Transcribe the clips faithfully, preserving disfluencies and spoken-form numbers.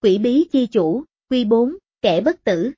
Quỷ bí chi chủ, Quy bốn, kẻ bất tử.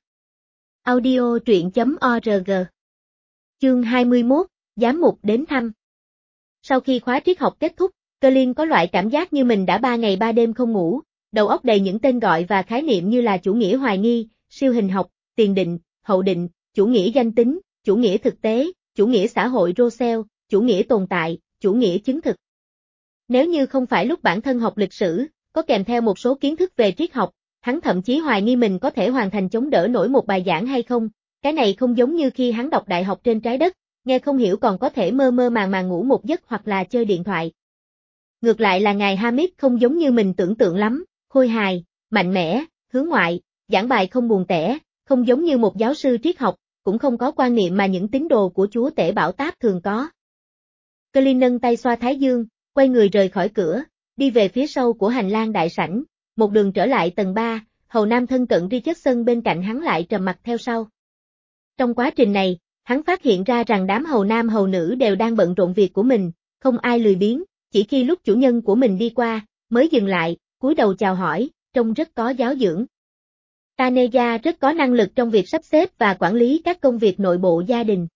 Audio truyện chấm org. Chương hai mươi mốt, giám mục đến thăm. Sau khi khóa triết học kết thúc, Colin có loại cảm giác như mình đã ba ngày ba đêm không ngủ, đầu óc đầy những tên gọi và khái niệm như là chủ nghĩa hoài nghi, siêu hình học, tiền định, hậu định, chủ nghĩa danh tính, chủ nghĩa thực tế, chủ nghĩa xã hội Russell, chủ nghĩa tồn tại, chủ nghĩa chứng thực. Nếu như không phải lúc bản thân học lịch sử, có kèm theo một số kiến thức về triết học, hắn thậm chí hoài nghi mình có thể hoàn thành chống đỡ nổi một bài giảng hay không, cái này không giống như khi hắn đọc đại học trên trái đất, nghe không hiểu còn có thể mơ mơ màng màng ngủ một giấc hoặc là chơi điện thoại. Ngược lại là ngài Hamid không giống như mình tưởng tượng lắm, khôi hài, mạnh mẽ, hướng ngoại, giảng bài không buồn tẻ, không giống như một giáo sư triết học, cũng không có quan niệm mà những tín đồ của chúa tể Bảo Táp thường có. Colin nâng tay xoa thái dương, quay người rời khỏi cửa, đi về phía sau của hành lang đại sảnh, một đường trở lại tầng ba, Hầu Nam thân cận Richardson bên cạnh hắn lại trầm mặc theo sau. Trong quá trình này, hắn phát hiện ra rằng đám hầu nam hầu nữ đều đang bận rộn việc của mình, không ai lười biếng, chỉ khi lúc chủ nhân của mình đi qua, mới dừng lại, cúi đầu chào hỏi, trông rất có giáo dưỡng. Taneja rất có năng lực trong việc sắp xếp và quản lý các công việc nội bộ gia đình.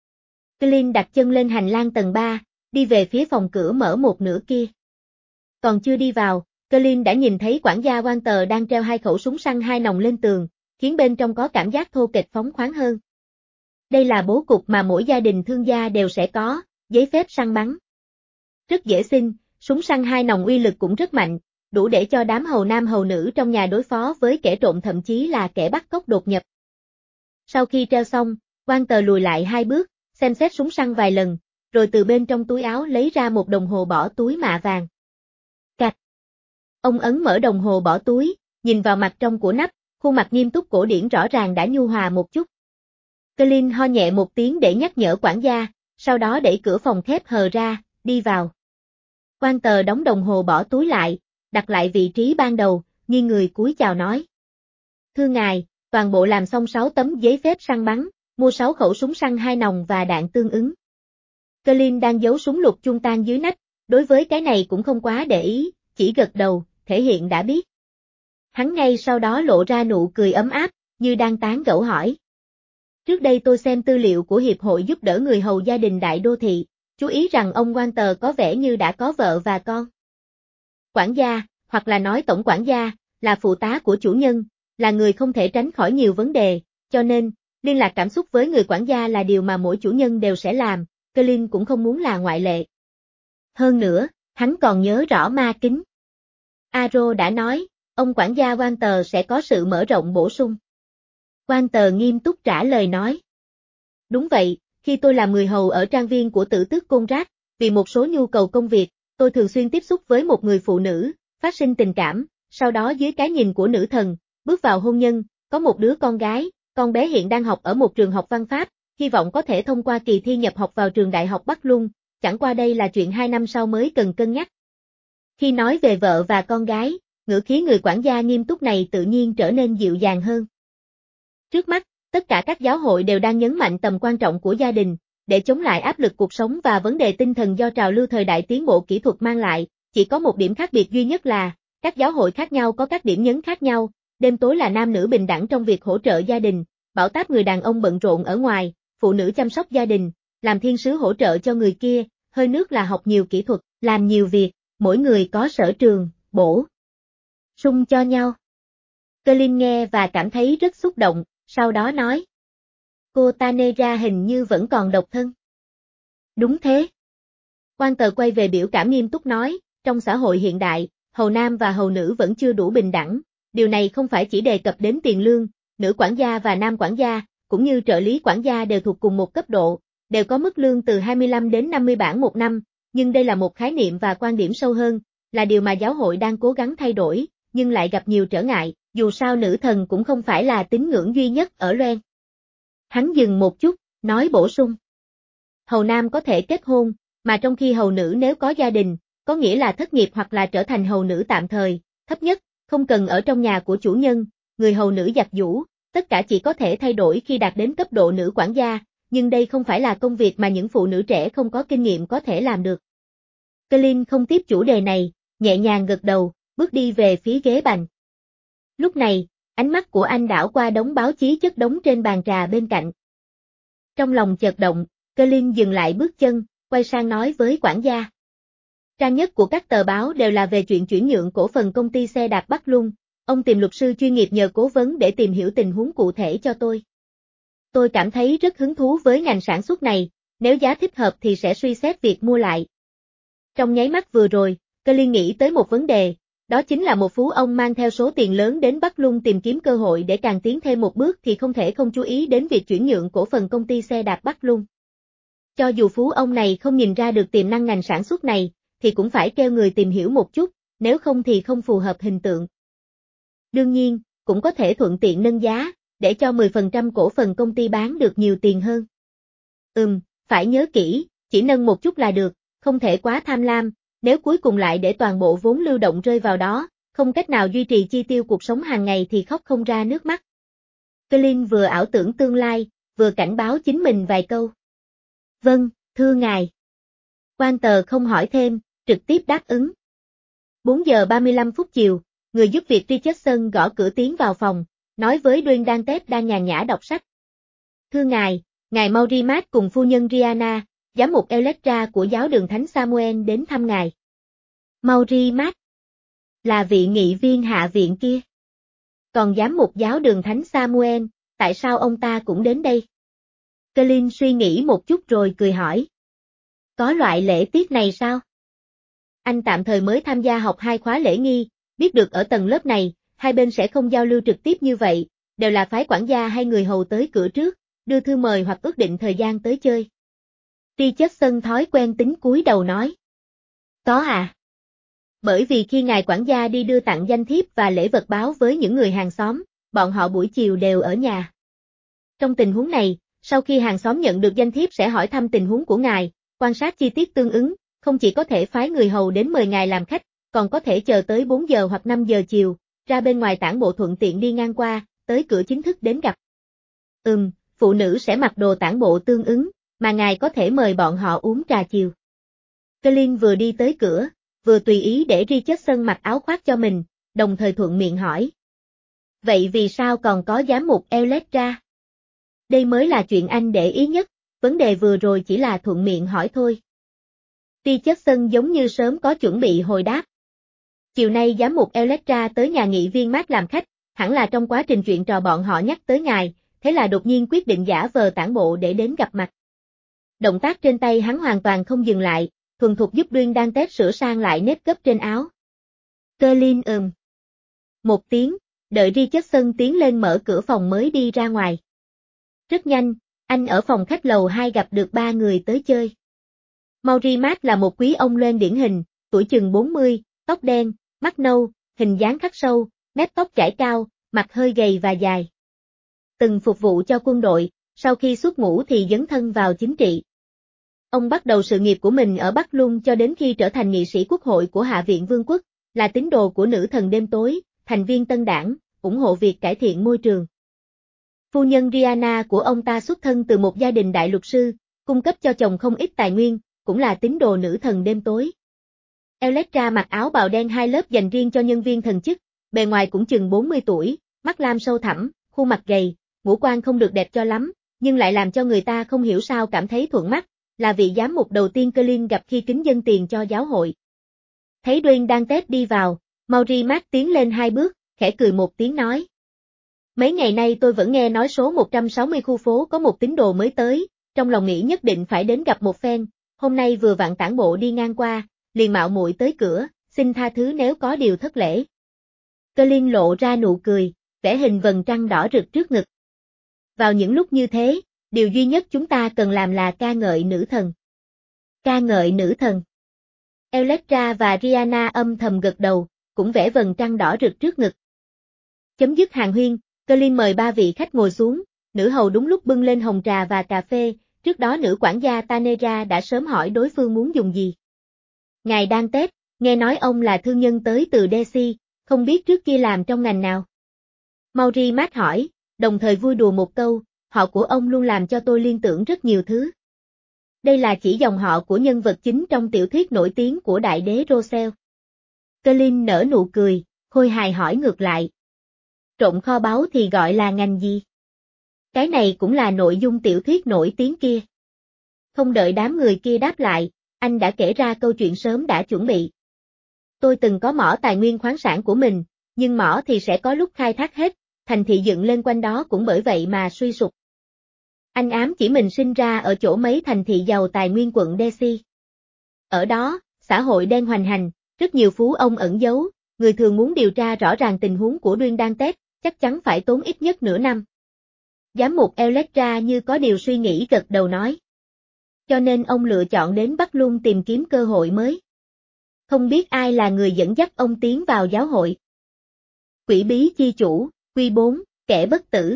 Colin đặt chân lên hành lang tầng ba, đi về phía phòng cửa mở một nửa kia. Còn chưa đi vào, Colin đã nhìn thấy quản gia Walter đang treo hai khẩu súng săn hai nòng lên tường, khiến bên trong có cảm giác thô kệch phóng khoáng hơn. Đây là bố cục mà mỗi gia đình thương gia đều sẽ có, giấy phép săn bắn. Rất dễ xin, súng săn hai nòng uy lực cũng rất mạnh, đủ để cho đám hầu nam hầu nữ trong nhà đối phó với kẻ trộm thậm chí là kẻ bắt cóc đột nhập. Sau khi treo xong, Walter lùi lại hai bước, xem xét súng săn vài lần, rồi từ bên trong túi áo lấy ra một đồng hồ bỏ túi mạ vàng. Cạch. Ông ấn mở đồng hồ bỏ túi, nhìn vào mặt trong của nắp, khuôn mặt nghiêm túc cổ điển rõ ràng đã nhu hòa một chút. Colin ho nhẹ một tiếng để nhắc nhở quản gia, sau đó đẩy cửa phòng khép hờ ra, đi vào. Walter đóng đồng hồ bỏ túi lại, đặt lại vị trí ban đầu, nghiêng người cúi chào nói. Thưa ngài, toàn bộ làm xong sáu tấm giấy phép săn bắn, mua sáu khẩu súng săn hai nòng và đạn tương ứng. Colin đang giấu súng lục chung tan dưới nách, đối với cái này cũng không quá để ý, chỉ gật đầu, thể hiện đã biết. Hắn ngay sau đó lộ ra nụ cười ấm áp, như đang tán gẫu hỏi. Trước đây tôi xem tư liệu của Hiệp hội giúp đỡ người hầu gia đình đại đô thị, chú ý rằng ông Walter có vẻ như đã có vợ và con. Quản gia, hoặc là nói tổng quản gia, là phụ tá của chủ nhân, là người không thể tránh khỏi nhiều vấn đề, cho nên, liên lạc cảm xúc với người quản gia là điều mà mỗi chủ nhân đều sẽ làm, Colin cũng không muốn là ngoại lệ. Hơn nữa, hắn còn nhớ rõ ma kính. Aro đã nói, ông quản gia Walter sẽ có sự mở rộng bổ sung. Walter nghiêm túc trả lời nói. Đúng vậy, khi tôi làm người hầu ở trang viên của tử tước Conrad, vì một số nhu cầu công việc, tôi thường xuyên tiếp xúc với một người phụ nữ, phát sinh tình cảm, sau đó dưới cái nhìn của nữ thần, bước vào hôn nhân, có một đứa con gái, con bé hiện đang học ở một trường học văn pháp, hy vọng có thể thông qua kỳ thi nhập học vào trường đại học Bắc Luân, chẳng qua đây là chuyện hai năm sau mới cần cân nhắc. Khi nói về vợ và con gái, ngữ khí người quản gia nghiêm túc này tự nhiên trở nên dịu dàng hơn. Trước mắt, tất cả các giáo hội đều đang nhấn mạnh tầm quan trọng của gia đình, để chống lại áp lực cuộc sống và vấn đề tinh thần do trào lưu thời đại tiến bộ kỹ thuật mang lại, chỉ có một điểm khác biệt duy nhất là, các giáo hội khác nhau có các điểm nhấn khác nhau, đêm tối là nam nữ bình đẳng trong việc hỗ trợ gia đình, Bảo Táp người đàn ông bận rộn ở ngoài, phụ nữ chăm sóc gia đình, làm thiên sứ hỗ trợ cho người kia, hơi nước là học nhiều kỹ thuật, làm nhiều việc, mỗi người có sở trường, bổ sung cho nhau. Colin nghe và cảm thấy rất xúc động, sau đó nói. Cô Taneja hình như vẫn còn độc thân. Đúng thế. Walter quay về biểu cảm nghiêm túc nói, trong xã hội hiện đại, hầu nam và hầu nữ vẫn chưa đủ bình đẳng, điều này không phải chỉ đề cập đến tiền lương, nữ quản gia và nam quản gia, cũng như trợ lý quản gia đều thuộc cùng một cấp độ, đều có mức lương từ hai mươi lăm đến năm mươi bảng một năm, nhưng đây là một khái niệm và quan điểm sâu hơn, là điều mà giáo hội đang cố gắng thay đổi, nhưng lại gặp nhiều trở ngại, dù sao nữ thần cũng không phải là tín ngưỡng duy nhất ở Loen. Hắn dừng một chút, nói bổ sung. Hầu nam có thể kết hôn, mà trong khi hầu nữ nếu có gia đình, có nghĩa là thất nghiệp hoặc là trở thành hầu nữ tạm thời, thấp nhất, không cần ở trong nhà của chủ nhân, người hầu nữ giặt giũ, tất cả chỉ có thể thay đổi khi đạt đến cấp độ nữ quản gia, nhưng đây không phải là công việc mà những phụ nữ trẻ không có kinh nghiệm có thể làm được. Colin không tiếp chủ đề này, nhẹ nhàng gật đầu, bước đi về phía ghế bành. Lúc này, ánh mắt của anh đảo qua đống báo chí chất đống trên bàn trà bên cạnh. Trong lòng chợt động, Colin dừng lại bước chân, quay sang nói với quản gia. Trang nhất của các tờ báo đều là về chuyện chuyển nhượng cổ phần công ty xe đạp Bắc Luân, ông tìm luật sư chuyên nghiệp nhờ cố vấn để tìm hiểu tình huống cụ thể cho tôi. Tôi cảm thấy rất hứng thú với ngành sản xuất này, nếu giá thích hợp thì sẽ suy xét việc mua lại. Trong nháy mắt vừa rồi, Colin nghĩ tới một vấn đề, đó chính là một phú ông mang theo số tiền lớn đến Bắc Luân tìm kiếm cơ hội để càng tiến thêm một bước thì không thể không chú ý đến việc chuyển nhượng cổ phần công ty xe đạp Bắc Luân. Cho dù phú ông này không nhìn ra được tiềm năng ngành sản xuất này, thì cũng phải kêu người tìm hiểu một chút, nếu không thì không phù hợp hình tượng. Đương nhiên, cũng có thể thuận tiện nâng giá, để cho mười phần trăm cổ phần công ty bán được nhiều tiền hơn. Ừm, phải nhớ kỹ, chỉ nâng một chút là được, không thể quá tham lam, nếu cuối cùng lại để toàn bộ vốn lưu động rơi vào đó, không cách nào duy trì chi tiêu cuộc sống hàng ngày thì khóc không ra nước mắt. Colin vừa ảo tưởng tương lai, vừa cảnh báo chính mình vài câu. Vâng, thưa ngài. Quan tờ không hỏi thêm, trực tiếp đáp ứng. bốn giờ ba mươi lăm phút chiều, người giúp việc Richardson gõ cửa tiến vào phòng, nói với Dwayne Dantes đang nhàn nhã đọc sách. Thưa ngài, ngài Maury Matt cùng phu nhân Rihanna, giám mục Electra của giáo đường Thánh Samuel đến thăm ngài. Maury Matt là vị nghị viên hạ viện kia. Còn giám mục giáo đường Thánh Samuel, tại sao ông ta cũng đến đây? Colin suy nghĩ một chút rồi cười hỏi. Có loại lễ tiết này sao? Anh tạm thời mới tham gia học hai khóa lễ nghi, biết được ở tầng lớp này, hai bên sẽ không giao lưu trực tiếp như vậy, đều là phái quản gia hay người hầu tới cửa trước, đưa thư mời hoặc ước định thời gian tới chơi. Richardson thói quen tính cúi đầu nói. Có à? Bởi vì khi ngài quản gia đi đưa tặng danh thiếp và lễ vật báo với những người hàng xóm, bọn họ buổi chiều đều ở nhà. Trong tình huống này, sau khi hàng xóm nhận được danh thiếp sẽ hỏi thăm tình huống của ngài, quan sát chi tiết tương ứng, không chỉ có thể phái người hầu đến mời ngài làm khách, còn có thể chờ tới bốn giờ hoặc năm giờ chiều, ra bên ngoài tản bộ thuận tiện đi ngang qua, tới cửa chính thức đến gặp. Ừm, phụ nữ sẽ mặc đồ tản bộ tương ứng, mà ngài có thể mời bọn họ uống trà chiều. Colin vừa đi tới cửa, vừa tùy ý để Richardson mặc áo khoác cho mình, đồng thời thuận miệng hỏi. Vậy vì sao còn có giám mục Electra? Đây mới là chuyện anh để ý nhất, vấn đề vừa rồi chỉ là thuận miệng hỏi thôi. Richardson giống như sớm có chuẩn bị hồi đáp. Chiều nay giám mục Electra tới nhà nghị viên Matt làm khách, hẳn là trong quá trình chuyện trò bọn họ nhắc tới ngài, thế là đột nhiên quyết định giả vờ tản bộ để đến gặp mặt. Động tác trên tay hắn hoàn toàn không dừng lại, thuần thục giúp Dwayne Dantes sửa sang lại nếp gấp trên áo. Colin ừm. Một tiếng, đợi Richardson tiến lên mở cửa phòng mới đi ra ngoài. Rất nhanh, anh ở phòng khách lầu hai gặp được ba người tới chơi. Maury Matt là một quý ông lên điển hình, tuổi chừng bốn mươi, tóc đen, mắt nâu, hình dáng khắc sâu, mép tóc chải cao, mặt hơi gầy và dài. Từng phục vụ cho quân đội, sau khi xuất ngũ thì dấn thân vào chính trị. Ông bắt đầu sự nghiệp của mình ở Bắc Luân cho đến khi trở thành nghị sĩ quốc hội của Hạ viện Vương quốc, là tín đồ của nữ thần đêm tối, thành viên Tân Đảng, ủng hộ việc cải thiện môi trường. Phu nhân Rihanna của ông ta xuất thân từ một gia đình đại luật sư, cung cấp cho chồng không ít tài nguyên, cũng là tín đồ nữ thần đêm tối. Electra mặc áo bào đen hai lớp dành riêng cho nhân viên thần chức, bề ngoài cũng chừng bốn mươi tuổi, mắt lam sâu thẳm, khuôn mặt gầy, ngũ quan không được đẹp cho lắm, nhưng lại làm cho người ta không hiểu sao cảm thấy thuận mắt, là vị giám mục đầu tiên Colin gặp khi kính dâng tiền cho giáo hội. Thấy Dwayne Dantes đi vào, Maury Matt tiến lên hai bước, khẽ cười một tiếng nói. Mấy ngày nay tôi vẫn nghe nói số một trăm sáu mươi khu phố có một tín đồ mới tới, trong lòng nghĩ nhất định phải đến gặp một phen, hôm nay vừa vặn tản bộ đi ngang qua, liền mạo muội tới cửa, xin tha thứ nếu có điều thất lễ. Colin lộ ra nụ cười, vẽ hình vầng trăng đỏ rực trước ngực. Vào những lúc như thế, điều duy nhất chúng ta cần làm là ca ngợi nữ thần. Ca ngợi nữ thần. Electra và Rihanna âm thầm gật đầu, cũng vẽ vầng trăng đỏ rực trước ngực. Chấm dứt hàng huyên, Colin mời ba vị khách ngồi xuống, nữ hầu đúng lúc bưng lên hồng trà và cà phê, trước đó nữ quản gia Tanera đã sớm hỏi đối phương muốn dùng gì. Ngài Dantes, nghe nói ông là thương nhân tới từ Desi, không biết trước kia làm trong ngành nào. Maury Matt hỏi, đồng thời vui đùa một câu, họ của ông luôn làm cho tôi liên tưởng rất nhiều thứ. Đây là chỉ dòng họ của nhân vật chính trong tiểu thuyết nổi tiếng của đại đế Rosel. Colin nở nụ cười, khôi hài hỏi ngược lại. Trộm kho báu thì gọi là ngành gì? Cái này cũng là nội dung tiểu thuyết nổi tiếng kia. Không đợi đám người kia đáp lại, anh đã kể ra câu chuyện sớm đã chuẩn bị. Tôi từng có mỏ tài nguyên khoáng sản của mình, nhưng mỏ thì sẽ có lúc khai thác hết, thành thị dựng lên quanh đó cũng bởi vậy mà suy sụp. Anh ám chỉ mình sinh ra ở chỗ mấy thành thị giàu tài nguyên quận Daisy. Ở đó, xã hội đen hoành hành, rất nhiều phú ông ẩn giấu, người thường muốn điều tra rõ ràng tình huống của Duyên Đan Tết, chắc chắn phải tốn ít nhất nửa năm. Giám mục Electra như có điều suy nghĩ gật đầu nói. Cho nên ông lựa chọn đến Bắc Lung tìm kiếm cơ hội mới. Không biết ai là người dẫn dắt ông tiến vào giáo hội. Quỷ bí chi chủ, Quy bốn, kẻ bất tử.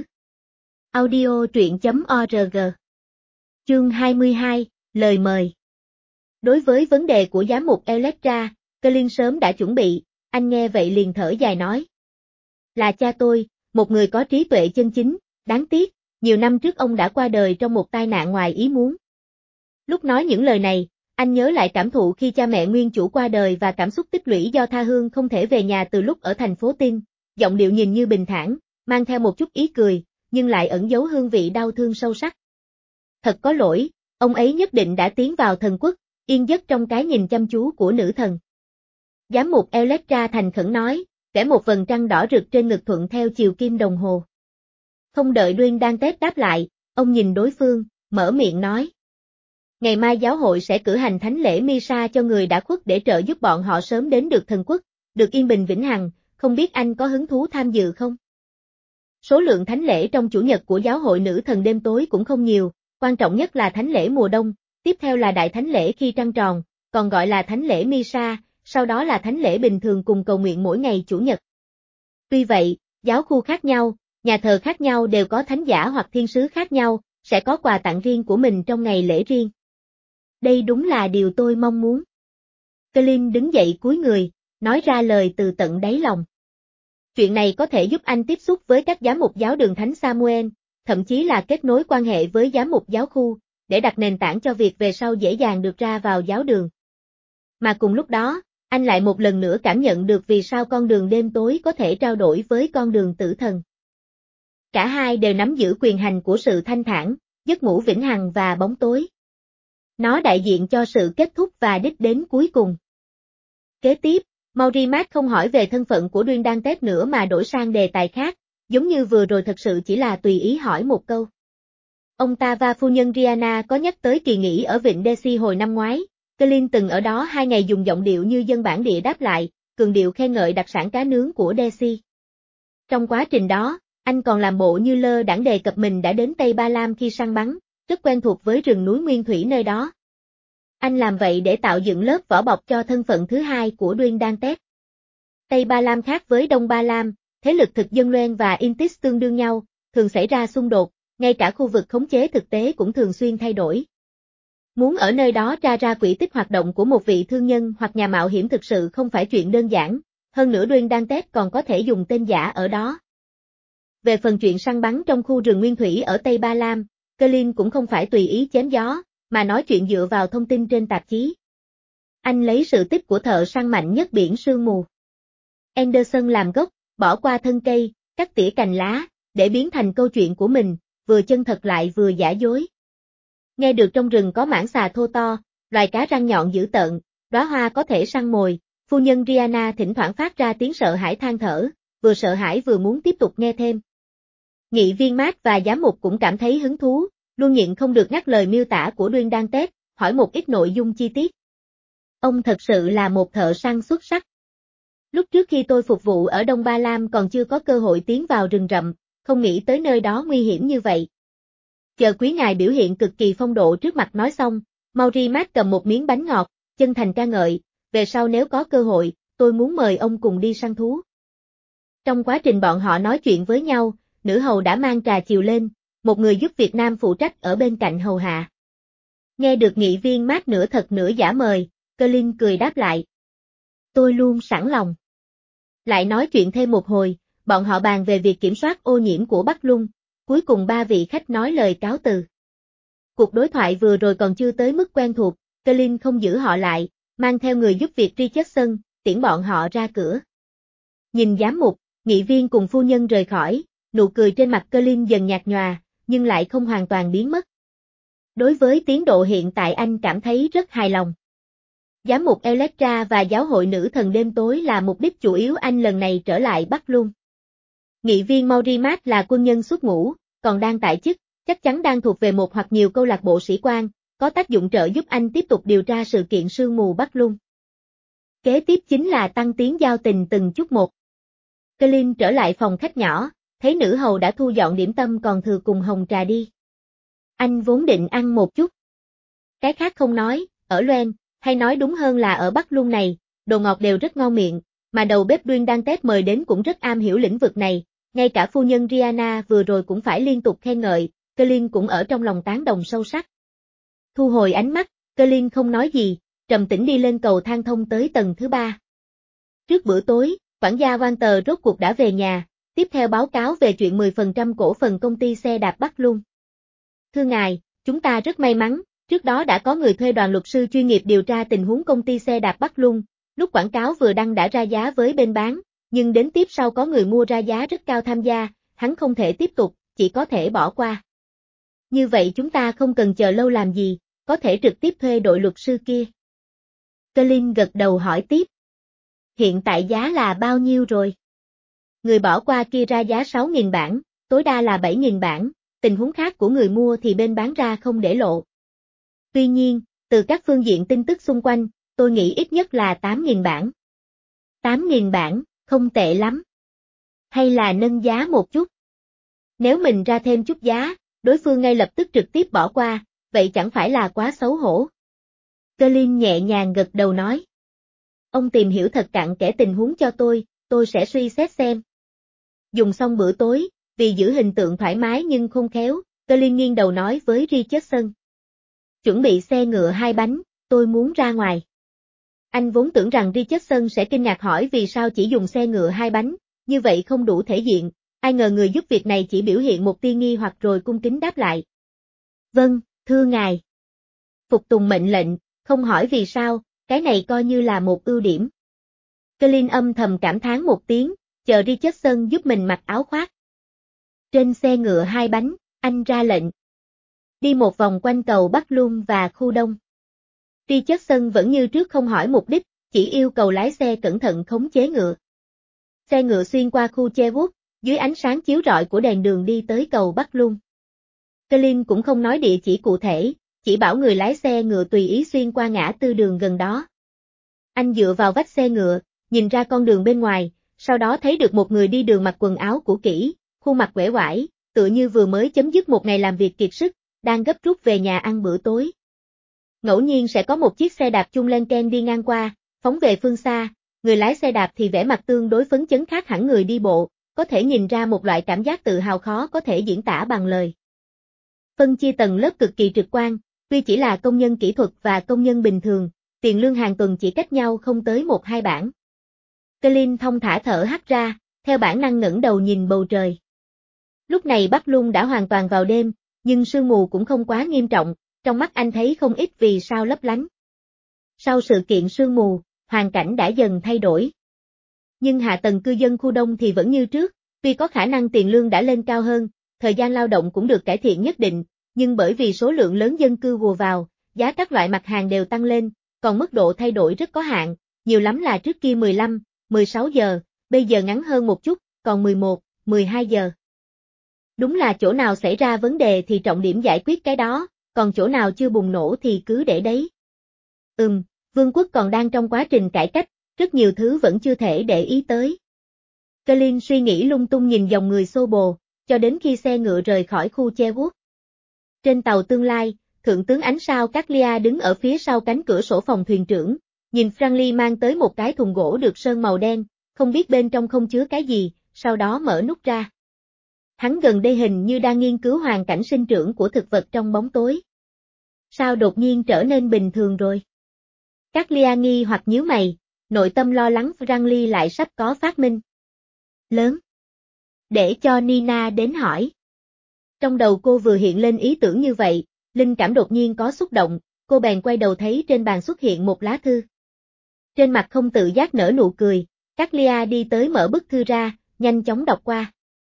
Audio truyện chấm org. Chương hai mươi hai, lời mời. Đối với vấn đề của giám mục Electra, Colin sớm đã chuẩn bị, anh nghe vậy liền thở dài nói. Là cha tôi, một người có trí tuệ chân chính, đáng tiếc, nhiều năm trước ông đã qua đời trong một tai nạn ngoài ý muốn. Lúc nói những lời này, anh nhớ lại cảm thụ khi cha mẹ nguyên chủ qua đời và cảm xúc tích lũy do tha hương không thể về nhà từ lúc ở thành phố Tin, giọng điệu nhìn như bình thản, mang theo một chút ý cười, nhưng lại ẩn giấu hương vị đau thương sâu sắc. Thật có lỗi, ông ấy nhất định đã tiến vào thần quốc, yên giấc trong cái nhìn chăm chú của nữ thần. Giám mục Electra thành khẩn nói, vẽ một vầng trăng đỏ rực trên ngực thuận theo chiều kim đồng hồ. Không đợi Duyên Đan Tết đáp lại, ông nhìn đối phương, mở miệng nói. Ngày mai giáo hội sẽ cử hành thánh lễ Misa cho người đã khuất để trợ giúp bọn họ sớm đến được thần quốc, được yên bình vĩnh hằng, không biết anh có hứng thú tham dự không? Số lượng thánh lễ trong chủ nhật của giáo hội nữ thần đêm tối cũng không nhiều, quan trọng nhất là thánh lễ mùa đông, tiếp theo là đại thánh lễ khi trăng tròn, còn gọi là thánh lễ Misa, sau đó là thánh lễ bình thường cùng cầu nguyện mỗi ngày chủ nhật. Tuy vậy, giáo khu khác nhau, nhà thờ khác nhau đều có thánh giả hoặc thiên sứ khác nhau, sẽ có quà tặng riêng của mình trong ngày lễ riêng. Đây đúng là điều tôi mong muốn. Colin đứng dậy cúi người, nói ra lời từ tận đáy lòng. Chuyện này có thể giúp anh tiếp xúc với các giám mục giáo đường Thánh Samuel, thậm chí là kết nối quan hệ với giám mục giáo khu, để đặt nền tảng cho việc về sau dễ dàng được ra vào giáo đường. Mà cùng lúc đó, anh lại một lần nữa cảm nhận được vì sao con đường đêm tối có thể trao đổi với con đường tử thần. Cả hai đều nắm giữ quyền hành của sự thanh thản, giấc ngủ vĩnh hằng và bóng tối. Nó đại diện cho sự kết thúc và đích đến cuối cùng. Kế tiếp, Maurimat không hỏi về thân phận của Duyên Đan Tết nữa mà đổi sang đề tài khác, giống như vừa rồi thật sự chỉ là tùy ý hỏi một câu. Ông ta và phu nhân Rihanna có nhắc tới kỳ nghỉ ở vịnh Daisy hồi năm ngoái, Colin từng ở đó hai ngày dùng giọng điệu như dân bản địa đáp lại, cường điệu khen ngợi đặc sản cá nướng của Daisy. Trong quá trình đó, anh còn làm bộ như lơ đãng đề cập mình đã đến Tây Ba Lam khi săn bắn, rất quen thuộc với rừng núi nguyên thủy nơi đó. Anh làm vậy để tạo dựng lớp vỏ bọc cho thân phận thứ hai của Duyên Đan Tết. Tây Ba Lam khác với Đông Ba Lam, thế lực thực dân Loen và Intis tương đương nhau, thường xảy ra xung đột, ngay cả khu vực khống chế thực tế cũng thường xuyên thay đổi. Muốn ở nơi đó tra ra quỹ tích hoạt động của một vị thương nhân hoặc nhà mạo hiểm thực sự không phải chuyện đơn giản, hơn nữa Duyên Đan Tết còn có thể dùng tên giả ở đó. Về phần chuyện săn bắn trong khu rừng nguyên thủy ở Tây Ba Lam, Colin cũng không phải tùy ý chém gió, mà nói chuyện dựa vào thông tin trên tạp chí. Anh lấy sự tích của thợ săn mạnh nhất biển sương mù Anderson làm gốc, bỏ qua thân cây, cắt tỉa cành lá, để biến thành câu chuyện của mình, vừa chân thật lại vừa giả dối. Nghe được trong rừng có mãng xà thô to, loài cá răng nhọn dữ tợn, đóa hoa có thể săn mồi, phu nhân Rihanna thỉnh thoảng phát ra tiếng sợ hãi than thở, vừa sợ hãi vừa muốn tiếp tục nghe thêm. Nghị viên Mát và giám mục cũng cảm thấy hứng thú, luôn nhịn không được ngắt lời miêu tả của Duyên Đan Tết, hỏi một ít nội dung chi tiết. Ông thật sự là một thợ săn xuất sắc. Lúc trước khi tôi phục vụ ở Đông Ba Lam còn chưa có cơ hội tiến vào rừng rậm, không nghĩ tới nơi đó nguy hiểm như vậy. Chờ quý ngài biểu hiện cực kỳ phong độ trước mặt nói xong, Maurimat cầm một miếng bánh ngọt, chân thành ca ngợi, về sau nếu có cơ hội, tôi muốn mời ông cùng đi săn thú. Trong quá trình bọn họ nói chuyện với nhau, nữ hầu đã mang trà chiều lên, một người giúp Việt Nam phụ trách ở bên cạnh hầu hạ. Nghe được nghị viên Mát nửa thật nửa giả mời, Colin cười đáp lại. Tôi luôn sẵn lòng. Lại nói chuyện thêm một hồi, bọn họ bàn về việc kiểm soát ô nhiễm của Bắc Lung, cuối cùng ba vị khách nói lời cáo từ. Cuộc đối thoại vừa rồi còn chưa tới mức quen thuộc, Colin không giữ họ lại, mang theo người giúp việc Richardson, tiễn bọn họ ra cửa. Nhìn giám mục, Nghị viên cùng phu nhân rời khỏi, nụ cười trên mặt Colin dần nhạt nhòa, nhưng lại không hoàn toàn biến mất. Đối với tiến độ hiện tại anh cảm thấy rất hài lòng. Giám mục Electra và giáo hội nữ thần đêm tối là mục đích chủ yếu anh lần này trở lại Bắc Luân. Nghị viên Maurimat là quân nhân xuất ngũ, còn đang tại chức, chắc chắn đang thuộc về một hoặc nhiều câu lạc bộ sĩ quan, có tác dụng trợ giúp anh tiếp tục điều tra sự kiện sương mù Bắc Luân. Kế tiếp chính là tăng tiến giao tình từng chút một. Colin trở lại phòng khách nhỏ, thấy nữ hầu đã thu dọn điểm tâm còn thừa cùng hồng trà đi. Anh vốn định ăn một chút. Cái khác không nói, ở Loen, hay nói đúng hơn là ở Bắc Luân này, đồ ngọt đều rất ngon miệng, mà đầu bếp Duyên đang Tết mời đến cũng rất am hiểu lĩnh vực này, ngay cả phu nhân Rihanna vừa rồi cũng phải liên tục khen ngợi, Colin cũng ở trong lòng tán đồng sâu sắc. Thu hồi ánh mắt, Colin không nói gì, trầm tĩnh đi lên cầu thang thông tới tầng thứ ba. Trước bữa tối, quản gia Walter rốt cuộc đã về nhà, tiếp theo báo cáo về chuyện mười phần trăm cổ phần công ty xe đạp Bắc Luân. Thưa ngài, chúng ta rất may mắn, trước đó đã có người thuê đoàn luật sư chuyên nghiệp điều tra tình huống công ty xe đạp Bắc Luân, lúc quảng cáo vừa đăng đã ra giá với bên bán, nhưng đến tiếp sau có người mua ra giá rất cao tham gia, hắn không thể tiếp tục, chỉ có thể bỏ qua. Như vậy chúng ta không cần chờ lâu làm gì, có thể trực tiếp thuê đội luật sư kia. Colin gật đầu hỏi tiếp. Hiện tại giá là bao nhiêu rồi? Người bỏ qua kia ra giá sáu nghìn bảng, tối đa là bảy nghìn bảng, tình huống khác của người mua thì bên bán ra không để lộ. Tuy nhiên, từ các phương diện tin tức xung quanh, tôi nghĩ ít nhất là tám nghìn bảng. tám nghìn bảng, không tệ lắm. Hay là nâng giá một chút? Nếu mình ra thêm chút giá, đối phương ngay lập tức trực tiếp bỏ qua, vậy chẳng phải là quá xấu hổ. Colin nhẹ nhàng gật đầu nói. Ông tìm hiểu thật cặn kẽ tình huống cho tôi, tôi sẽ suy xét xem. Dùng xong bữa tối, vì giữ hình tượng thoải mái nhưng khôn khéo, Colin nghiêng đầu nói với Richardson. Chuẩn bị xe ngựa hai bánh, tôi muốn ra ngoài. Anh vốn tưởng rằng Richardson sẽ kinh ngạc hỏi vì sao chỉ dùng xe ngựa hai bánh, như vậy không đủ thể diện, ai ngờ người giúp việc này chỉ biểu hiện một tia nghi hoặc rồi cung kính đáp lại. Vâng, thưa ngài. Phục tùng mệnh lệnh, không hỏi vì sao, cái này coi như là một ưu điểm. Colin âm thầm cảm thán một tiếng, chờ Richardson giúp mình mặc áo khoác. Trên xe ngựa hai bánh, anh ra lệnh. Đi một vòng quanh cầu Bắc Luân và khu Đông. Richardson vẫn như trước không hỏi mục đích, chỉ yêu cầu lái xe cẩn thận khống chế ngựa. Xe ngựa xuyên qua khu Cherwood, dưới ánh sáng chiếu rọi của đèn đường đi tới cầu Bắc Luân. Colin cũng không nói địa chỉ cụ thể, chỉ bảo người lái xe ngựa tùy ý xuyên qua ngã tư đường gần đó. Anh dựa vào vách xe ngựa, nhìn ra con đường bên ngoài, sau đó thấy được một người đi đường mặc quần áo cũ kỹ, khuôn mặt uể oải, tựa như vừa mới chấm dứt một ngày làm việc kiệt sức, đang gấp rút về nhà ăn bữa tối. Ngẫu nhiên sẽ có một chiếc xe đạp chung len ken đi ngang qua, phóng về phương xa, người lái xe đạp thì vẻ mặt tương đối phấn chấn khác hẳn người đi bộ, có thể nhìn ra một loại cảm giác tự hào khó có thể diễn tả bằng lời. Phân chia tầng lớp cực kỳ trực quan, tuy chỉ là công nhân kỹ thuật và công nhân bình thường, tiền lương hàng tuần chỉ cách nhau không tới một hai bảng. Colin thong thả thở hắt ra, theo bản năng ngẩng đầu nhìn bầu trời. Lúc này Bắc Luân đã hoàn toàn vào đêm, nhưng sương mù cũng không quá nghiêm trọng, trong mắt anh thấy không ít vì sao lấp lánh. Sau sự kiện sương mù, hoàn cảnh đã dần thay đổi. Nhưng hạ tầng cư dân khu Đông thì vẫn như trước, tuy có khả năng tiền lương đã lên cao hơn, thời gian lao động cũng được cải thiện nhất định, nhưng bởi vì số lượng lớn dân cư ùa vào, giá các loại mặt hàng đều tăng lên, còn mức độ thay đổi rất có hạn, nhiều lắm là trước kia mười lăm, mười sáu giờ, bây giờ ngắn hơn một chút, còn mười một, mười hai giờ. Đúng là chỗ nào xảy ra vấn đề thì trọng điểm giải quyết cái đó, còn chỗ nào chưa bùng nổ thì cứ để đấy. Ừm, vương quốc còn đang trong quá trình cải cách, rất nhiều thứ vẫn chưa thể để ý tới. Colin suy nghĩ lung tung nhìn dòng người xô bồ, cho đến khi xe ngựa rời khỏi khu Cherwood. Trên tàu tương lai, Thượng tướng Ánh Sao Caglia đứng ở phía sau cánh cửa sổ phòng thuyền trưởng, nhìn Franklin mang tới một cái thùng gỗ được sơn màu đen, không biết bên trong không chứa cái gì, sau đó mở nút ra. Hắn gần đây hình như đang nghiên cứu hoàn cảnh sinh trưởng của thực vật trong bóng tối. Sao đột nhiên trở nên bình thường rồi? Caglia nghi hoặc nhíu mày, nội tâm lo lắng Franklin lại sắp có phát minh lớn. Để cho Nina đến hỏi. Trong đầu cô vừa hiện lên ý tưởng như vậy, linh cảm đột nhiên có xúc động, cô bèn quay đầu thấy trên bàn xuất hiện một lá thư. Trên mặt không tự giác nở nụ cười, Caglia đi tới mở bức thư ra, nhanh chóng đọc qua.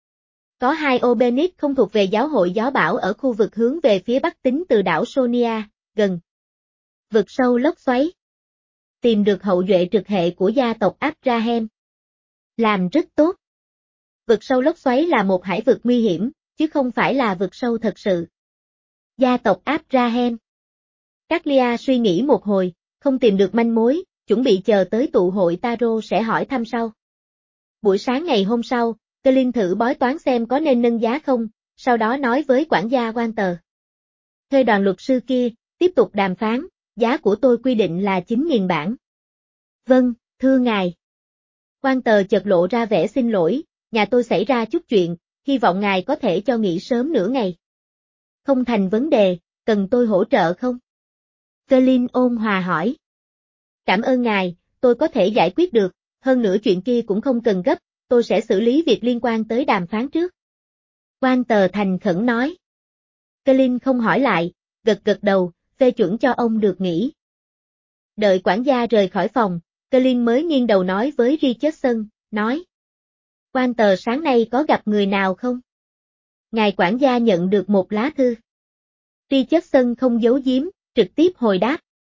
Có hai Obenit không thuộc về giáo hội gió bão ở khu vực hướng về phía bắc tính từ đảo Sonia, gần vực sâu lốc xoáy. Tìm được hậu duệ trực hệ của gia tộc Abraham. Làm rất tốt. Vực sâu lốc xoáy là một hải vực nguy hiểm, chứ không phải là vực sâu thật sự. Gia tộc Abraham. Caglia suy nghĩ một hồi, không tìm được manh mối, chuẩn bị chờ tới tụ hội Taro sẽ hỏi thăm sau. Buổi sáng ngày hôm sau, Colin thử bói toán xem có nên nâng giá không, sau đó nói với quản gia Walter. Thuê đoàn luật sư kia, tiếp tục đàm phán, giá của tôi quy định là chín nghìn bảng. Vâng, thưa ngài. Walter chợt lộ ra vẻ xin lỗi, nhà tôi xảy ra chút chuyện, hy vọng ngài có thể cho nghỉ sớm nửa ngày. Không thành vấn đề, cần tôi hỗ trợ không? Colin ôn hòa hỏi. Cảm ơn ngài, tôi có thể giải quyết được, hơn nữa chuyện kia cũng không cần gấp, tôi sẽ xử lý việc liên quan tới đàm phán trước. Walter thành khẩn nói. Colin không hỏi lại, gật gật đầu, phê chuẩn cho ông được nghỉ. Đợi quản gia rời khỏi phòng, Colin mới nghiêng đầu nói với Richardson, nói. Walter sáng nay có gặp người nào không? Ngài quản gia nhận được một lá thư. Richardson không giấu giếm, trực tiếp hồi đáp.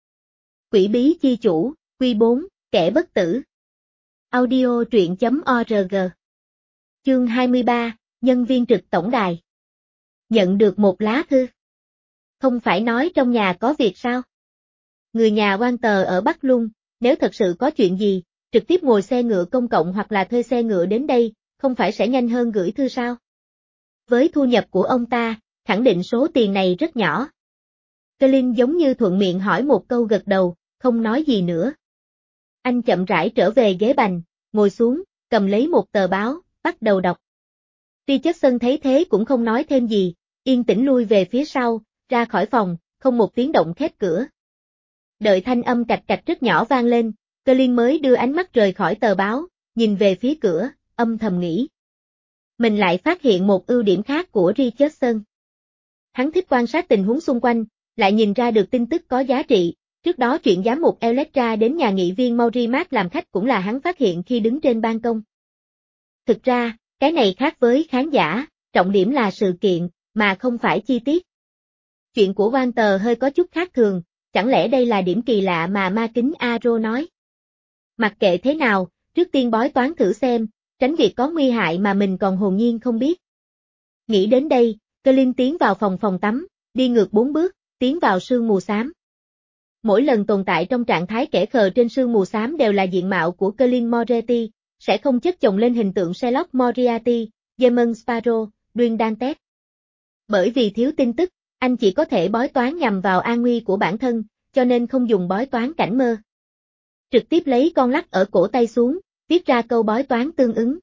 Quỷ bí chi chủ, Quy bốn, kẻ bất tử. Audio truyện chấm org. Chương hai mươi ba, nhân viên trực tổng đài. Nhận được một lá thư. Không phải nói trong nhà có việc sao? Người nhà Walter ở Bắc Luân, nếu thật sự có chuyện gì, trực tiếp ngồi xe ngựa công cộng hoặc là thuê xe ngựa đến đây, không phải sẽ nhanh hơn gửi thư sao? Với thu nhập của ông ta, khẳng định số tiền này rất nhỏ. Colin giống như thuận miệng hỏi một câu gật đầu, không nói gì nữa. Anh chậm rãi trở về ghế bành, ngồi xuống, cầm lấy một tờ báo, bắt đầu đọc. Richardson thấy thế cũng không nói thêm gì, yên tĩnh lui về phía sau, ra khỏi phòng, không một tiếng động khép cửa. Đợi thanh âm cạch cạch rất nhỏ vang lên, Colin mới đưa ánh mắt rời khỏi tờ báo, nhìn về phía cửa, âm thầm nghĩ. Mình lại phát hiện một ưu điểm khác của Richardson. Hắn thích quan sát tình huống xung quanh, lại nhìn ra được tin tức có giá trị. Trước đó chuyện giám mục Electra đến nhà nghị viên Maurimat làm khách cũng là hắn phát hiện khi đứng trên ban công. Thực ra, cái này khác với khán giả, trọng điểm là sự kiện, mà không phải chi tiết. Chuyện của Walter hơi có chút khác thường, chẳng lẽ đây là điểm kỳ lạ mà ma kính Aro nói? Mặc kệ thế nào, trước tiên bói toán thử xem, tránh việc có nguy hại mà mình còn hồn nhiên không biết. Nghĩ đến đây, Colin tiến vào phòng phòng tắm, đi ngược bốn bước, tiến vào sương mù xám. Mỗi lần tồn tại trong trạng thái kẻ khờ trên sương mù xám đều là diện mạo của Colin Moretti, sẽ không chất chồng lên hình tượng Sherlock Moriarty, Demon Sparrow, Dwayne Dantes. Bởi vì thiếu tin tức, anh chỉ có thể bói toán nhằm vào an nguy của bản thân, cho nên không dùng bói toán cảnh mơ. Trực tiếp lấy con lắc ở cổ tay xuống, viết ra câu bói toán tương ứng.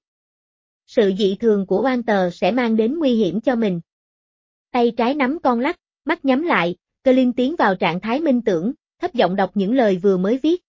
Sự dị thường của Walter sẽ mang đến nguy hiểm cho mình. Tay trái nắm con lắc, mắt nhắm lại, Colin tiến vào trạng thái minh tưởng, thấp giọng đọc những lời vừa mới viết.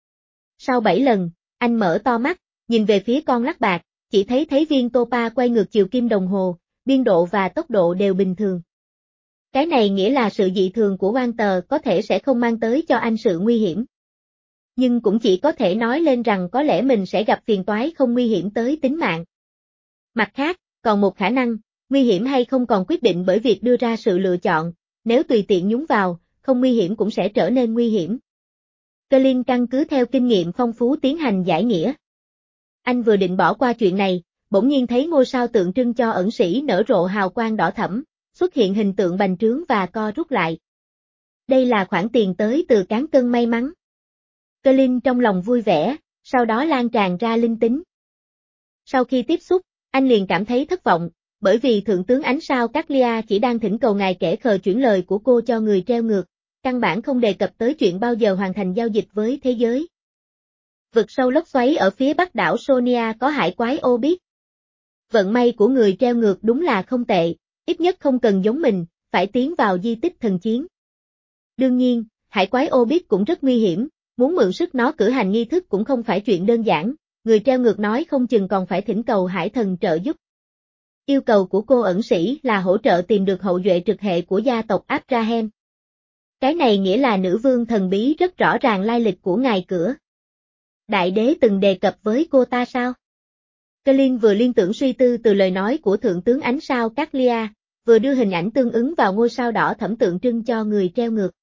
Sau bảy lần, anh mở to mắt, nhìn về phía con lắc bạc, chỉ thấy thấy viên topa quay ngược chiều kim đồng hồ, biên độ và tốc độ đều bình thường. Cái này nghĩa là sự dị thường của Walter có thể sẽ không mang tới cho anh sự nguy hiểm. Nhưng cũng chỉ có thể nói lên rằng có lẽ mình sẽ gặp phiền toái không nguy hiểm tới tính mạng. Mặt khác, còn một khả năng, nguy hiểm hay không còn quyết định bởi việc đưa ra sự lựa chọn, nếu tùy tiện nhúng vào, không nguy hiểm cũng sẽ trở nên nguy hiểm. Colin căn cứ theo kinh nghiệm phong phú tiến hành giải nghĩa. Anh vừa định bỏ qua chuyện này, bỗng nhiên thấy ngôi sao tượng trưng cho ẩn sĩ nở rộ hào quang đỏ thẫm, xuất hiện hình tượng bành trướng và co rút lại. Đây là khoản tiền tới từ cán cân may mắn. Colin trong lòng vui vẻ, sau đó lan tràn ra linh tính. Sau khi tiếp xúc, anh liền cảm thấy thất vọng, bởi vì Thượng tướng Ánh Sao Caglia chỉ đang thỉnh cầu ngài kẻ khờ chuyển lời của cô cho người treo ngược, căn bản không đề cập tới chuyện bao giờ hoàn thành giao dịch với thế giới. Vực sâu lốc xoáy ở phía bắc đảo Sonia có hải quái ô biết. Vận may của người treo ngược đúng là không tệ, ít nhất không cần giống mình, phải tiến vào di tích thần chiến. Đương nhiên, hải quái ô biết cũng rất nguy hiểm, muốn mượn sức nó cử hành nghi thức cũng không phải chuyện đơn giản, người treo ngược nói không chừng còn phải thỉnh cầu hải thần trợ giúp. Yêu cầu của cô ẩn sĩ là hỗ trợ tìm được hậu duệ trực hệ của gia tộc Abraham. Cái này nghĩa là nữ vương thần bí rất rõ ràng lai lịch của ngài cửa. Đại đế từng đề cập với cô ta sao? Colin vừa liên tưởng suy tư từ lời nói của Thượng tướng Ánh Sao Caglia, vừa đưa hình ảnh tương ứng vào ngôi sao đỏ thẫm tượng trưng cho người treo ngược.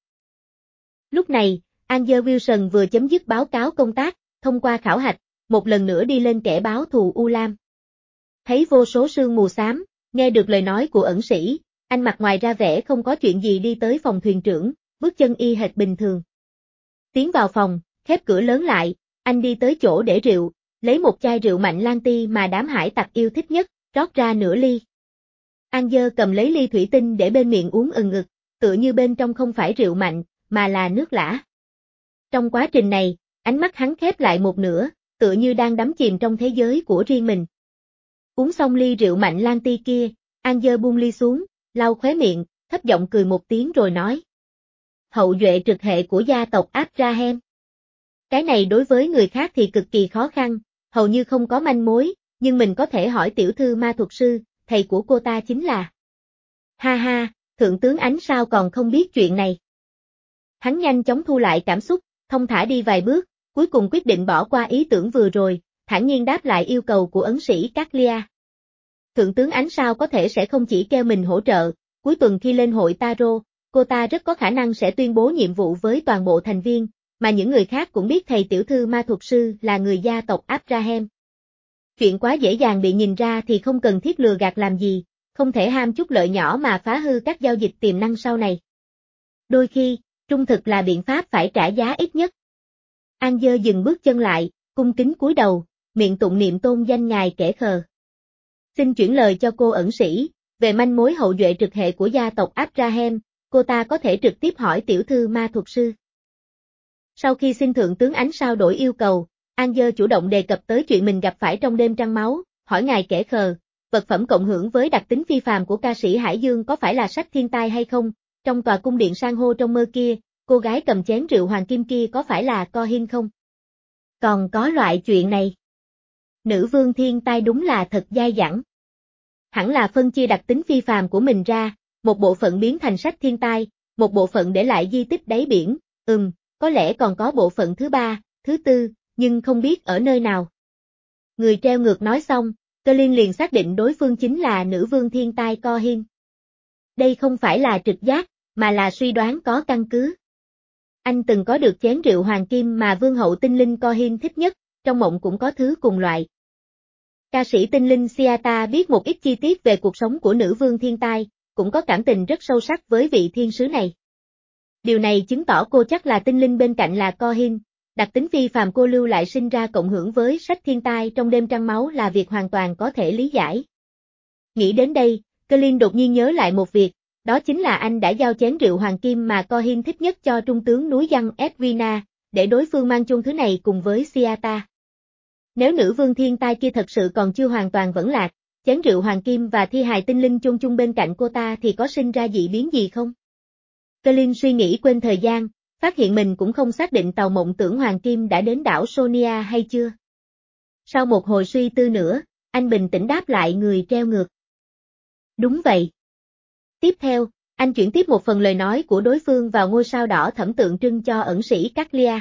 Lúc này, Angel Wilson vừa chấm dứt báo cáo công tác, thông qua khảo hạch, một lần nữa đi lên kẻ báo thù U Lam. Thấy vô số sương mù xám, nghe được lời nói của ẩn sĩ, anh mặt ngoài ra vẻ không có chuyện gì đi tới phòng thuyền trưởng, bước chân y hệt bình thường. Tiến vào phòng, khép cửa lớn lại, anh đi tới chỗ để rượu, lấy một chai rượu mạnh lan ti mà đám hải tặc yêu thích nhất, rót ra nửa ly. Angel cầm lấy ly thủy tinh để bên miệng uống ừng ực, tựa như bên trong không phải rượu mạnh, mà là nước lã. Trong quá trình này, ánh mắt hắn khép lại một nửa, tựa như đang đắm chìm trong thế giới của riêng mình. Uống xong ly rượu mạnh lan ti kia, Angel buông ly xuống, lau khóe miệng, thấp giọng cười một tiếng rồi nói. Hậu duệ trực hệ của gia tộc Abraham. Cái này đối với người khác thì cực kỳ khó khăn, hầu như không có manh mối, nhưng mình có thể hỏi tiểu thư ma thuật sư, thầy của cô ta chính là. Ha ha, thượng tướng Ánh sao còn không biết chuyện này. Hắn nhanh chóng thu lại cảm xúc, thông thả đi vài bước, cuối cùng quyết định bỏ qua ý tưởng vừa rồi, thản nhiên đáp lại yêu cầu của ấn sĩ Caglia. Thượng tướng Ánh sao có thể sẽ không chỉ kêu mình hỗ trợ, cuối tuần khi lên hội Taro, cô ta rất có khả năng sẽ tuyên bố nhiệm vụ với toàn bộ thành viên, mà những người khác cũng biết thầy tiểu thư ma thuật sư là người gia tộc Abraham. Chuyện quá dễ dàng bị nhìn ra thì không cần thiết lừa gạt làm gì, không thể ham chút lợi nhỏ mà phá hư các giao dịch tiềm năng sau này. Đôi khi, trung thực là biện pháp phải trả giá ít nhất. Angel dừng bước chân lại, cung kính cúi đầu, miệng tụng niệm tôn danh ngài kẻ khờ. Xin chuyển lời cho cô ẩn sĩ, về manh mối hậu duệ trực hệ của gia tộc Abraham, cô ta có thể trực tiếp hỏi tiểu thư ma thuật sư. Sau khi xin thượng tướng Ánh sao đổi yêu cầu, Angel chủ động đề cập tới chuyện mình gặp phải trong đêm trăng máu, hỏi ngài kẻ khờ, vật phẩm cộng hưởng với đặc tính phi phàm của ca sĩ Hải Dương có phải là sách thiên tai hay không, trong tòa cung điện san hô trong mơ kia, cô gái cầm chén rượu hoàng kim kia có phải là Cohin không? Còn có loại chuyện này. Nữ vương thiên tai đúng là thật dai dẳng. Hẳn là phân chia đặc tính phi phàm của mình ra, một bộ phận biến thành sách thiên tai, một bộ phận để lại di tích đáy biển, ừm, có lẽ còn có bộ phận thứ ba, thứ tư, nhưng không biết ở nơi nào. Người treo ngược nói xong, Colin liền xác định đối phương chính là nữ vương thiên tai Cohin. Đây không phải là trực giác, mà là suy đoán có căn cứ. Anh từng có được chén rượu hoàng kim mà vương hậu tinh linh Cohin thích nhất, trong mộng cũng có thứ cùng loại. Ca sĩ tinh linh Siata biết một ít chi tiết về cuộc sống của nữ vương thiên tai, cũng có cảm tình rất sâu sắc với vị thiên sứ này. Điều này chứng tỏ cô chắc là tinh linh bên cạnh là Cohin, đặc tính phi phàm cô lưu lại sinh ra cộng hưởng với sách thiên tai trong đêm trăng máu là việc hoàn toàn có thể lý giải. Nghĩ đến đây, Colin đột nhiên nhớ lại một việc, đó chính là anh đã giao chén rượu hoàng kim mà Cohin thích nhất cho trung tướng núi Giăng Edwina, để đối phương mang chung thứ này cùng với Siata. Nếu nữ vương thiên tai kia thật sự còn chưa hoàn toàn vẫn lạc, chén rượu hoàng kim và thi hài tinh linh chung chung bên cạnh cô ta thì có sinh ra dị biến gì không? Colin suy nghĩ quên thời gian, phát hiện mình cũng không xác định tàu mộng tưởng hoàng kim đã đến đảo Sonia hay chưa. Sau một hồi suy tư nữa, anh bình tĩnh đáp lại người treo ngược. Đúng vậy. Tiếp theo, anh chuyển tiếp một phần lời nói của đối phương vào ngôi sao đỏ thẫm tượng trưng cho ẩn sĩ Caglia.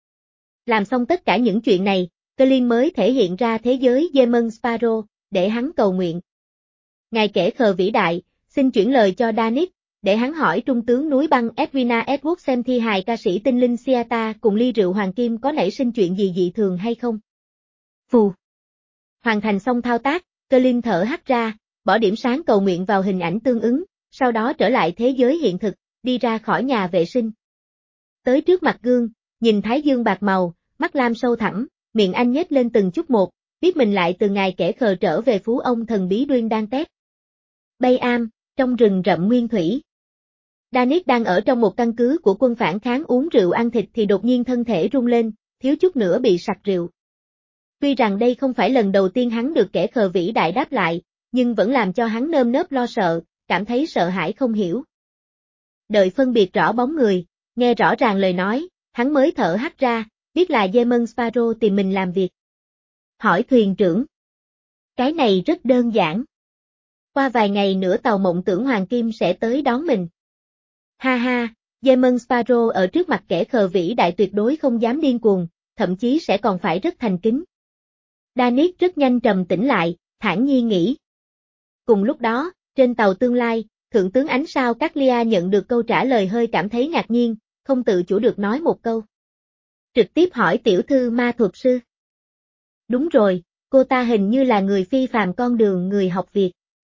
Làm xong tất cả những chuyện này, Colin mới thể hiện ra thế giới Demon Sparrow, để hắn cầu nguyện. Ngài kẻ khờ vĩ đại, xin chuyển lời cho Danis, để hắn hỏi trung tướng núi băng Edwina Edward xem thi hài ca sĩ tinh linh Siata cùng ly rượu hoàng kim có nảy sinh chuyện gì dị thường hay không. Phù. Hoàn thành xong thao tác, Colin thở hắt ra, bỏ điểm sáng cầu nguyện vào hình ảnh tương ứng, sau đó trở lại thế giới hiện thực, đi ra khỏi nhà vệ sinh. Tới trước mặt gương, nhìn thái dương bạc màu, mắt lam sâu thẳm, miệng anh nhếch lên từng chút một, biết mình lại từ ngày kẻ khờ trở về phú ông thần bí Đuyên đang tép. Bay am, trong rừng rậm nguyên thủy. Danis đang ở trong một căn cứ của quân phản kháng uống rượu ăn thịt thì đột nhiên thân thể rung lên, thiếu chút nữa bị sặc rượu. Tuy rằng đây không phải lần đầu tiên hắn được kẻ khờ vĩ đại đáp lại, nhưng vẫn làm cho hắn nơm nớp lo sợ, cảm thấy sợ hãi không hiểu. Đợi phân biệt rõ bóng người, nghe rõ ràng lời nói, hắn mới thở hắt ra, biết là Demon Sparrow tìm mình làm việc. Hỏi thuyền trưởng. Cái này rất đơn giản. Qua vài ngày nữa tàu mộng tưởng hoàng kim sẽ tới đón mình. Ha ha, Demon Sparrow ở trước mặt kẻ khờ vĩ đại tuyệt đối không dám điên cuồng, thậm chí sẽ còn phải rất thành kính. Danis rất nhanh trầm tĩnh lại, thản nhiên nghĩ. Cùng lúc đó, trên tàu tương lai, Thượng tướng Ánh Sao Caglia nhận được câu trả lời hơi cảm thấy ngạc nhiên, không tự chủ được nói một câu. Trực tiếp hỏi tiểu thư ma thuật sư. Đúng rồi, cô ta hình như là người phi phàm con đường người học Việt.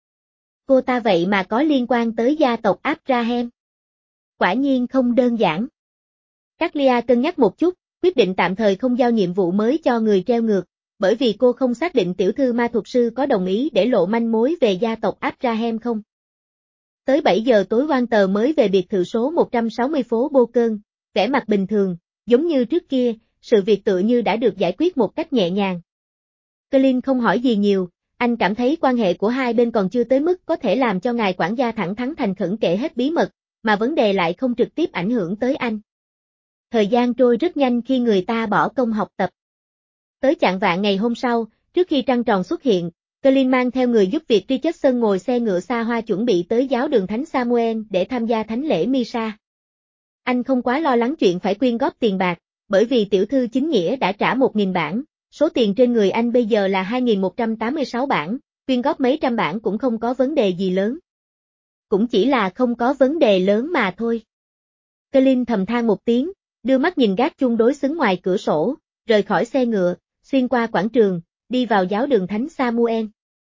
Cô ta vậy mà có liên quan tới gia tộc Abraham. Quả nhiên không đơn giản. Caglia cân nhắc một chút, quyết định tạm thời không giao nhiệm vụ mới cho người treo ngược, bởi vì cô không xác định tiểu thư ma thuật sư có đồng ý để lộ manh mối về gia tộc Abraham không. Tới bảy giờ tối Walter mới về biệt thự số một trăm sáu mươi phố Bô Cơn, vẻ mặt bình thường, giống như trước kia, sự việc tựa như đã được giải quyết một cách nhẹ nhàng. Colin không hỏi gì nhiều, anh cảm thấy quan hệ của hai bên còn chưa tới mức có thể làm cho ngài quản gia thẳng thắn thành khẩn kể hết bí mật, mà vấn đề lại không trực tiếp ảnh hưởng tới anh. Thời gian trôi rất nhanh khi người ta bỏ công học tập. Tới chạng vạng ngày hôm sau, trước khi trăng tròn xuất hiện, Colin mang theo người giúp việc Richardson ngồi xe ngựa xa hoa chuẩn bị tới giáo đường Thánh Samuel để tham gia thánh lễ Misa. Anh không quá lo lắng chuyện phải quyên góp tiền bạc, bởi vì tiểu thư chính nghĩa đã trả một nghìn bảng, số tiền trên người anh bây giờ là hai nghìn một trăm tám mươi sáu bảng, quyên góp mấy trăm bảng cũng không có vấn đề gì lớn. Cũng chỉ là không có vấn đề lớn mà thôi. Colin thầm than một tiếng, đưa mắt nhìn gác chung đối xứng ngoài cửa sổ, rời khỏi xe ngựa, xuyên qua quảng trường, đi vào giáo đường Thánh Samuel.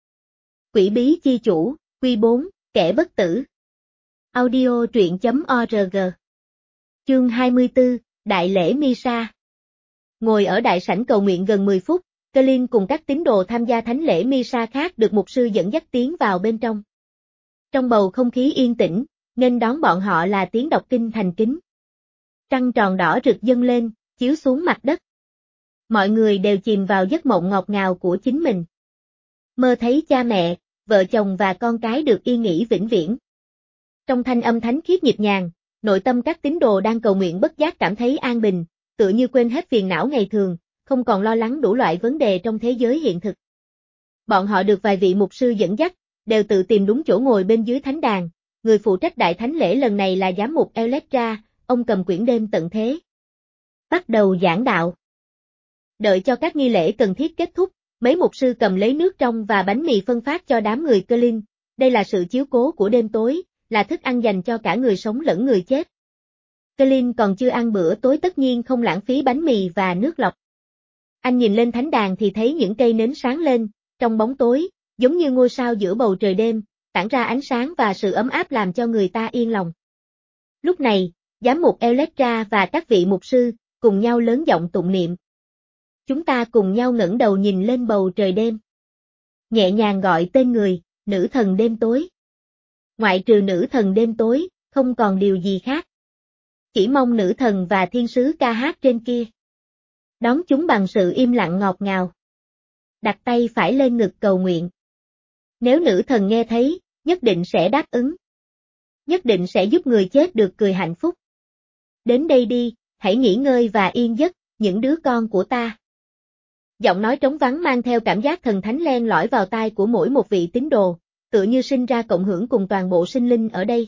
Quỷ bí chi chủ, Quy bốn, kẻ bất tử. Audio truyện chấm org. Chương hai mươi tư, Đại lễ Misa. Ngồi ở đại sảnh cầu nguyện gần mười phút, Colin cùng các tín đồ tham gia thánh lễ Misa khác được mục sư dẫn dắt tiến vào bên trong. Trong bầu không khí yên tĩnh, nên đón bọn họ là tiếng đọc kinh thành kính. Trăng tròn đỏ rực dâng lên, chiếu xuống mặt đất. Mọi người đều chìm vào giấc mộng ngọt ngào của chính mình. Mơ thấy cha mẹ, vợ chồng và con cái được yên nghỉ vĩnh viễn. Trong thanh âm thánh khiết nhịp nhàng, nội tâm các tín đồ đang cầu nguyện bất giác cảm thấy an bình, tựa như quên hết phiền não ngày thường, không còn lo lắng đủ loại vấn đề trong thế giới hiện thực. Bọn họ được vài vị mục sư dẫn dắt, đều tự tìm đúng chỗ ngồi bên dưới thánh đàn. Người phụ trách đại thánh lễ lần này là giám mục Electra, ông cầm quyển đêm tận thế. Bắt đầu giảng đạo. Đợi cho các nghi lễ cần thiết kết thúc, mấy mục sư cầm lấy nước trong và bánh mì phân phát cho đám người Colin. Đây là sự chiếu cố của đêm tối, là thức ăn dành cho cả người sống lẫn người chết. Colin còn chưa ăn bữa tối tất nhiên không lãng phí bánh mì và nước lọc. Anh nhìn lên thánh đàn thì thấy những cây nến sáng lên, trong bóng tối, giống như ngôi sao giữa bầu trời đêm, tản ra ánh sáng và sự ấm áp làm cho người ta yên lòng. Lúc này, giám mục Electra và các vị mục sư, cùng nhau lớn giọng tụng niệm. Chúng ta cùng nhau ngẩng đầu nhìn lên bầu trời đêm. Nhẹ nhàng gọi tên người, nữ thần đêm tối. Ngoại trừ nữ thần đêm tối, không còn điều gì khác. Chỉ mong nữ thần và thiên sứ ca hát trên kia. Đón chúng bằng sự im lặng ngọt ngào. Đặt tay phải lên ngực cầu nguyện. Nếu nữ thần nghe thấy, nhất định sẽ đáp ứng. Nhất định sẽ giúp người chết được cười hạnh phúc. Đến đây đi, hãy nghỉ ngơi và yên giấc, những đứa con của ta. Giọng nói trống vắng mang theo cảm giác thần thánh len lỏi vào tai của mỗi một vị tín đồ, tựa như sinh ra cộng hưởng cùng toàn bộ sinh linh ở đây.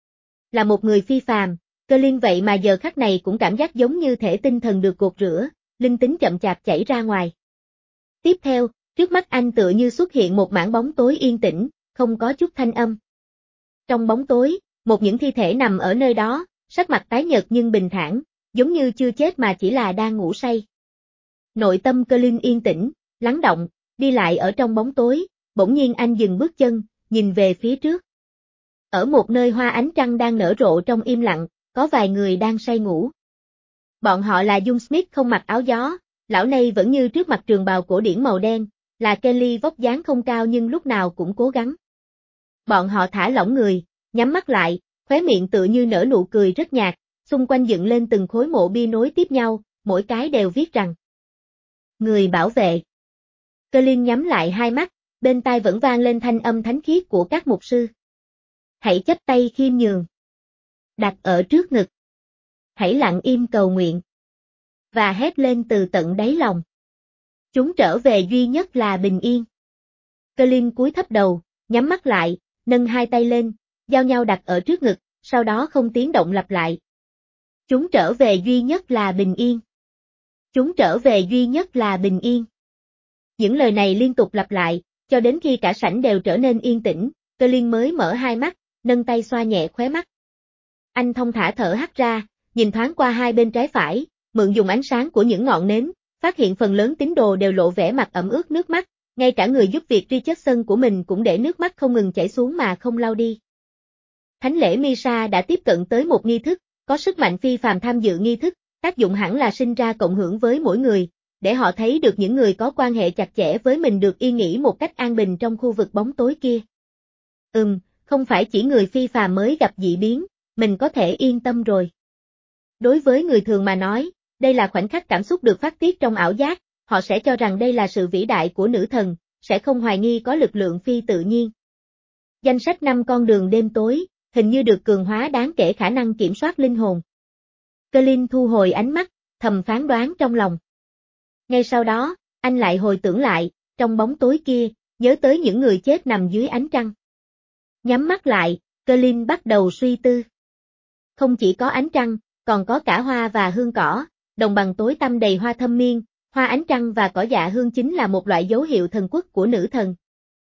Là một người phi phàm, Colin vậy mà giờ khắc này cũng cảm giác giống như thể tinh thần được gột rửa, linh tính chậm chạp chảy ra ngoài. Tiếp theo, trước mắt anh tựa như xuất hiện một mảng bóng tối yên tĩnh, không có chút thanh âm. Trong bóng tối, một những thi thể nằm ở nơi đó, sắc mặt tái nhợt nhưng bình thản, giống như chưa chết mà chỉ là đang ngủ say. Nội tâm Colin yên tĩnh, lắng động, đi lại ở trong bóng tối, bỗng nhiên anh dừng bước chân, nhìn về phía trước. Ở một nơi hoa ánh trăng đang nở rộ trong im lặng, có vài người đang say ngủ. Bọn họ là Dung Smith không mặc áo gió, lão này vẫn như trước mặt trường bào cổ điển màu đen, là Kelly vóc dáng không cao nhưng lúc nào cũng cố gắng. Bọn họ thả lỏng người, nhắm mắt lại, khóe miệng tựa như nở nụ cười rất nhạt, xung quanh dựng lên từng khối mộ bia nối tiếp nhau, mỗi cái đều viết rằng người bảo vệ. Colin nhắm lại hai mắt, bên tai vẫn vang lên thanh âm thánh khiết của các mục sư. Hãy chắp tay khiêm nhường. Đặt ở trước ngực. Hãy lặng im cầu nguyện. Và hét lên từ tận đáy lòng. Chúng trở về duy nhất là bình yên. Colin cúi thấp đầu, nhắm mắt lại, nâng hai tay lên, giao nhau đặt ở trước ngực, sau đó không tiếng động lặp lại. Chúng trở về duy nhất là bình yên. Chúng trở về duy nhất là bình yên. Những lời này liên tục lặp lại, cho đến khi cả sảnh đều trở nên yên tĩnh, Cơ Liên mới mở hai mắt, nâng tay xoa nhẹ khóe mắt. Anh thong thả thở hắt ra, nhìn thoáng qua hai bên trái phải, mượn dùng ánh sáng của những ngọn nến, phát hiện phần lớn tín đồ đều lộ vẻ mặt ẩm ướt nước mắt, ngay cả người giúp việc Richardson của mình cũng để nước mắt không ngừng chảy xuống mà không lau đi. Thánh lễ Misa đã tiếp cận tới một nghi thức, có sức mạnh phi phàm tham dự nghi thức, tác dụng hẳn là sinh ra cộng hưởng với mỗi người, để họ thấy được những người có quan hệ chặt chẽ với mình được yên nghỉ một cách an bình trong khu vực bóng tối kia. Ừm, không phải chỉ người phi phàm mới gặp dị biến, mình có thể yên tâm rồi. Đối với người thường mà nói, đây là khoảnh khắc cảm xúc được phát tiết trong ảo giác, họ sẽ cho rằng đây là sự vĩ đại của nữ thần, sẽ không hoài nghi có lực lượng phi tự nhiên. Danh sách năm con đường đêm tối, hình như được cường hóa đáng kể khả năng kiểm soát linh hồn. Cơ Linh thu hồi ánh mắt, thầm phán đoán trong lòng. Ngay sau đó, anh lại hồi tưởng lại, trong bóng tối kia, nhớ tới những người chết nằm dưới ánh trăng. Nhắm mắt lại, Cơ Linh bắt đầu suy tư. Không chỉ có ánh trăng, còn có cả hoa và hương cỏ, đồng bằng tối tăm đầy hoa thâm miên, hoa ánh trăng và cỏ dạ hương chính là một loại dấu hiệu thần quốc của nữ thần.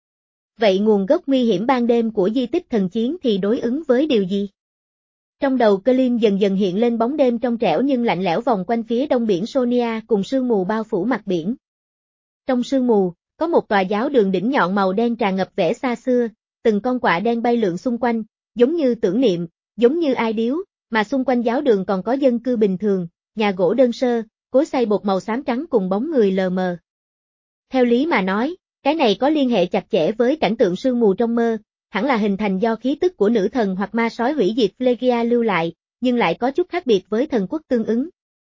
Vậy nguồn gốc nguy hiểm ban đêm của di tích thần chiến thì đối ứng với điều gì? Trong đầu Cơ Linh dần dần hiện lên bóng đêm trong trẻo nhưng lạnh lẽo vòng quanh phía đông biển Sonia cùng sương mù bao phủ mặt biển. Trong sương mù, có một tòa giáo đường đỉnh nhọn màu đen tràn ngập vẻ xa xưa, từng con quạ đen bay lượn xung quanh, giống như tưởng niệm, giống như ai điếu, mà xung quanh giáo đường còn có dân cư bình thường, nhà gỗ đơn sơ, cối xay bột màu xám trắng cùng bóng người lờ mờ. Theo lý mà nói, cái này có liên hệ chặt chẽ với cảnh tượng sương mù trong mơ, hẳn là hình thành do khí tức của nữ thần hoặc ma sói hủy diệt Phlegia lưu lại, nhưng lại có chút khác biệt với thần quốc tương ứng.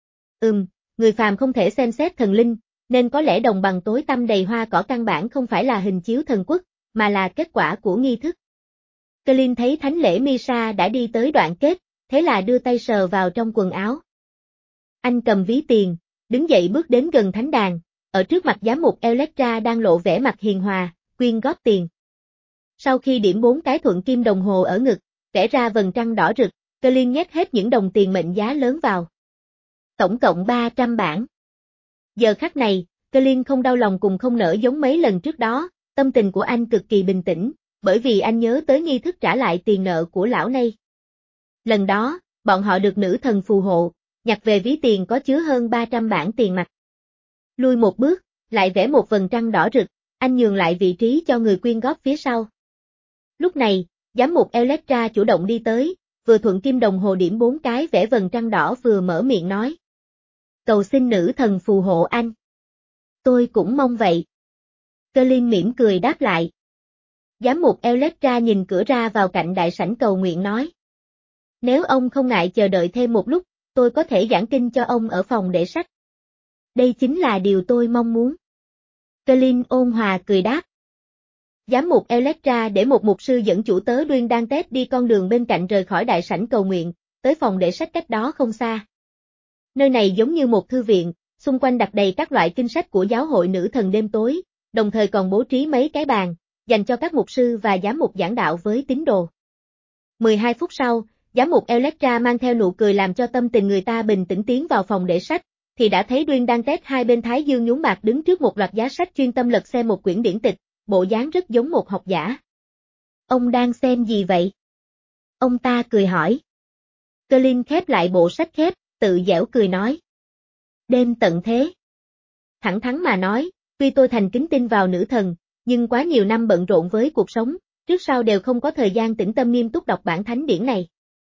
Ừm, người phàm không thể xem xét thần linh, nên có lẽ đồng bằng tối tăm đầy hoa cỏ căn bản không phải là hình chiếu thần quốc, mà là kết quả của nghi thức. Cơ Linh thấy thánh lễ Misa đã đi tới đoạn kết, thế là đưa tay sờ vào trong quần áo. Anh cầm ví tiền, đứng dậy bước đến gần thánh đàn, ở trước mặt giám mục Electra đang lộ vẻ mặt hiền hòa, quyên góp tiền. Sau khi điểm bốn cái thuận kim đồng hồ ở ngực, vẽ ra vầng trăng đỏ rực, Cơ Linh nhét hết những đồng tiền mệnh giá lớn vào. Tổng cộng ba trăm bảng. Giờ khắc này, Cơ Linh không đau lòng cùng không nở giống mấy lần trước đó, tâm tình của anh cực kỳ bình tĩnh, bởi vì anh nhớ tới nghi thức trả lại tiền nợ của lão này. Lần đó, bọn họ được nữ thần phù hộ, nhặt về ví tiền có chứa hơn ba trăm bảng tiền mặt. Lui một bước, lại vẽ một vầng trăng đỏ rực, anh nhường lại vị trí cho người quyên góp phía sau. Lúc này, giám mục Electra chủ động đi tới, vừa thuận kim đồng hồ điểm bốn cái vẽ vầng trăng đỏ vừa mở miệng nói. Cầu xin nữ thần phù hộ anh. Tôi cũng mong vậy. Cơ Linh mỉm cười đáp lại. Giám mục Electra nhìn cửa ra vào cạnh đại sảnh cầu nguyện nói. Nếu ông không ngại chờ đợi thêm một lúc, tôi có thể giảng kinh cho ông ở phòng để sách. Đây chính là điều tôi mong muốn. Cơ Linh ôn hòa cười đáp. Giám mục Electra để một mục sư dẫn chủ tớ Duyên đang tết đi con đường bên cạnh rời khỏi đại sảnh cầu nguyện, tới phòng để sách cách đó không xa. Nơi này giống như một thư viện, xung quanh đặt đầy các loại kinh sách của giáo hội nữ thần đêm tối, đồng thời còn bố trí mấy cái bàn, dành cho các mục sư và giám mục giảng đạo với tín đồ. mười hai phút sau, giám mục Electra mang theo nụ cười làm cho tâm tình người ta bình tĩnh tiến vào phòng để sách, thì đã thấy Duyên đang tét hai bên thái dương nhún bạc đứng trước một loạt giá sách chuyên tâm lật xem một quyển điển tịch, bộ dáng rất giống một học giả. Ông đang xem gì vậy? Ông ta cười hỏi. Cơ Linh khép lại bộ sách khép, tự dẻo cười nói. Đêm tận thế. Thẳng thắn mà nói, tuy tôi thành kính tin vào nữ thần, nhưng quá nhiều năm bận rộn với cuộc sống, trước sau đều không có thời gian tĩnh tâm nghiêm túc đọc bản thánh điển này.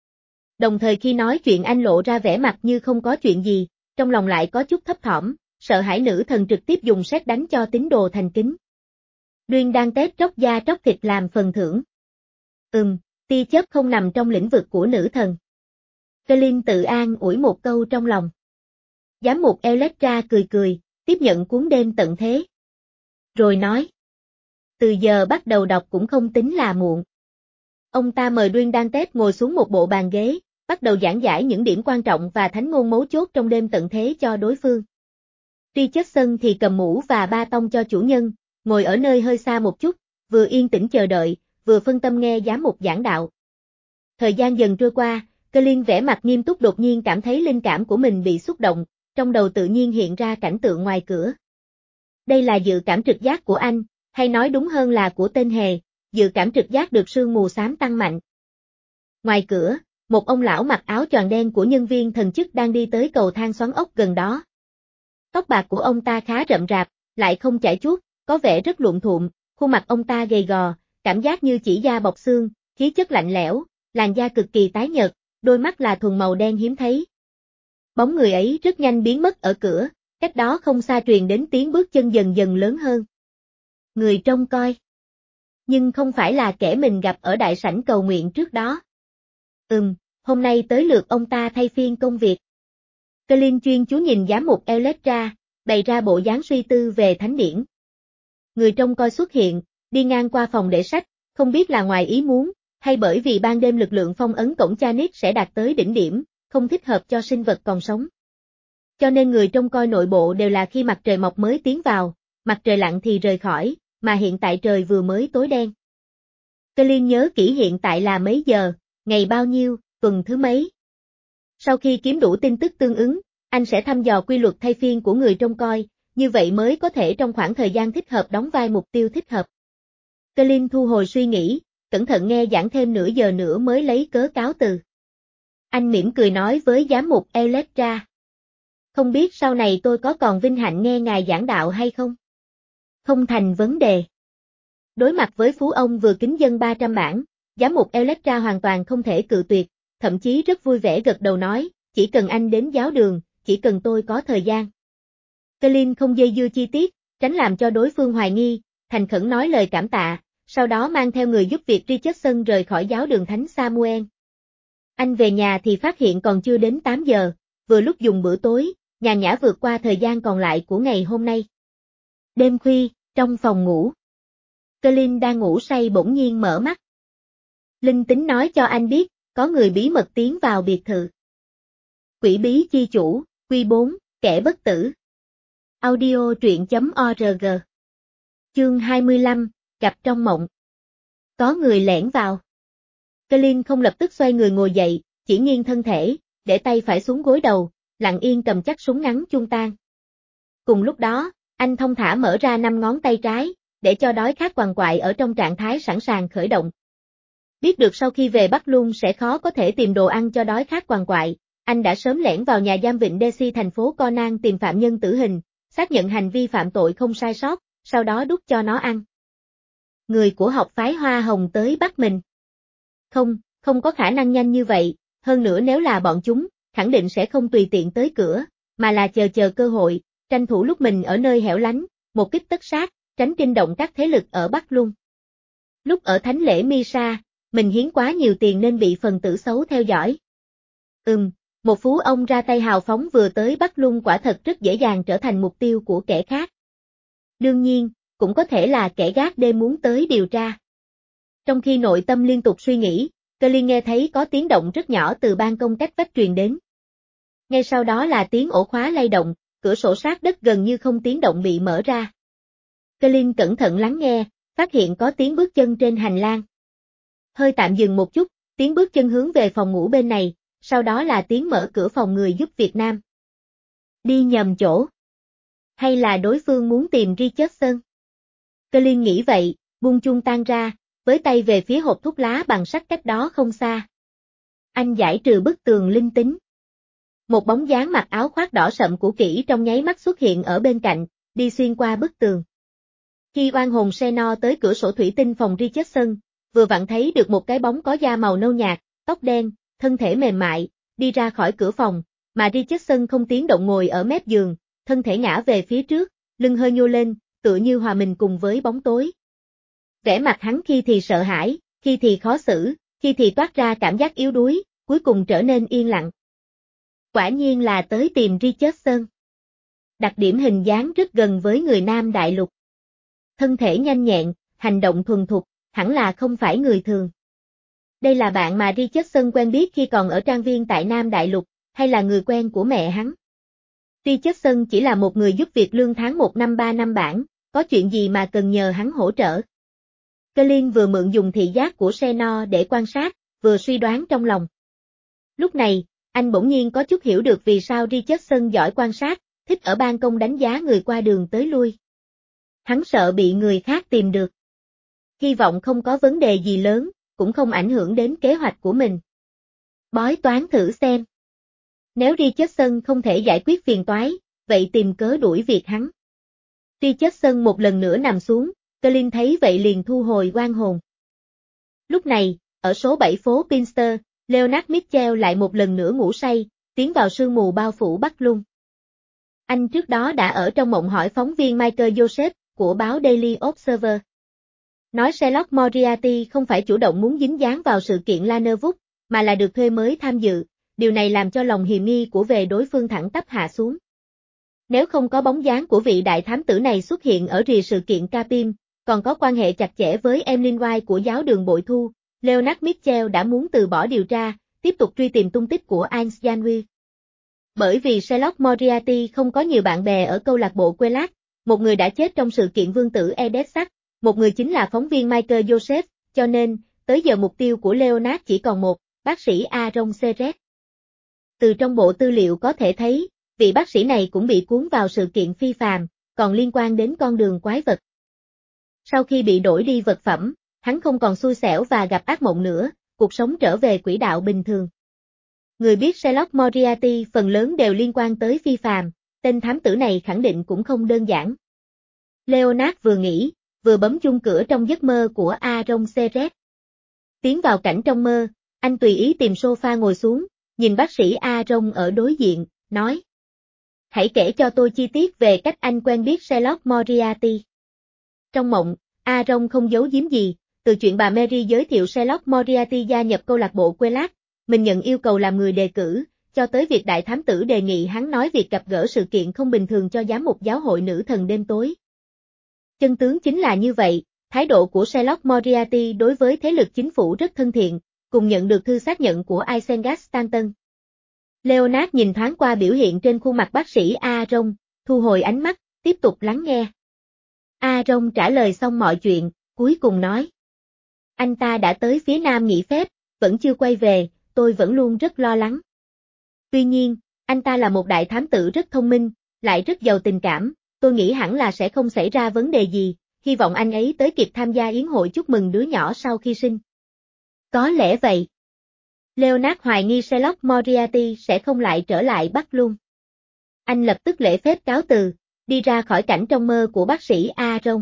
Đồng thời khi nói chuyện anh lộ ra vẻ mặt như không có chuyện gì, trong lòng lại có chút thấp thỏm, sợ hãi nữ thần trực tiếp dùng sét đánh cho tín đồ thành kính. Duyên đang tét tróc da tróc thịt làm phần thưởng. Ừm, tia chớp không nằm trong lĩnh vực của nữ thần. Cơ Linh tự an ủi một câu trong lòng. Giám mục Electra cười cười, tiếp nhận cuốn đêm tận thế. Rồi nói. Từ giờ bắt đầu đọc cũng không tính là muộn. Ông ta mời Duyên đang tét ngồi xuống một bộ bàn ghế, bắt đầu giảng giải những điểm quan trọng và thánh ngôn mấu chốt trong đêm tận thế cho đối phương. Richardson thì cầm mũ và ba tông cho chủ nhân, ngồi ở nơi hơi xa một chút, vừa yên tĩnh chờ đợi, vừa phân tâm nghe giám mục giảng đạo. Thời gian dần trôi qua, Cơ Linh vẻ mặt nghiêm túc đột nhiên cảm thấy linh cảm của mình bị xúc động, trong đầu tự nhiên hiện ra cảnh tượng ngoài cửa. Đây là dự cảm trực giác của anh, hay nói đúng hơn là của tên hề, dự cảm trực giác được sương mù xám tăng mạnh. Ngoài cửa, một ông lão mặc áo choàng đen của nhân viên thần chức đang đi tới cầu thang xoắn ốc gần đó. Tóc bạc của ông ta khá rậm rạp, lại không chải chuốt, có vẻ rất lụm thuộm, khuôn mặt ông ta gầy gò, cảm giác như chỉ da bọc xương, khí chất lạnh lẽo, làn da cực kỳ tái nhợt, đôi mắt là thuần màu đen hiếm thấy. Bóng người ấy rất nhanh biến mất ở cửa, cách đó không xa truyền đến tiếng bước chân dần dần lớn hơn. Người trông coi. Nhưng không phải là kẻ mình gặp ở đại sảnh cầu nguyện trước đó. Ừm, hôm nay tới lượt ông ta thay phiên công việc. Colin chuyên chú nhìn giám mục Electra, bày ra bộ dáng suy tư về thánh điển. Người trông coi xuất hiện, đi ngang qua phòng để sách, không biết là ngoài ý muốn, hay bởi vì ban đêm lực lượng phong ấn cổng Chanit sẽ đạt tới đỉnh điểm, không thích hợp cho sinh vật còn sống. Cho nên người trông coi nội bộ đều là khi mặt trời mọc mới tiến vào, mặt trời lặn thì rời khỏi, mà hiện tại trời vừa mới tối đen. Colin nhớ kỹ hiện tại là mấy giờ, ngày bao nhiêu, tuần thứ mấy. Sau khi kiếm đủ tin tức tương ứng, anh sẽ thăm dò quy luật thay phiên của người trông coi, như vậy mới có thể trong khoảng thời gian thích hợp đóng vai mục tiêu thích hợp. Colin thu hồi suy nghĩ, cẩn thận nghe giảng thêm nửa giờ nữa mới lấy cớ cáo từ. Anh mỉm cười nói với giám mục Electra. Không biết sau này tôi có còn vinh hạnh nghe ngài giảng đạo hay không? Không thành vấn đề. Đối mặt với phú ông vừa kính dâng ba trăm bảng, giám mục Electra hoàn toàn không thể cự tuyệt, thậm chí rất vui vẻ gật đầu nói, chỉ cần anh đến giáo đường, chỉ cần tôi có thời gian. Colin không dây dưa chi tiết, tránh làm cho đối phương hoài nghi, thành khẩn nói lời cảm tạ, sau đó mang theo người giúp việc Richardson rời khỏi giáo đường Thánh Samuel. Anh về nhà thì phát hiện còn chưa đến tám giờ, vừa lúc dùng bữa tối, nhàn nhã vượt qua thời gian còn lại của ngày hôm nay. Đêm khuya, trong phòng ngủ. Colin đang ngủ say bỗng nhiên mở mắt. Linh tính nói cho anh biết, có người bí mật tiến vào biệt thự. Quỷ bí chi chủ, quy bốn, kẻ bất tử. Audio truyện chấm org. Chương hai mươi lăm, gặp trong mộng. Có người lẻn vào. Colin không lập tức xoay người ngồi dậy, chỉ nghiêng thân thể, để tay phải xuống gối đầu, lặng yên cầm chắc súng ngắn chung tan. Cùng lúc đó, anh thông thả mở ra năm ngón tay trái, để cho đói khát quằn quại ở trong trạng thái sẵn sàng khởi động. Biết được sau khi về Bắc Luân sẽ khó có thể tìm đồ ăn cho đói khát quằn quại, anh đã sớm lẻn vào nhà giam Vịnh Desi thành phố Conan tìm phạm nhân tử hình, xác nhận hành vi phạm tội không sai sót, sau đó đút cho nó ăn. Người của học phái Hoa Hồng tới bắt mình. Không, không có khả năng nhanh như vậy, hơn nữa nếu là bọn chúng, khẳng định sẽ không tùy tiện tới cửa, mà là chờ chờ cơ hội, tranh thủ lúc mình ở nơi hẻo lánh, một kích tất sát, tránh kinh động các thế lực ở Bắc Luân. Lúc ở thánh lễ Misa, mình hiến quá nhiều tiền nên bị phần tử xấu theo dõi. Ừm, một phú ông ra tay hào phóng vừa tới Bắc Luân quả thật rất dễ dàng trở thành mục tiêu của kẻ khác. Đương nhiên, cũng có thể là kẻ gác đêm muốn tới điều tra. Trong khi nội tâm liên tục suy nghĩ, Colin nghe thấy có tiếng động rất nhỏ từ ban công cách vách truyền đến. Ngay sau đó là tiếng ổ khóa lay động, cửa sổ sát đất gần như không tiếng động bị mở ra. Colin cẩn thận lắng nghe, phát hiện có tiếng bước chân trên hành lang. Hơi tạm dừng một chút, tiếng bước chân hướng về phòng ngủ bên này, sau đó là tiếng mở cửa phòng người giúp Việt Nam. Đi nhầm chỗ. Hay là đối phương muốn tìm Richardson? Colin nghĩ vậy, buông chung tan ra, với tay về phía hộp thuốc lá bằng sắt cách đó không xa. Anh giải trừ bức tường linh tính. Một bóng dáng mặc áo khoác đỏ sậm cũ kỹ trong nháy mắt xuất hiện ở bên cạnh, đi xuyên qua bức tường. Khi oan hồn Seno tới cửa sổ thủy tinh phòng Richardson, vừa vặn thấy được một cái bóng có da màu nâu nhạt, tóc đen, thân thể mềm mại, đi ra khỏi cửa phòng, mà Richardson không tiếng động ngồi ở mép giường, thân thể ngã về phía trước, lưng hơi nhô lên, tựa như hòa mình cùng với bóng tối. Vẻ mặt hắn khi thì sợ hãi, khi thì khó xử, khi thì toát ra cảm giác yếu đuối, cuối cùng trở nên yên lặng. Quả nhiên là tới tìm Richardson. Đặc điểm hình dáng rất gần với người Nam Đại Lục. Thân thể nhanh nhẹn, hành động thuần thục, hẳn là không phải người thường. Đây là bạn mà Richardson quen biết khi còn ở trang viên tại Nam Đại Lục, hay là người quen của mẹ hắn? Richardson chỉ là một người giúp việc lương tháng một năm ba năm bảng, có chuyện gì mà cần nhờ hắn hỗ trợ? Colin vừa mượn dùng thị giác của Seno để quan sát, vừa suy đoán trong lòng. Lúc này, anh bỗng nhiên có chút hiểu được vì sao Richardson giỏi quan sát, thích ở ban công đánh giá người qua đường tới lui. Hắn sợ bị người khác tìm được. Hy vọng không có vấn đề gì lớn, cũng không ảnh hưởng đến kế hoạch của mình. Bói toán thử xem. Nếu Richardson không thể giải quyết phiền toái, vậy tìm cớ đuổi việc hắn. Richardson một lần nữa nằm xuống, Colin thấy vậy liền thu hồi oan hồn. Lúc này, ở số bảy phố Pinster, Leonard Mitchell lại một lần nữa ngủ say, tiến vào sương mù bao phủ Bắc Lung. Anh trước đó đã ở trong mộng hỏi phóng viên Michael Joseph, của báo Daily Observer. Nói Sherlock Moriarty không phải chủ động muốn dính dáng vào sự kiện Lanerwood, mà là được thuê mới tham dự, điều này làm cho lòng hiềm nghi của về đối phương thẳng tắp hạ xuống. Nếu không có bóng dáng của vị đại thám tử này xuất hiện ở rìa sự kiện Capim, còn có quan hệ chặt chẽ với Emlyn White của giáo đường bội thu, Leonard Mitchell đã muốn từ bỏ điều tra, tiếp tục truy tìm tung tích của Ines Janwy. Bởi vì Sherlock Moriarty không có nhiều bạn bè ở câu lạc bộ Quelaag, một người đã chết trong sự kiện vương tử Edessac, một người chính là phóng viên Michael Joseph, cho nên, tới giờ mục tiêu của Leonard chỉ còn một, bác sĩ Aaron Seret. Từ trong bộ tư liệu có thể thấy, vị bác sĩ này cũng bị cuốn vào sự kiện phi phàm, còn liên quan đến con đường quái vật. Sau khi bị đổi đi vật phẩm, hắn không còn xui xẻo và gặp ác mộng nữa, cuộc sống trở về quỹ đạo bình thường. Người biết Sherlock Moriarty phần lớn đều liên quan tới phi phàm, tên thám tử này khẳng định cũng không đơn giản. Leonard vừa nghĩ, vừa bấm chuông cửa trong giấc mơ của Aaron Seret. Tiến vào cảnh trong mơ, anh tùy ý tìm sofa ngồi xuống, nhìn bác sĩ Aaron ở đối diện, nói: "Hãy kể cho tôi chi tiết về cách anh quen biết Sherlock Moriarty." Trong mộng, Aaron không giấu giếm gì, từ chuyện bà Mary giới thiệu Sherlock Moriarty gia nhập câu lạc bộ Quelaag, mình nhận yêu cầu làm người đề cử, cho tới việc đại thám tử đề nghị hắn nói việc gặp gỡ sự kiện không bình thường cho giám mục giáo hội nữ thần đêm tối. Chân tướng chính là như vậy, thái độ của Sherlock Moriarty đối với thế lực chính phủ rất thân thiện, cùng nhận được thư xác nhận của Isengard Stanton. Leonard nhìn thoáng qua biểu hiện trên khuôn mặt bác sĩ Aaron, thu hồi ánh mắt, tiếp tục lắng nghe. Aaron trả lời xong mọi chuyện, cuối cùng nói: "Anh ta đã tới phía Nam nghỉ phép, vẫn chưa quay về, tôi vẫn luôn rất lo lắng. Tuy nhiên, anh ta là một đại thám tử rất thông minh, lại rất giàu tình cảm, tôi nghĩ hẳn là sẽ không xảy ra vấn đề gì, hy vọng anh ấy tới kịp tham gia yến hội chúc mừng đứa nhỏ sau khi sinh." Có lẽ vậy. Leonard hoài nghi Sherlock Moriarty sẽ không lại trở lại Bắc Lung. Anh lập tức lễ phép cáo từ, đi ra khỏi cảnh trong mơ của bác sĩ Aaron.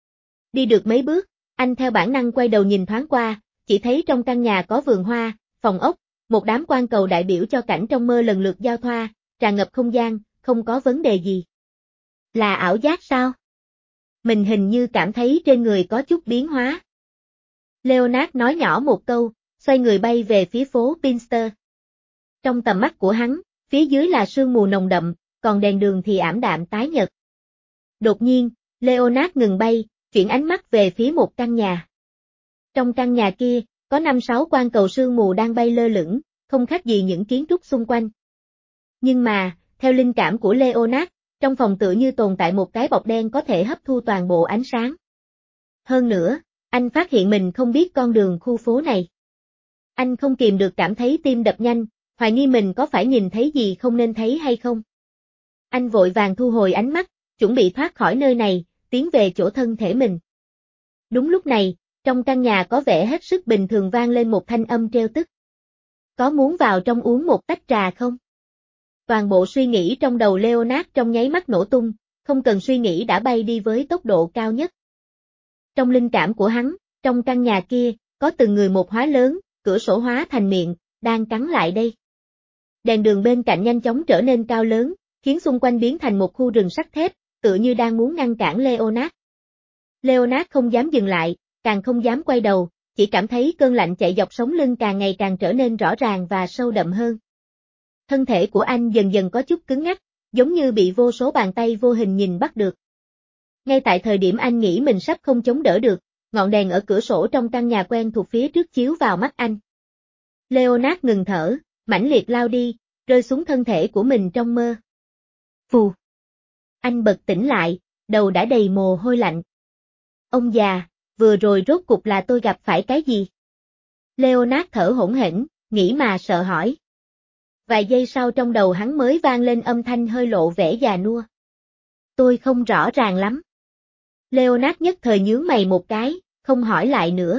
Đi được mấy bước, anh theo bản năng quay đầu nhìn thoáng qua, chỉ thấy trong căn nhà có vườn hoa, phòng ốc, một đám quan cầu đại biểu cho cảnh trong mơ lần lượt giao thoa, tràn ngập không gian, không có vấn đề gì. Là ảo giác sao? Mình hình như cảm thấy trên người có chút biến hóa. Leonard nói nhỏ một câu, xoay người bay về phía phố Pinster. Trong tầm mắt của hắn, phía dưới là sương mù nồng đậm, còn đèn đường thì ảm đạm tái nhật. Đột nhiên, Leonard ngừng bay, chuyển ánh mắt về phía một căn nhà. Trong căn nhà kia, có năm sáu quan cầu sương mù đang bay lơ lửng, không khác gì những kiến trúc xung quanh. Nhưng mà, theo linh cảm của Leonard, trong phòng tựa như tồn tại một cái bọc đen có thể hấp thu toàn bộ ánh sáng. Hơn nữa, anh phát hiện mình không biết con đường khu phố này. Anh không kìm được cảm thấy tim đập nhanh, hoài nghi mình có phải nhìn thấy gì không nên thấy hay không. Anh vội vàng thu hồi ánh mắt, chuẩn bị thoát khỏi nơi này, tiến về chỗ thân thể mình. Đúng lúc này, trong căn nhà có vẻ hết sức bình thường vang lên một thanh âm trêu tức. "Có muốn vào trong uống một tách trà không?" Toàn bộ suy nghĩ trong đầu Leonard trong nháy mắt nổ tung, không cần suy nghĩ đã bay đi với tốc độ cao nhất. Trong linh cảm của hắn, trong căn nhà kia, có từng người một hóa lớn, cửa sổ hóa thành miệng, đang cắn lại đây. Đèn đường bên cạnh nhanh chóng trở nên cao lớn, khiến xung quanh biến thành một khu rừng sắt thép, tựa như đang muốn ngăn cản Leonard. Leonard không dám dừng lại, càng không dám quay đầu, chỉ cảm thấy cơn lạnh chạy dọc sống lưng càng ngày càng trở nên rõ ràng và sâu đậm hơn. Thân thể của anh dần dần có chút cứng ngắc, giống như bị vô số bàn tay vô hình nhìn bắt được. Ngay tại thời điểm anh nghĩ mình sắp không chống đỡ được, ngọn đèn ở cửa sổ trong căn nhà quen thuộc phía trước chiếu vào mắt anh. Leonard ngừng thở, mãnh liệt lao đi, rơi xuống thân thể của mình trong mơ. Phù! Anh bật tỉnh lại, đầu đã đầy mồ hôi lạnh. Ông già, vừa rồi rốt cục là tôi gặp phải cái gì? Leonard thở hổn hển, nghĩ mà sợ hỏi. Vài giây sau trong đầu hắn mới vang lên âm thanh hơi lộ vẻ già nua. Tôi không rõ ràng lắm. Leonard nhất thời nhướng mày một cái, không hỏi lại nữa.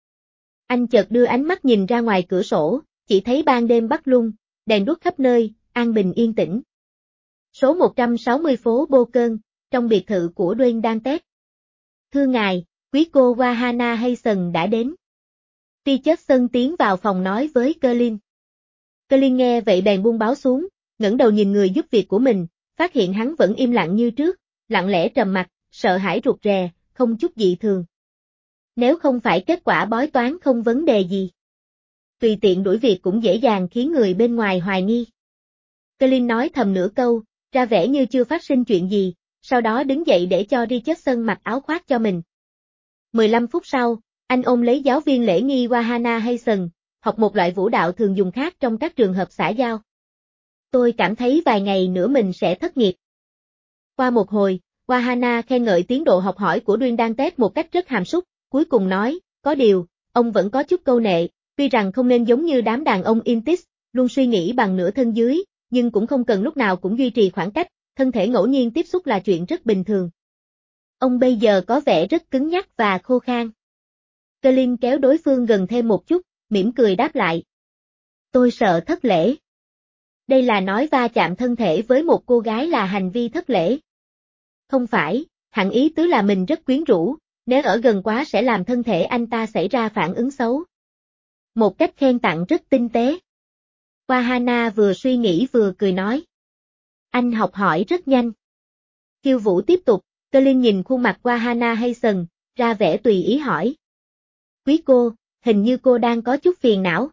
Anh chợt đưa ánh mắt nhìn ra ngoài cửa sổ, chỉ thấy ban đêm Bắc Lung, đèn đuốc khắp nơi, an bình yên tĩnh. Số một trăm sáu mươi phố Bocơn, trong biệt thự của Dwayne Dantes. Thưa ngài, quý cô Wahana Hazen đã đến. Richardson tiến vào phòng nói với Colin. Colin nghe vậy bèn buông báo xuống, ngẩng đầu nhìn người giúp việc của mình, phát hiện hắn vẫn im lặng như trước, lặng lẽ trầm mặc, sợ hãi rụt rè, không chút dị thường. Nếu không phải kết quả bói toán không vấn đề gì. Tùy tiện đuổi việc cũng dễ dàng khiến người bên ngoài hoài nghi. Colin nói thầm nửa câu, ra vẻ như chưa phát sinh chuyện gì, sau đó đứng dậy để cho Richardson mặc áo khoác cho mình. mười lăm phút sau, anh ôm lấy giáo viên lễ nghi Wahana Hazen, học một loại vũ đạo thường dùng khác trong các trường hợp xã giao. Tôi cảm thấy vài ngày nữa mình sẽ thất nghiệp. Qua một hồi, Wahana khen ngợi tiến độ học hỏi của Dwayne Dantes một cách rất hàm súc, cuối cùng nói, có điều, ông vẫn có chút câu nệ, tuy rằng không nên giống như đám đàn ông Intis, luôn suy nghĩ bằng nửa thân dưới, nhưng cũng không cần lúc nào cũng duy trì khoảng cách, thân thể ngẫu nhiên tiếp xúc là chuyện rất bình thường. Ông bây giờ có vẻ rất cứng nhắc và khô khan. Colin kéo đối phương gần thêm một chút, mỉm cười đáp lại. Tôi sợ thất lễ. Đây là nói va chạm thân thể với một cô gái là hành vi thất lễ. Không phải, hẳn ý tứ là mình rất quyến rũ, nếu ở gần quá sẽ làm thân thể anh ta xảy ra phản ứng xấu. Một cách khen tặng rất tinh tế. Wahana vừa suy nghĩ vừa cười nói. Anh học hỏi rất nhanh. Khiêu vũ tiếp tục, Colin nhìn khuôn mặt Wahana Hazen, ra vẻ tùy ý hỏi. Quý cô, hình như cô đang có chút phiền não.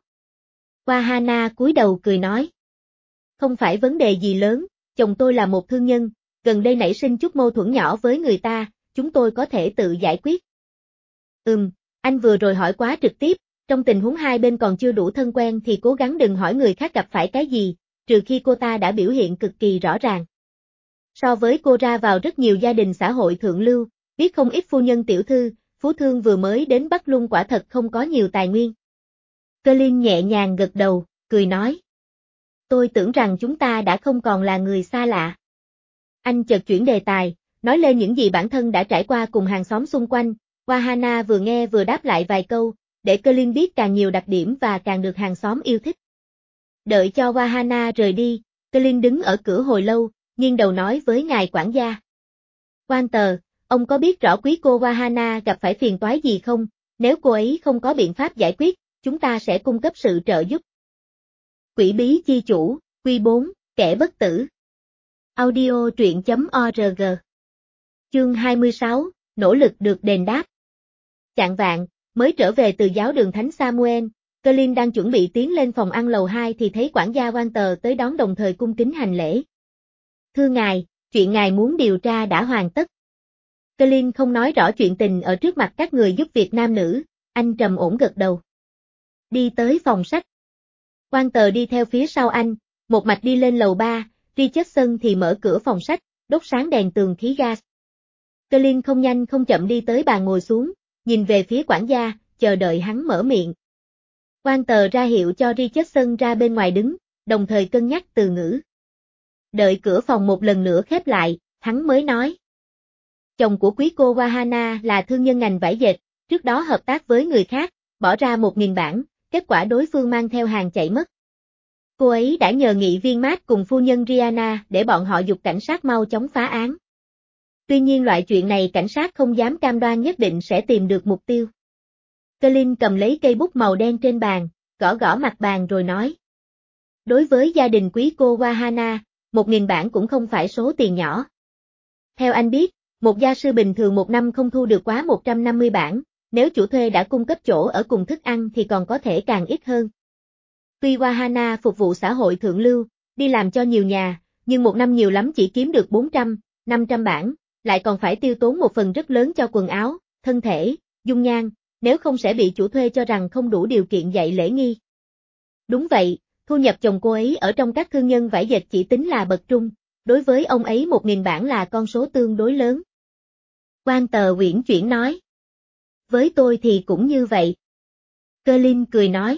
Wahana cúi đầu cười nói. Không phải vấn đề gì lớn, chồng tôi là một thương nhân, gần đây nảy sinh chút mâu thuẫn nhỏ với người ta, chúng tôi có thể tự giải quyết. Ừm, anh vừa rồi hỏi quá trực tiếp, trong tình huống hai bên còn chưa đủ thân quen thì cố gắng đừng hỏi người khác gặp phải cái gì, trừ khi cô ta đã biểu hiện cực kỳ rõ ràng. So với cô ra vào rất nhiều gia đình xã hội thượng lưu, biết không ít phu nhân tiểu thư, phú thương vừa mới đến Bắc Lung quả thật không có nhiều tài nguyên. Colin nhẹ nhàng gật đầu, cười nói. Tôi tưởng rằng chúng ta đã không còn là người xa lạ. Anh chợt chuyển đề tài, nói lên những gì bản thân đã trải qua cùng hàng xóm xung quanh, Wahana vừa nghe vừa đáp lại vài câu, để Colin biết càng nhiều đặc điểm và càng được hàng xóm yêu thích. Đợi cho Wahana rời đi, Colin đứng ở cửa hồi lâu, nghiêng đầu nói với ngài quản gia. Quan tờ, ông có biết rõ quý cô Wahana gặp phải phiền toái gì không? Nếu cô ấy không có biện pháp giải quyết, chúng ta sẽ cung cấp sự trợ giúp. Quỷ bí chi chủ, quy bốn, kẻ bất tử. Audio truyện chấm org. Chương hai mươi sáu, nỗ lực được đền đáp. Chạng vạn, mới trở về từ giáo đường Thánh Samuel, Colin đang chuẩn bị tiến lên phòng ăn lầu hai thì thấy quản gia quan tờ tới đón đồng thời cung kính hành lễ. Thưa ngài, chuyện ngài muốn điều tra đã hoàn tất. Colin không nói rõ chuyện tình ở trước mặt các người giúp việc nam nữ, anh trầm ổn gật đầu. Đi tới phòng sách. Quan tờ đi theo phía sau anh, một mạch đi lên lầu ba, Richardson thì mở cửa phòng sách, đốt sáng đèn tường khí gas. Colin không nhanh không chậm đi tới bàn ngồi xuống, nhìn về phía quản gia, chờ đợi hắn mở miệng. Quan tờ ra hiệu cho Richardson ra bên ngoài đứng, đồng thời cân nhắc từ ngữ. Đợi cửa phòng một lần nữa khép lại, hắn mới nói. Chồng của quý cô Wahana là thương nhân ngành vải dệt, trước đó hợp tác với người khác, bỏ ra một nghìn bảng, kết quả đối phương mang theo hàng chạy mất. Cô ấy đã nhờ nghị viên Matt cùng phu nhân Rihanna để bọn họ giục cảnh sát mau chóng phá án. Tuy nhiên loại chuyện này cảnh sát không dám cam đoan nhất định sẽ tìm được mục tiêu. Colin cầm lấy cây bút màu đen trên bàn, gõ gõ mặt bàn rồi nói. Đối với gia đình quý cô Wahana, một nghìn bảng cũng không phải số tiền nhỏ. Theo anh biết, một gia sư bình thường một năm không thu được quá một trăm năm mươi bảng, nếu chủ thuê đã cung cấp chỗ ở cùng thức ăn thì còn có thể càng ít hơn. Tuy Wahana phục vụ xã hội thượng lưu, đi làm cho nhiều nhà, nhưng một năm nhiều lắm chỉ kiếm được bốn trăm, năm trăm bảng, lại còn phải tiêu tốn một phần rất lớn cho quần áo, thân thể, dung nhan, nếu không sẽ bị chủ thuê cho rằng không đủ điều kiện dạy lễ nghi. Đúng vậy, thu nhập chồng cô ấy ở trong các thương nhân vải dệt chỉ tính là bậc trung, đối với ông ấy một nghìn bảng là con số tương đối lớn. Quan tờ uyển chuyển nói. Với tôi thì cũng như vậy. Colin cười nói.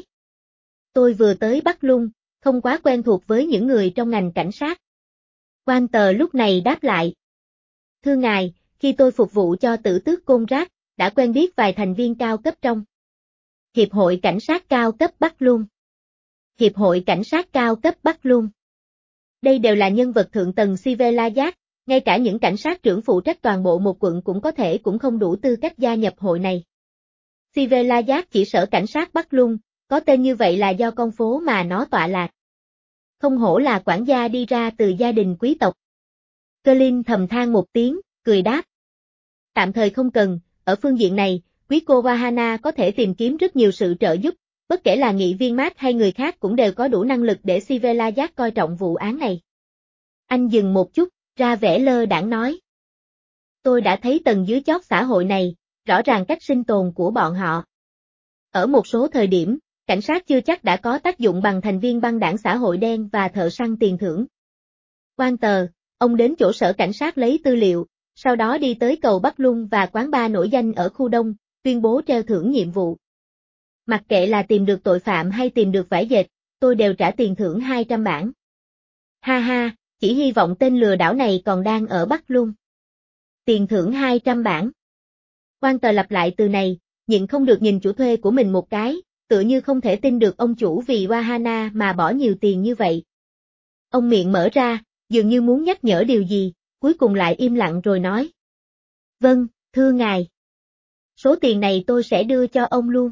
Tôi vừa tới Bắc Lung, không quá quen thuộc với những người trong ngành cảnh sát. Quan tờ lúc này đáp lại. Thưa ngài, Khi tôi phục vụ cho Tử Tước Côn Rác, đã quen biết vài thành viên cao cấp trong Hiệp hội Cảnh sát cao cấp Bắc Luân. Hiệp hội Cảnh sát cao cấp Bắc Luân. Đây đều là nhân vật thượng tầng Sivelayat, ngay cả những cảnh sát trưởng phụ trách toàn bộ một quận cũng có thể cũng không đủ tư cách gia nhập hội này. Sivelayat chỉ sở cảnh sát Bắc Luân, có tên như vậy là do con phố mà nó tọa lạc. Không hổ là quản gia đi ra từ gia đình quý tộc. Colin thầm than một tiếng, cười đáp. Tạm thời không cần, ở phương diện này, quý cô Wahana có thể tìm kiếm rất nhiều sự trợ giúp, bất kể là nghị viên Matt hay người khác cũng đều có đủ năng lực để Sivelayat coi trọng vụ án này. Anh dừng một chút, ra vẻ lơ đãng nói. Tôi đã thấy tầng dưới chót xã hội này, rõ ràng cách sinh tồn của bọn họ. Ở một số thời điểm, cảnh sát chưa chắc đã có tác dụng bằng thành viên băng đảng xã hội đen và thợ săn tiền thưởng. Quan tờ, ông đến chỗ sở cảnh sát lấy tư liệu, sau đó đi tới cầu Bắc Luân và quán bar nổi danh ở khu Đông, tuyên bố treo thưởng nhiệm vụ. Mặc kệ là tìm được tội phạm hay tìm được vải dệt, tôi đều trả tiền thưởng hai trăm bảng. Ha ha, chỉ hy vọng tên lừa đảo này còn đang ở Bắc Luân. Tiền thưởng hai trăm bảng. Quan tờ lặp lại từ này, nhịn không được nhìn chủ thuê của mình một cái, tựa như không thể tin được ông chủ vì Wahana mà bỏ nhiều tiền như vậy. Ông miệng mở ra, dường như muốn nhắc nhở điều gì, cuối cùng lại im lặng rồi nói. Vâng, thưa ngài. Số tiền này tôi sẽ đưa cho ông luôn.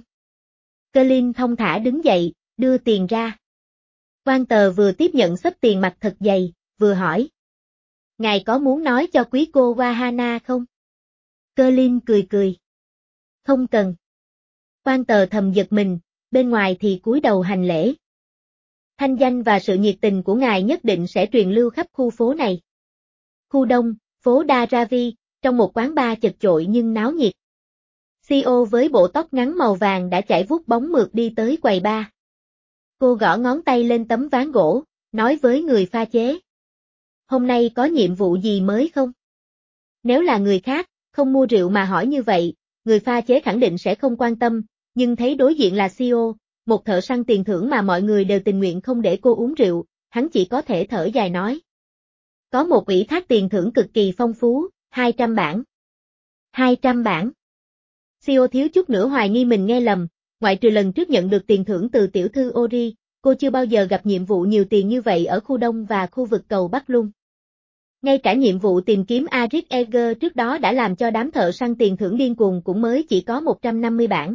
Colin thong thả đứng dậy, đưa tiền ra. Quan tờ vừa tiếp nhận xấp tiền mặt thật dày, vừa hỏi. Ngài có muốn nói cho quý cô Wahana không? Colin cười cười. Không cần. Quan tờ thầm giật mình, bên ngoài thì cúi đầu hành lễ. Thanh danh và sự nhiệt tình của ngài nhất định sẽ truyền lưu khắp khu phố này. Khu Đông, phố Dharavi, trong một quán bar chật chội nhưng náo nhiệt. xê e ô với bộ tóc ngắn màu vàng đã chải vuốt bóng mượt đi tới quầy bar. Cô gõ ngón tay lên tấm ván gỗ, nói với người pha chế. Hôm nay có nhiệm vụ gì mới không? Nếu là người khác, không mua rượu mà hỏi như vậy, người pha chế khẳng định sẽ không quan tâm, nhưng thấy đối diện là xê e ô, một thợ săn tiền thưởng mà mọi người đều tình nguyện không để cô uống rượu, hắn chỉ có thể thở dài nói. Có một ủy thác tiền thưởng cực kỳ phong phú, hai trăm bảng. hai trăm bảng. xê e ô thiếu chút nữa hoài nghi mình nghe lầm, ngoại trừ lần trước nhận được tiền thưởng từ tiểu thư Ori, cô chưa bao giờ gặp nhiệm vụ nhiều tiền như vậy ở khu Đông và khu vực cầu Bắc Luân. Ngay cả nhiệm vụ tìm kiếm Arik Eger trước đó đã làm cho đám thợ săn tiền thưởng điên cuồng cũng mới chỉ có một trăm năm mươi bảng.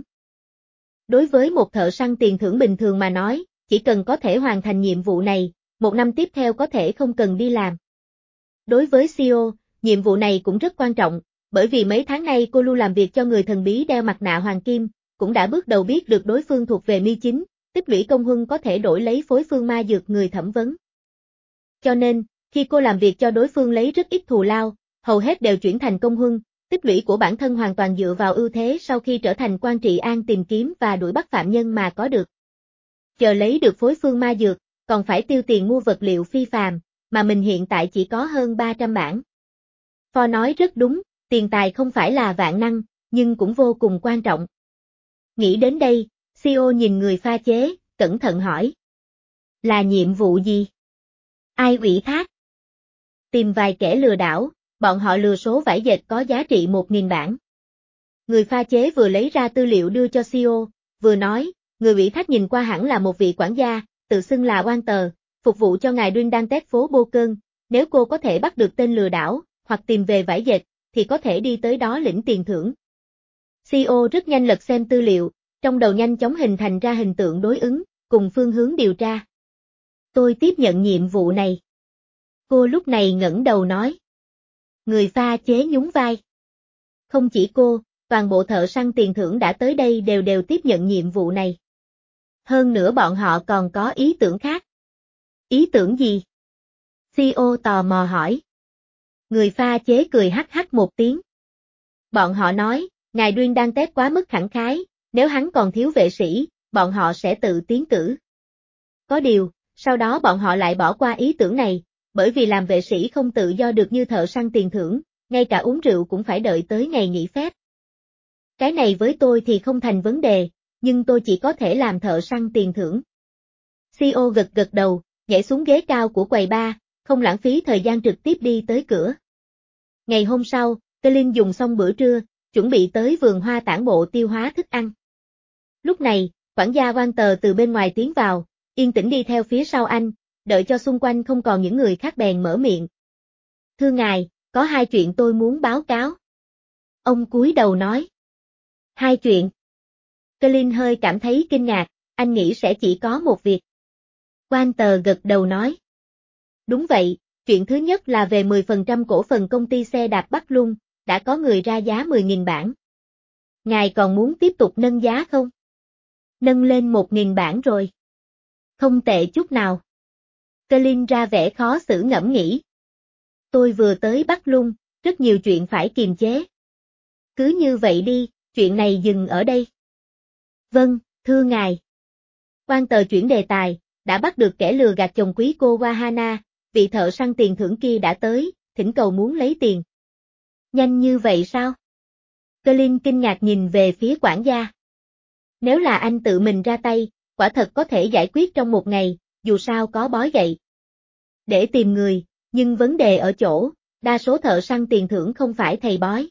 Đối với một thợ săn tiền thưởng bình thường mà nói, chỉ cần có thể hoàn thành nhiệm vụ này, một năm tiếp theo có thể không cần đi làm. Đối với xê e ô, nhiệm vụ này cũng rất quan trọng, bởi vì mấy tháng nay cô luôn làm việc cho người thần bí đeo mặt nạ hoàng kim, cũng đã bước đầu biết được đối phương thuộc về mi chính, tích lũy công huân có thể đổi lấy phối phương ma dược người thẩm vấn. Cho nên, khi cô làm việc cho đối phương lấy rất ít thù lao, hầu hết đều chuyển thành công huân, tích lũy của bản thân hoàn toàn dựa vào ưu thế sau khi trở thành quan trị an tìm kiếm và đuổi bắt phạm nhân mà có được. Chờ lấy được phối phương ma dược, còn phải tiêu tiền mua vật liệu phi phàm, mà mình hiện tại chỉ có hơn ba trăm bảng. Ford nói rất đúng, tiền tài không phải là vạn năng, nhưng cũng vô cùng quan trọng. Nghĩ đến đây, xê e ô nhìn người pha chế, cẩn thận hỏi. Là nhiệm vụ gì? Ai ủy thác? Tìm vài kẻ lừa đảo, bọn họ lừa số vải dệt có giá trị một nghìn bảng. Người pha chế vừa lấy ra tư liệu đưa cho xê e ô, vừa nói, người ủy thác nhìn qua hẳn là một vị quản gia, tự xưng là quan tờ, phục vụ cho ngài Duyên đang tét phố Bô Cơn, nếu cô có thể bắt được tên lừa đảo, hoặc tìm về vải dệt, thì có thể đi tới đó lĩnh tiền thưởng. xê e ô rất nhanh lật xem tư liệu, trong đầu nhanh chóng hình thành ra hình tượng đối ứng, cùng phương hướng điều tra. Tôi tiếp nhận nhiệm vụ này. Cô lúc này ngẩng đầu nói. Người pha chế nhún vai. Không chỉ cô, toàn bộ thợ săn tiền thưởng đã tới đây đều đều tiếp nhận nhiệm vụ này. Hơn nữa bọn họ còn có ý tưởng khác. Ý tưởng gì? xê e ô tò mò hỏi. Người pha chế cười hắc hắc một tiếng. Bọn họ nói, ngài Duyên đang tép quá mức khẳng khái, nếu hắn còn thiếu vệ sĩ, bọn họ sẽ tự tiến cử. Có điều, sau đó bọn họ lại bỏ qua ý tưởng này, bởi vì làm vệ sĩ không tự do được như thợ săn tiền thưởng, ngay cả uống rượu cũng phải đợi tới ngày nghỉ phép. Cái này với tôi thì không thành vấn đề, nhưng tôi chỉ có thể làm thợ săn tiền thưởng. xê e ô gật gật đầu, nhảy xuống ghế cao của quầy bar, không lãng phí thời gian trực tiếp đi tới cửa. Ngày hôm sau, Colin dùng xong bữa trưa, chuẩn bị tới vườn hoa tản bộ tiêu hóa thức ăn. Lúc này, quản gia Walter từ bên ngoài tiến vào, yên tĩnh đi theo phía sau anh, đợi cho xung quanh không còn những người khác bèn mở miệng. Thưa ngài, có hai chuyện tôi muốn báo cáo. Ông cúi đầu nói. Hai chuyện. Colin hơi cảm thấy kinh ngạc, anh nghĩ sẽ chỉ có một việc. Walter gật đầu nói. Đúng vậy, chuyện thứ nhất là về mười phần trăm cổ phần công ty xe đạp Bắc Lung, đã có người ra giá mười nghìn bảng. Ngài còn muốn tiếp tục nâng giá không? Nâng lên một nghìn bảng rồi. Không tệ chút nào. Colin ra vẻ khó xử ngẫm nghĩ. Tôi vừa tới Bắc Lung, rất nhiều chuyện phải kiềm chế. Cứ như vậy đi, chuyện này dừng ở đây. Vâng, thưa ngài. Quan tờ chuyển đề tài, đã bắt được kẻ lừa gạt chồng quý cô Wahana, vị thợ săn tiền thưởng kia đã tới, thỉnh cầu muốn lấy tiền. Nhanh như vậy sao? Colin kinh ngạc nhìn về phía quản gia. Nếu là anh tự mình ra tay, quả thật có thể giải quyết trong một ngày, dù sao có bói vậy. Để tìm người, nhưng vấn đề ở chỗ, đa số thợ săn tiền thưởng không phải thầy bói.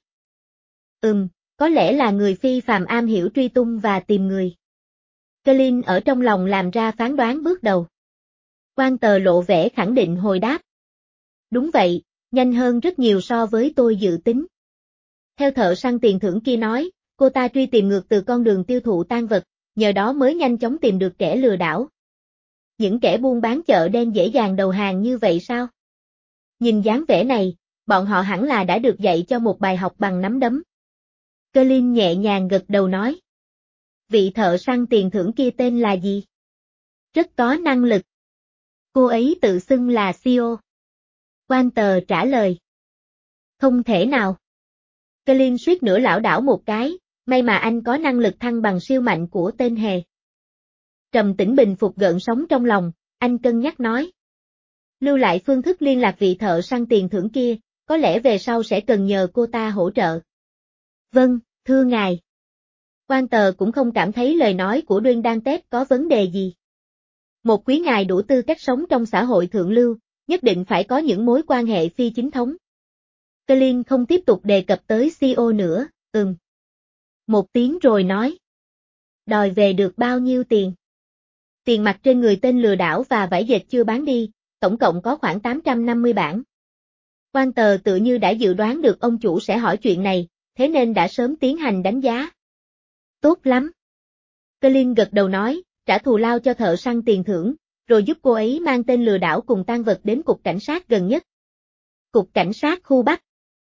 Ừm, có lẽ là người phi phàm am hiểu truy tung và tìm người. Colin ở trong lòng làm ra phán đoán bước đầu. Quan tờ lộ vẻ khẳng định hồi đáp. Đúng vậy, nhanh hơn rất nhiều so với tôi dự tính. Theo thợ săn tiền thưởng kia nói, cô ta truy tìm ngược từ con đường tiêu thụ tang vật, nhờ đó mới nhanh chóng tìm được kẻ lừa đảo. Những kẻ buôn bán chợ đen dễ dàng đầu hàng như vậy sao? Nhìn dáng vẻ này, bọn họ hẳn là đã được dạy cho một bài học bằng nắm đấm. Colin nhẹ nhàng gật đầu nói. Vị thợ săn tiền thưởng kia tên là gì? Rất có năng lực. Cô ấy tự xưng là xê e ô. Walter trả lời. Không thể nào. Colin suýt nữa lảo đảo một cái, may mà anh có năng lực thăng bằng siêu mạnh của tên hề. Trầm tĩnh bình phục gợn sóng trong lòng, anh cân nhắc nói. Lưu lại phương thức liên lạc vị thợ săn tiền thưởng kia, có lẽ về sau sẽ cần nhờ cô ta hỗ trợ. Vâng, thưa ngài. Quan tờ cũng không cảm thấy lời nói của Đuyên Đan Tép có vấn đề gì. Một quý ngài đủ tư cách sống trong xã hội thượng lưu, nhất định phải có những mối quan hệ phi chính thống. Colin không tiếp tục đề cập tới xê e ô nữa, ừm. Một tiếng rồi nói. Đòi về được bao nhiêu tiền? Tiền mặt trên người tên lừa đảo và vải dệt chưa bán đi, tổng cộng có khoảng tám trăm năm mươi bảng. Quan tờ tự như đã dự đoán được ông chủ sẽ hỏi chuyện này, thế nên đã sớm tiến hành đánh giá. Tốt lắm. Colin gật đầu nói, trả thù lao cho thợ săn tiền thưởng, rồi giúp cô ấy mang tên lừa đảo cùng tang vật đến cục cảnh sát gần nhất. Cục cảnh sát khu Bắc.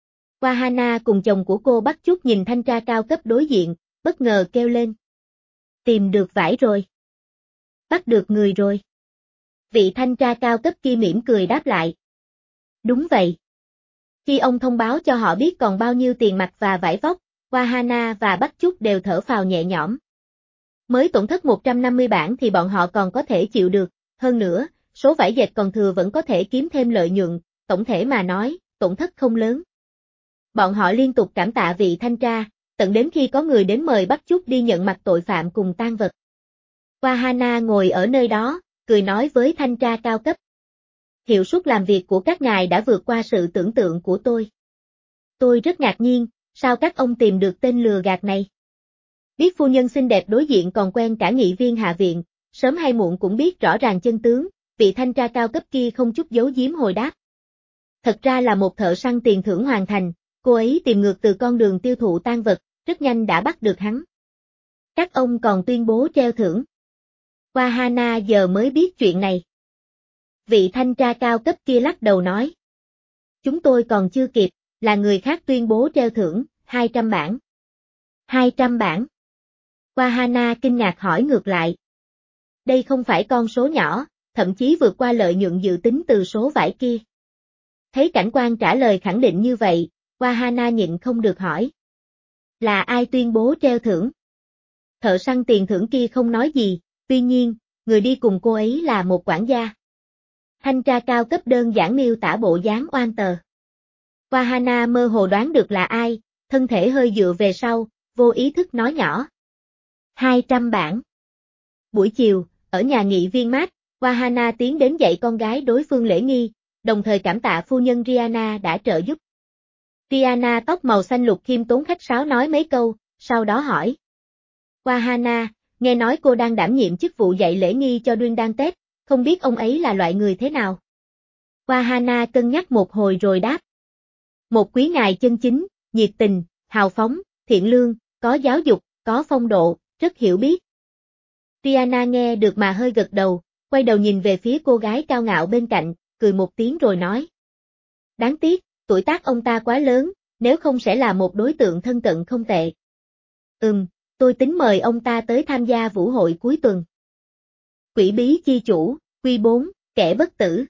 Wahana cùng chồng của cô bắt chước nhìn thanh tra cao cấp đối diện, bất ngờ kêu lên. Tìm được vải rồi. Bắt được người rồi. Vị thanh tra cao cấp kia mỉm cười đáp lại. Đúng vậy. Khi ông thông báo cho họ biết còn bao nhiêu tiền mặt và vải vóc, Wahana và bắt chước đều thở phào nhẹ nhõm. Mới tổn thất một trăm năm mươi bảng thì bọn họ còn có thể chịu được, hơn nữa, số vải dệt còn thừa vẫn có thể kiếm thêm lợi nhuận, tổng thể mà nói, tổn thất không lớn. Bọn họ liên tục cảm tạ vị thanh tra, tận đến khi có người đến mời bắt chước đi nhận mặt tội phạm cùng tang vật. Wahana ngồi ở nơi đó, cười nói với thanh tra cao cấp. Hiệu suất làm việc của các ngài đã vượt qua sự tưởng tượng của tôi. Tôi rất ngạc nhiên, sao các ông tìm được tên lừa gạt này? Biết phu nhân xinh đẹp đối diện còn quen cả nghị viên hạ viện, sớm hay muộn cũng biết rõ ràng chân tướng, vị thanh tra cao cấp kia không chút giấu giếm hồi đáp. Thật ra là một thợ săn tiền thưởng hoàn thành, cô ấy tìm ngược từ con đường tiêu thụ tang vật, rất nhanh đã bắt được hắn. Các ông còn tuyên bố treo thưởng. Wahana giờ mới biết chuyện này. Vị thanh tra cao cấp kia lắc đầu nói. Chúng tôi còn chưa kịp, là người khác tuyên bố treo thưởng, hai trăm bảng. hai trăm bảng. Wahana kinh ngạc hỏi ngược lại. Đây không phải con số nhỏ, thậm chí vượt qua lợi nhuận dự tính từ số vải kia. Thấy cảnh quan trả lời khẳng định như vậy, Wahana nhịn không được hỏi. Là ai tuyên bố treo thưởng? Thợ săn tiền thưởng kia không nói gì, tuy nhiên, người đi cùng cô ấy là một quản gia. Thanh tra cao cấp đơn giản miêu tả bộ dáng oan tờ. Wahana mơ hồ đoán được là ai, thân thể hơi dựa về sau, vô ý thức nói nhỏ. hai trăm bảng. Buổi chiều, ở nhà nghị viên mát, Wahana tiến đến dạy con gái đối phương lễ nghi, đồng thời cảm tạ phu nhân Rihanna đã trợ giúp. Rihanna tóc màu xanh lục khiêm tốn khách sáo nói mấy câu, sau đó hỏi. Wahana, nghe nói cô đang đảm nhiệm chức vụ dạy lễ nghi cho Duyên Tết, không biết ông ấy là loại người thế nào? Wahana cân nhắc một hồi rồi đáp. Một quý ngài chân chính, nhiệt tình, hào phóng, thiện lương, có giáo dục, có phong độ, rất hiểu biết. Rihanna nghe được mà hơi gật đầu, quay đầu nhìn về phía cô gái cao ngạo bên cạnh, cười một tiếng rồi nói. Đáng tiếc, tuổi tác ông ta quá lớn, nếu không sẽ là một đối tượng thân cận không tệ. Ừm, tôi tính mời ông ta tới tham gia vũ hội cuối tuần. Quỷ bí chi chủ, quy bốn, kẻ bất tử.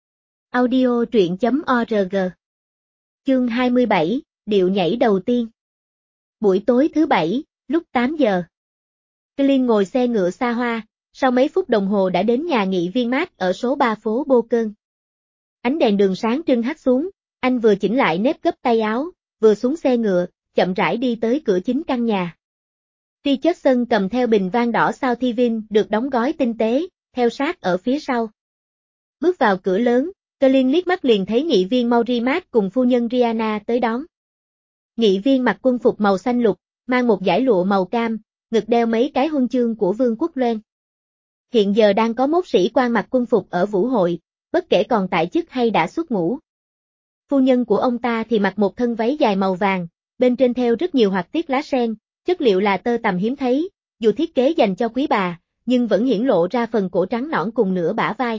Audio truyện chấm org. Chương hai mươi bảy, điệu nhảy đầu tiên. Buổi tối thứ bảy, lúc tám giờ. Clint ngồi xe ngựa xa hoa, sau mấy phút đồng hồ đã đến nhà nghị viên Mát ở số ba phố Bô Cơn. Ánh đèn đường sáng trưng hắt xuống, anh vừa chỉnh lại nếp gấp tay áo, vừa xuống xe ngựa, chậm rãi đi tới cửa chính căn nhà. Richardson cầm theo bình vang đỏ Southern được đóng gói tinh tế, theo sát ở phía sau. Bước vào cửa lớn, Clint liếc mắt liền thấy nghị viên Maury Mát cùng phu nhân Rihanna tới đón. Nghị viên mặc quân phục màu xanh lục, mang một dải lụa màu cam, ngực đeo mấy cái huân chương của Vương quốc Loan. Hiện giờ đang có mốt sĩ quan mặc quân phục ở vũ hội, bất kể còn tại chức hay đã xuất ngũ. Phu nhân của ông ta thì mặc một thân váy dài màu vàng, bên trên thêu rất nhiều hoạt tiết lá sen, chất liệu là tơ tằm hiếm thấy, dù thiết kế dành cho quý bà, nhưng vẫn hiển lộ ra phần cổ trắng nõn cùng nửa bả vai.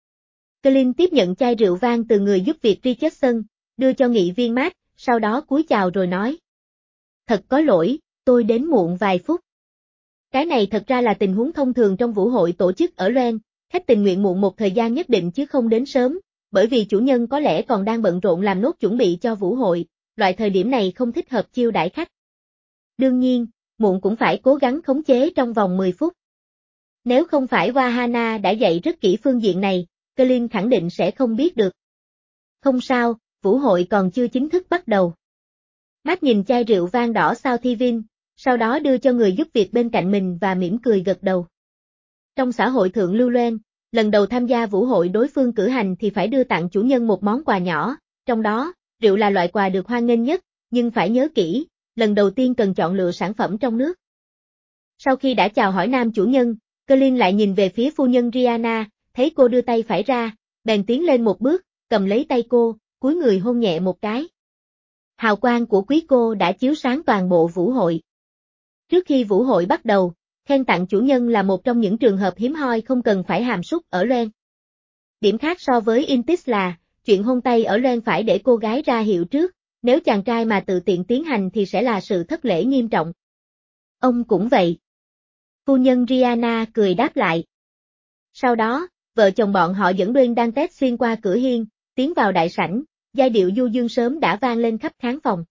Clint tiếp nhận chai rượu vang từ người giúp việc Richardson, đưa cho nghị viên Mát, sau đó cúi chào rồi nói. Thật có lỗi, tôi đến muộn vài phút. Cái này thật ra là tình huống thông thường trong vũ hội tổ chức ở Loan, khách tình nguyện muộn một thời gian nhất định chứ không đến sớm, bởi vì chủ nhân có lẽ còn đang bận rộn làm nốt chuẩn bị cho vũ hội, loại thời điểm này không thích hợp chiêu đãi khách. Đương nhiên, muộn cũng phải cố gắng khống chế trong vòng mười phút. Nếu không phải Wahana đã dạy rất kỹ phương diện này, Clint khẳng định sẽ không biết được. Không sao, vũ hội còn chưa chính thức bắt đầu. Mắt nhìn chai rượu vang đỏ Southern, sau đó đưa cho người giúp việc bên cạnh mình và mỉm cười gật đầu. Trong xã hội thượng lưu Loan, lần đầu tham gia vũ hội đối phương cử hành thì phải đưa tặng chủ nhân một món quà nhỏ, trong đó, rượu là loại quà được hoan nghênh nhất, nhưng phải nhớ kỹ, lần đầu tiên cần chọn lựa sản phẩm trong nước. Sau khi đã chào hỏi nam chủ nhân, Clint lại nhìn về phía phu nhân Rihanna, thấy cô đưa tay phải ra, bèn tiến lên một bước, cầm lấy tay cô, cúi người hôn nhẹ một cái. Hào quang của quý cô đã chiếu sáng toàn bộ vũ hội. Trước khi vũ hội bắt đầu, khen tặng chủ nhân là một trong những trường hợp hiếm hoi không cần phải hàm súc ở Loan. Điểm khác so với Intis là, chuyện hôn tay ở Loan phải để cô gái ra hiệu trước, nếu chàng trai mà tự tiện tiến hành thì sẽ là sự thất lễ nghiêm trọng. Ông cũng vậy. Phu nhân Rihanna cười đáp lại. Sau đó, vợ chồng bọn họ dẫn Duyên Tết xuyên qua cửa hiên, tiến vào đại sảnh, giai điệu du dương sớm đã vang lên khắp khán phòng.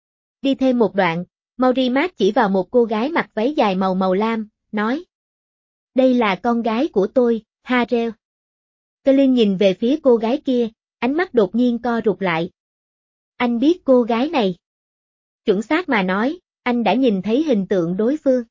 Đi thêm một đoạn, Maury Mát chỉ vào một cô gái mặc váy dài màu màu lam, nói. Đây là con gái của tôi, Harel. Clint nhìn về phía cô gái kia, ánh mắt đột nhiên co rụt lại. Anh biết cô gái này. Chuẩn xác mà nói, anh đã nhìn thấy hình tượng đối phương.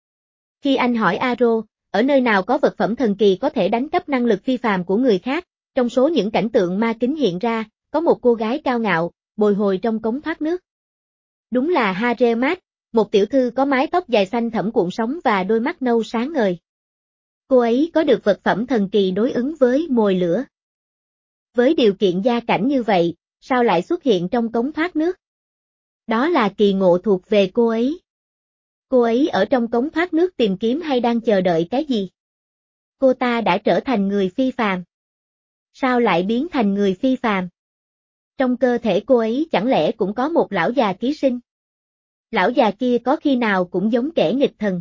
Khi anh hỏi Aro, ở nơi nào có vật phẩm thần kỳ có thể đánh cắp năng lực phi phàm của người khác, trong số những cảnh tượng ma kính hiện ra, có một cô gái cao ngạo, bồi hồi trong cống thoát nước. Đúng là Harel Mát, một tiểu thư có mái tóc dài xanh thẫm cuộn sóng và đôi mắt nâu sáng ngời. Cô ấy có được vật phẩm thần kỳ đối ứng với mồi lửa. Với điều kiện gia cảnh như vậy, sao lại xuất hiện trong cống thoát nước? Đó là kỳ ngộ thuộc về cô ấy. Cô ấy ở trong cống thoát nước tìm kiếm hay đang chờ đợi cái gì? Cô ta đã trở thành người phi phàm. Sao lại biến thành người phi phàm? Trong cơ thể cô ấy chẳng lẽ cũng có một lão già ký sinh? Lão già kia có khi nào cũng giống kẻ nghịch thần?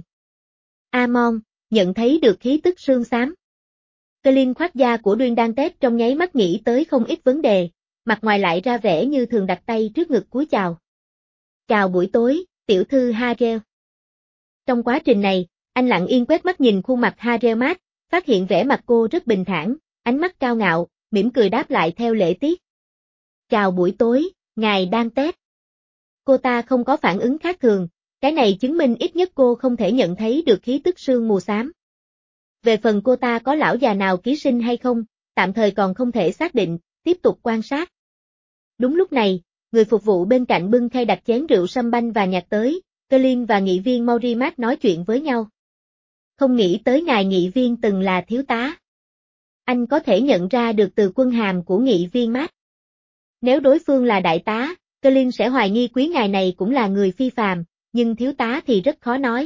Amon, nhận thấy được khí tức sương xám. Clint khoác da của Duyên Tết trong nháy mắt nghĩ tới không ít vấn đề, mặt ngoài lại ra vẻ như thường đặt tay trước ngực cúi chào. Chào buổi tối, tiểu thư Harel. Trong quá trình này, anh lặng yên quét mắt nhìn khuôn mặt Harel Mát, phát hiện vẻ mặt cô rất bình thản, ánh mắt cao ngạo, mỉm cười đáp lại theo lễ tiết. Chào buổi tối, ngài Tết. Cô ta không có phản ứng khác thường, cái này chứng minh ít nhất cô không thể nhận thấy được khí tức sương mù xám. Về phần cô ta có lão già nào ký sinh hay không, tạm thời còn không thể xác định, tiếp tục quan sát. Đúng lúc này, người phục vụ bên cạnh bưng khay đặt chén rượu sâm banh và nhạc tới, Colin và nghị viên Mortimer nói chuyện với nhau. Không nghĩ tới ngài nghị viên từng là thiếu tá. Anh có thể nhận ra được từ quân hàm của nghị viên Matt. Nếu đối phương là đại tá, Colin sẽ hoài nghi quý ngài này cũng là người phi phàm, nhưng thiếu tá thì rất khó nói.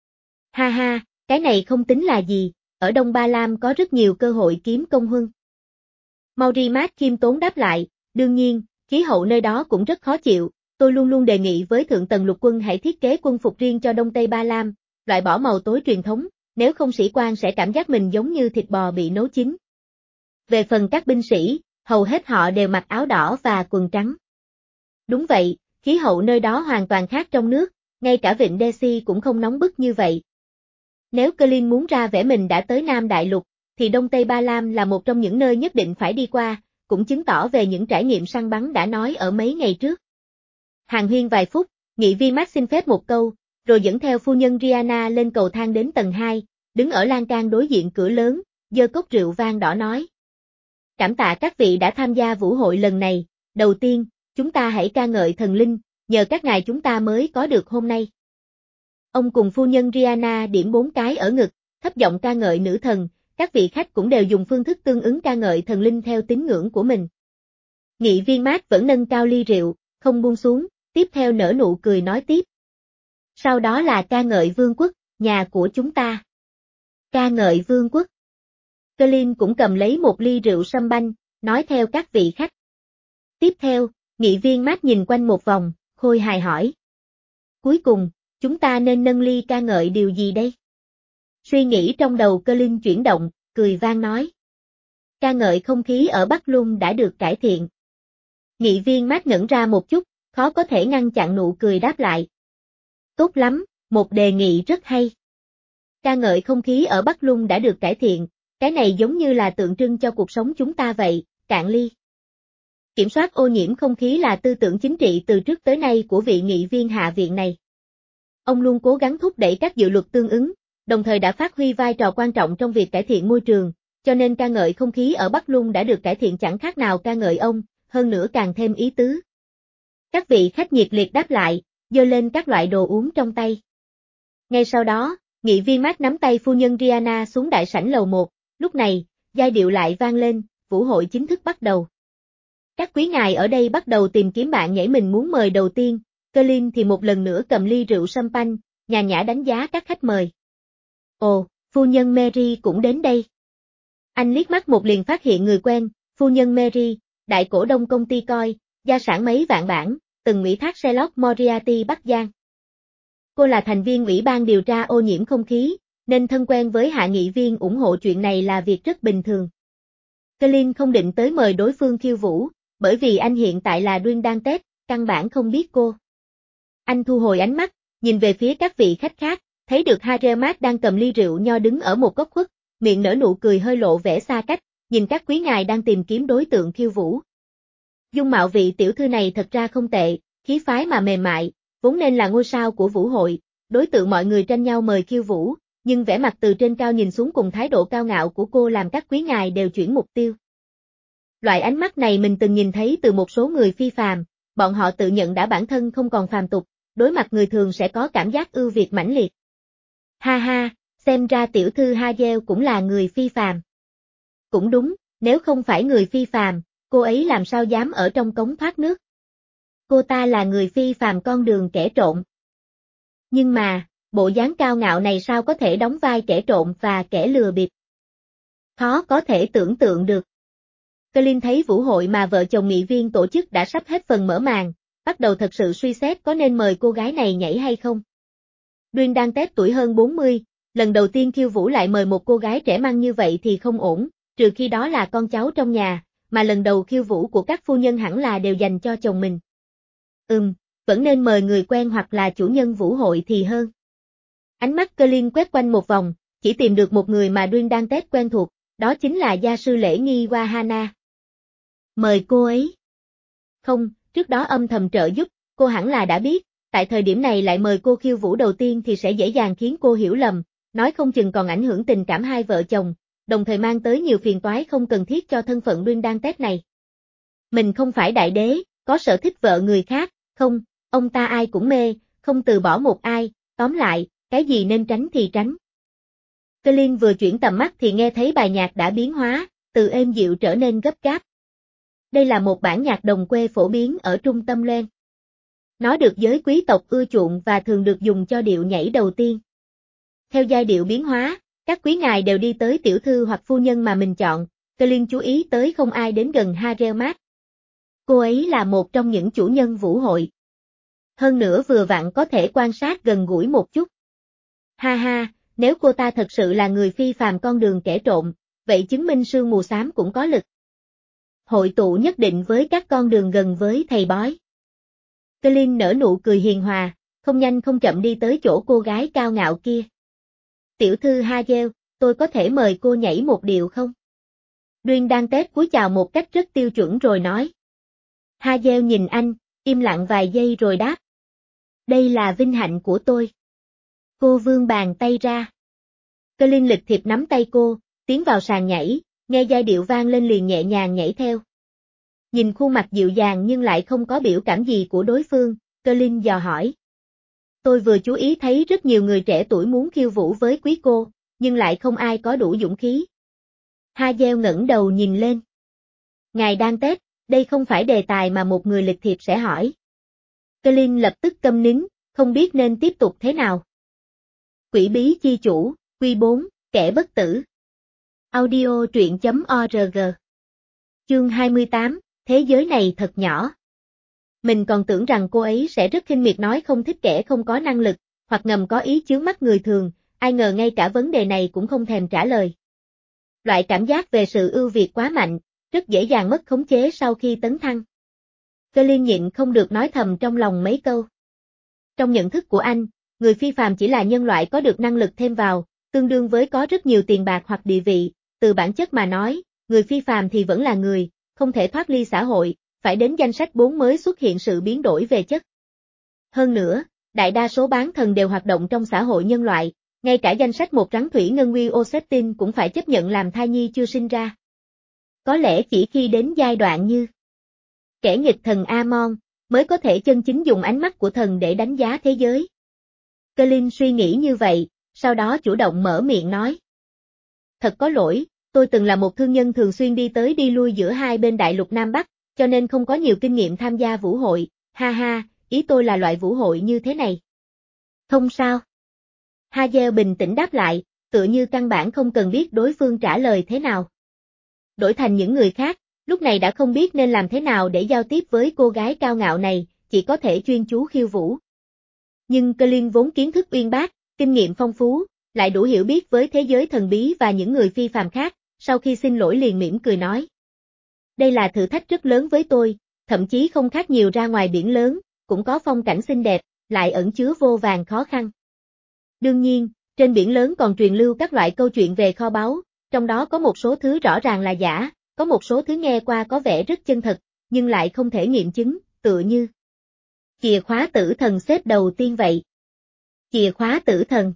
Ha ha, cái này không tính là gì, ở Đông Ba Lam có rất nhiều cơ hội kiếm công huân. Mortimer khiêm tốn đáp lại, đương nhiên, khí hậu nơi đó cũng rất khó chịu, tôi luôn luôn đề nghị với thượng tầng lục quân hãy thiết kế quân phục riêng cho Đông Tây Ba Lam, loại bỏ màu tối truyền thống, nếu không sĩ quan sẽ cảm giác mình giống như thịt bò bị nấu chín. Về phần các binh sĩ, hầu hết họ đều mặc áo đỏ và quần trắng. Đúng vậy, khí hậu nơi đó hoàn toàn khác trong nước, ngay cả vịnh Daisy cũng không nóng bức như vậy. Nếu Colin muốn ra vẻ mình đã tới Nam Đại Lục, thì Đông Tây Ba Lam là một trong những nơi nhất định phải đi qua, cũng chứng tỏ về những trải nghiệm săn bắn đã nói ở mấy ngày trước. Hàn huyên vài phút, nghị viên Max xin phép một câu, rồi dẫn theo phu nhân Rihanna lên cầu thang đến tầng hai, đứng ở lan can đối diện cửa lớn, giơ cốc rượu vang đỏ nói. Cảm tạ các vị đã tham gia vũ hội lần này, đầu tiên, chúng ta hãy ca ngợi thần linh, nhờ các ngài chúng ta mới có được hôm nay. Ông cùng phu nhân Rihanna điểm bốn cái ở ngực, thấp giọng ca ngợi nữ thần, các vị khách cũng đều dùng phương thức tương ứng ca ngợi thần linh theo tín ngưỡng của mình. Nghị viên Matt vẫn nâng cao ly rượu, không buông xuống, tiếp theo nở nụ cười nói tiếp. Sau đó là ca ngợi vương quốc, nhà của chúng ta. Ca ngợi vương quốc. Colin cũng cầm lấy một ly rượu sâm banh, nói theo các vị khách. Tiếp theo, nghị viên Matt nhìn quanh một vòng, khôi hài hỏi. Cuối cùng, chúng ta nên nâng ly ca ngợi điều gì đây? Suy nghĩ trong đầu Colin chuyển động, cười vang nói. Ca ngợi không khí ở Bắc Lung đã được cải thiện. Nghị viên Matt ngẩn ra một chút, khó có thể ngăn chặn nụ cười đáp lại. Tốt lắm, một đề nghị rất hay. Ca ngợi không khí ở Bắc Lung đã được cải thiện, cái này giống như là tượng trưng cho cuộc sống chúng ta vậy, cạn ly. Kiểm soát ô nhiễm không khí là tư tưởng chính trị từ trước tới nay của vị nghị viên hạ viện này. Ông luôn cố gắng thúc đẩy các dự luật tương ứng, đồng thời đã phát huy vai trò quan trọng trong việc cải thiện môi trường, cho nên ca ngợi không khí ở Bắc Lung đã được cải thiện chẳng khác nào ca ngợi ông, hơn nữa càng thêm ý tứ. Các vị khách nhiệt liệt đáp lại, giơ lên các loại đồ uống trong tay. Ngay sau đó, nghị viên Matt nắm tay phu nhân Rihanna xuống đại sảnh lầu một, lúc này, giai điệu lại vang lên, vũ hội chính thức bắt đầu. Các quý ngài ở đây bắt đầu tìm kiếm bạn nhảy mình muốn mời đầu tiên, Colin thì một lần nữa cầm ly rượu champagne, nhàn nhã đánh giá các khách mời. Ồ, phu nhân Mary cũng đến đây. Anh liếc mắt một liền phát hiện người quen, phu nhân Mary, đại cổ đông công ty coi, gia sản mấy vạn bảng, từng ủy thác Sherlock Moriarty Bắc Giang. Cô là thành viên ủy ban điều tra ô nhiễm không khí, nên thân quen với hạ nghị viên ủng hộ chuyện này là việc rất bình thường. Colin không định tới mời đối phương khiêu vũ, bởi vì anh hiện tại là Dundalk, căn bản không biết cô. Anh thu hồi ánh mắt, nhìn về phía các vị khách khác, thấy được Harry Matt đang cầm ly rượu nho đứng ở một góc khuất, miệng nở nụ cười hơi lộ vẻ xa cách, nhìn các quý ngài đang tìm kiếm đối tượng khiêu vũ. Dung mạo vị tiểu thư này thật ra không tệ, khí phái mà mềm mại, vốn nên là ngôi sao của vũ hội, đối tượng mọi người tranh nhau mời khiêu vũ, nhưng vẻ mặt từ trên cao nhìn xuống cùng thái độ cao ngạo của cô làm các quý ngài đều chuyển mục tiêu. Loại ánh mắt này mình từng nhìn thấy từ một số người phi phàm, bọn họ tự nhận đã bản thân không còn phàm tục, đối mặt người thường sẽ có cảm giác ưu việt mãnh liệt. Ha ha, xem ra tiểu thư Hazel cũng là người phi phàm. Cũng đúng, nếu không phải người phi phàm, cô ấy làm sao dám ở trong cống thoát nước. Cô ta là người phi phàm con đường kẻ trộm. Nhưng mà, bộ dáng cao ngạo này sao có thể đóng vai kẻ trộm và kẻ lừa bịp? Khó có thể tưởng tượng được. Colin thấy vũ hội mà vợ chồng nghị viên tổ chức đã sắp hết phần mở màn, bắt đầu thật sự suy xét có nên mời cô gái này nhảy hay không. Dundalk tuổi hơn bốn mươi, lần đầu tiên khiêu vũ lại mời một cô gái trẻ măng như vậy thì không ổn, trừ khi đó là con cháu trong nhà, mà lần đầu khiêu vũ của các phu nhân hẳn là đều dành cho chồng mình. Ừm, vẫn nên mời người quen hoặc là chủ nhân vũ hội thì hơn. Ánh mắt Colin quét quanh một vòng, chỉ tìm được một người mà Dundalk quen thuộc, đó chính là gia sư lễ nghi Wahana. Mời cô ấy. Không, trước đó âm thầm trợ giúp, cô hẳn là đã biết, tại thời điểm này lại mời cô khiêu vũ đầu tiên thì sẽ dễ dàng khiến cô hiểu lầm, nói không chừng còn ảnh hưởng tình cảm hai vợ chồng, đồng thời mang tới nhiều phiền toái không cần thiết cho thân phận Dundalk này. Mình không phải đại đế, có sở thích vợ người khác, không, ông ta ai cũng mê, không từ bỏ một ai, tóm lại, cái gì nên tránh thì tránh. Colin vừa chuyển tầm mắt thì nghe thấy bài nhạc đã biến hóa, từ êm dịu trở nên gấp gáp. Đây là một bản nhạc đồng quê phổ biến ở trung tâm Loen. Nó được giới quý tộc ưa chuộng và thường được dùng cho điệu nhảy đầu tiên. Theo giai điệu biến hóa, các quý ngài đều đi tới tiểu thư hoặc phu nhân mà mình chọn, Colin chú ý tới không ai đến gần Harriet Mack. Cô ấy là một trong những chủ nhân vũ hội. Hơn nữa vừa vặn có thể quan sát gần gũi một chút. Ha ha, nếu cô ta thật sự là người phi phàm con đường kẻ trộm, vậy chứng minh sương mù xám cũng có lực. Hội tụ nhất định với các con đường gần với thầy bói. Colin nở nụ cười hiền hòa, không nhanh không chậm đi tới chỗ cô gái cao ngạo kia. Tiểu thư Hazel, tôi có thể mời cô nhảy một điệu không? Duyên đang tép cúi chào một cách rất tiêu chuẩn rồi nói. Hazel nhìn anh, im lặng vài giây rồi đáp. Đây là vinh hạnh của tôi. Cô vươn bàn tay ra. Colin lịch thiệp nắm tay cô, tiến vào sàn nhảy, nghe giai điệu vang lên liền nhẹ nhàng nhảy theo. Nhìn khuôn mặt dịu dàng nhưng lại không có biểu cảm gì của đối phương, Colin dò hỏi. Tôi vừa chú ý thấy rất nhiều người trẻ tuổi muốn khiêu vũ với quý cô, nhưng lại không ai có đủ dũng khí. Hazel ngẩng đầu nhìn lên. Ngài đang tết, đây không phải đề tài mà một người lịch thiệp sẽ hỏi. Colin lập tức câm nín, không biết nên tiếp tục thế nào. Quỷ bí chi chủ, quy bốn, kẻ bất tử. Audio truyện chấm org. Chương hai mươi tám, thế giới này thật nhỏ. Mình còn tưởng rằng cô ấy sẽ rất khinh miệt nói không thích kẻ không có năng lực, hoặc ngầm có ý chướng mắt người thường, ai ngờ ngay cả vấn đề này cũng không thèm trả lời. Loại cảm giác về sự ưu việt quá mạnh, rất dễ dàng mất khống chế sau khi tấn thăng. Colin nhịn không được nói thầm trong lòng mấy câu. Trong nhận thức của anh, người phi phàm chỉ là nhân loại có được năng lực thêm vào, tương đương với có rất nhiều tiền bạc hoặc địa vị, từ bản chất mà nói, người phi phàm thì vẫn là người, không thể thoát ly xã hội, phải đến danh sách bốn mới xuất hiện sự biến đổi về chất. Hơn nữa, đại đa số bán thần đều hoạt động trong xã hội nhân loại, ngay cả danh sách một rắn thủy ngân Nguyên Oceptin cũng phải chấp nhận làm thai nhi chưa sinh ra. Có lẽ chỉ khi đến giai đoạn như kẻ nghịch thần Amon, mới có thể chân chính dùng ánh mắt của thần để đánh giá thế giới. Colin suy nghĩ như vậy, sau đó chủ động mở miệng nói. Thật có lỗi, tôi từng là một thương nhân thường xuyên đi tới đi lui giữa hai bên đại lục Nam Bắc, cho nên không có nhiều kinh nghiệm tham gia vũ hội, ha ha, ý tôi là loại vũ hội như thế này. Không sao. Hazel bình tĩnh đáp lại, tựa như căn bản không cần biết đối phương trả lời thế nào. Đổi thành những người khác, lúc này đã không biết nên làm thế nào để giao tiếp với cô gái cao ngạo này, chỉ có thể chuyên chú khiêu vũ. Nhưng Colin vốn kiến thức uyên bác, kinh nghiệm phong phú, lại đủ hiểu biết với thế giới thần bí và những người phi phàm khác, sau khi xin lỗi liền mỉm cười nói. Đây là thử thách rất lớn với tôi, thậm chí không khác nhiều ra ngoài biển lớn, cũng có phong cảnh xinh đẹp, lại ẩn chứa vô vàn khó khăn. Đương nhiên, trên biển lớn còn truyền lưu các loại câu chuyện về kho báu, trong đó có một số thứ rõ ràng là giả, có một số thứ nghe qua có vẻ rất chân thật, nhưng lại không thể nghiệm chứng, tựa như chìa khóa tử thần xếp đầu tiên vậy. Chìa khóa tử thần.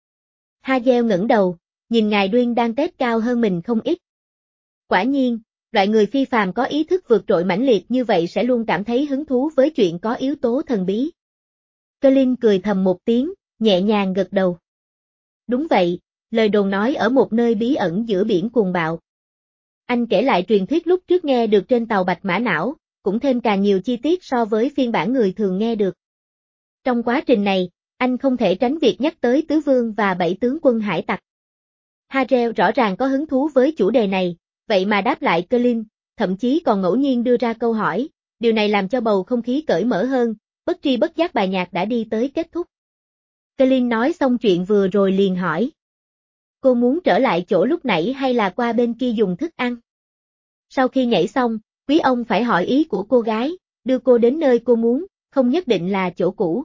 Hazel ngẩng đầu, nhìn ngài Duyên đang tết cao hơn mình không ít. Quả nhiên, loại người phi phàm có ý thức vượt trội mãnh liệt như vậy sẽ luôn cảm thấy hứng thú với chuyện có yếu tố thần bí. Colin cười thầm một tiếng, nhẹ nhàng gật đầu. Đúng vậy, lời đồn nói ở một nơi bí ẩn giữa biển cuồng bạo. Anh kể lại truyền thuyết lúc trước nghe được trên tàu Bạch Mã Não, cũng thêm càng nhiều chi tiết so với phiên bản người thường nghe được. Trong quá trình này, anh không thể tránh việc nhắc tới Tứ Vương và bảy tướng quân hải tặc. Hazel rõ ràng có hứng thú với chủ đề này, vậy mà đáp lại Colin, thậm chí còn ngẫu nhiên đưa ra câu hỏi, điều này làm cho bầu không khí cởi mở hơn, bất tri bất giác bài nhạc đã đi tới kết thúc. Colin nói xong chuyện vừa rồi liền hỏi. Cô muốn trở lại chỗ lúc nãy hay là qua bên kia dùng thức ăn? Sau khi nhảy xong, quý ông phải hỏi ý của cô gái, đưa cô đến nơi cô muốn, không nhất định là chỗ cũ.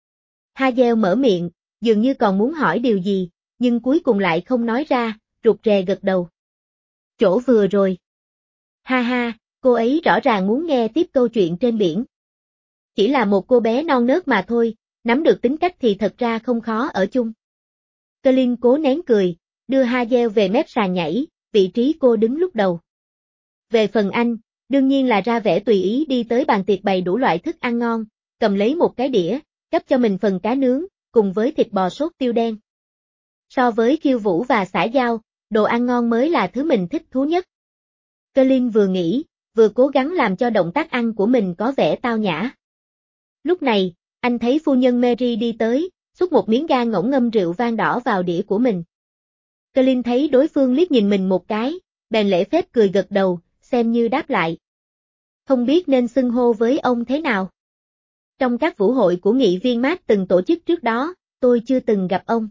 Hazel mở miệng, dường như còn muốn hỏi điều gì, nhưng cuối cùng lại không nói ra, rụt rè gật đầu. Chỗ vừa rồi. Ha ha, cô ấy rõ ràng muốn nghe tiếp câu chuyện trên biển. Chỉ là một cô bé non nớt mà thôi, nắm được tính cách thì thật ra không khó ở chung. Colin cố nén cười, đưa Hazel về mép sàn nhảy, vị trí cô đứng lúc đầu. Về phần anh, Đương nhiên là ra vẻ tùy ý đi tới bàn tiệc bày đủ loại thức ăn ngon, cầm lấy một cái đĩa, gắp cho mình phần cá nướng, cùng với thịt bò sốt tiêu đen. So với khiêu vũ và xã giao, đồ ăn ngon mới là thứ mình thích thú nhất. Colin vừa nghĩ, vừa cố gắng làm cho động tác ăn của mình có vẻ tao nhã. Lúc này, anh thấy phu nhân Mary đi tới, xúc một miếng gan ngỗng ngâm rượu vang đỏ vào đĩa của mình. Colin thấy đối phương liếc nhìn mình một cái, bèn lễ phép cười gật đầu, xem như đáp lại. Không biết nên xưng hô với ông thế nào. Trong các vũ hội của nghị viên mát từng tổ chức trước đó, tôi chưa từng gặp ông.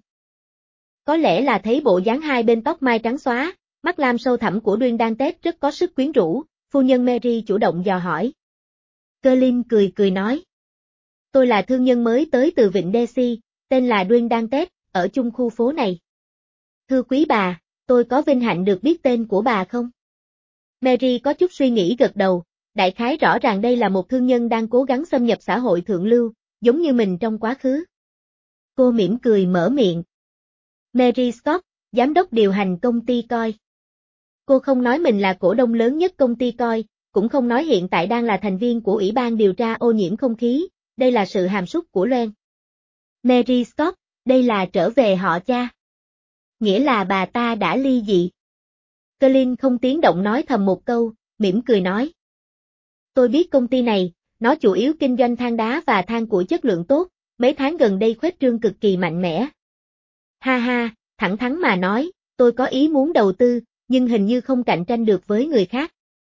Có lẽ là thấy bộ dáng hai bên tóc mai trắng xóa, mắt lam sâu thẳm của Duyên Đan Tết rất có sức quyến rũ, phu nhân Mary chủ động dò hỏi. Colin cười cười nói. Tôi là thương nhân mới tới từ Vịnh Daisy, tên là Duyên Đan Tết, ở chung khu phố này. Thưa quý bà, tôi có vinh hạnh được biết tên của bà không? Mary có chút suy nghĩ gật đầu, đại khái rõ ràng đây là một thương nhân đang cố gắng xâm nhập xã hội thượng lưu, giống như mình trong quá khứ. Cô mỉm cười mở miệng. Mary Scott, giám đốc điều hành công ty Coi. Cô không nói mình là cổ đông lớn nhất công ty Coi, cũng không nói hiện tại đang là thành viên của Ủy ban điều tra ô nhiễm không khí, đây là sự hàm súc của Loan. Mary Scott, đây là trở về họ cha. Nghĩa là bà ta đã ly dị. Colin không tiếng động nói thầm một câu, mỉm cười nói. Tôi biết công ty này, nó chủ yếu kinh doanh than đá và than củi chất lượng tốt, mấy tháng gần đây khuếch trương cực kỳ mạnh mẽ. Ha ha, thẳng thắn mà nói, tôi có ý muốn đầu tư, nhưng hình như không cạnh tranh được với người khác.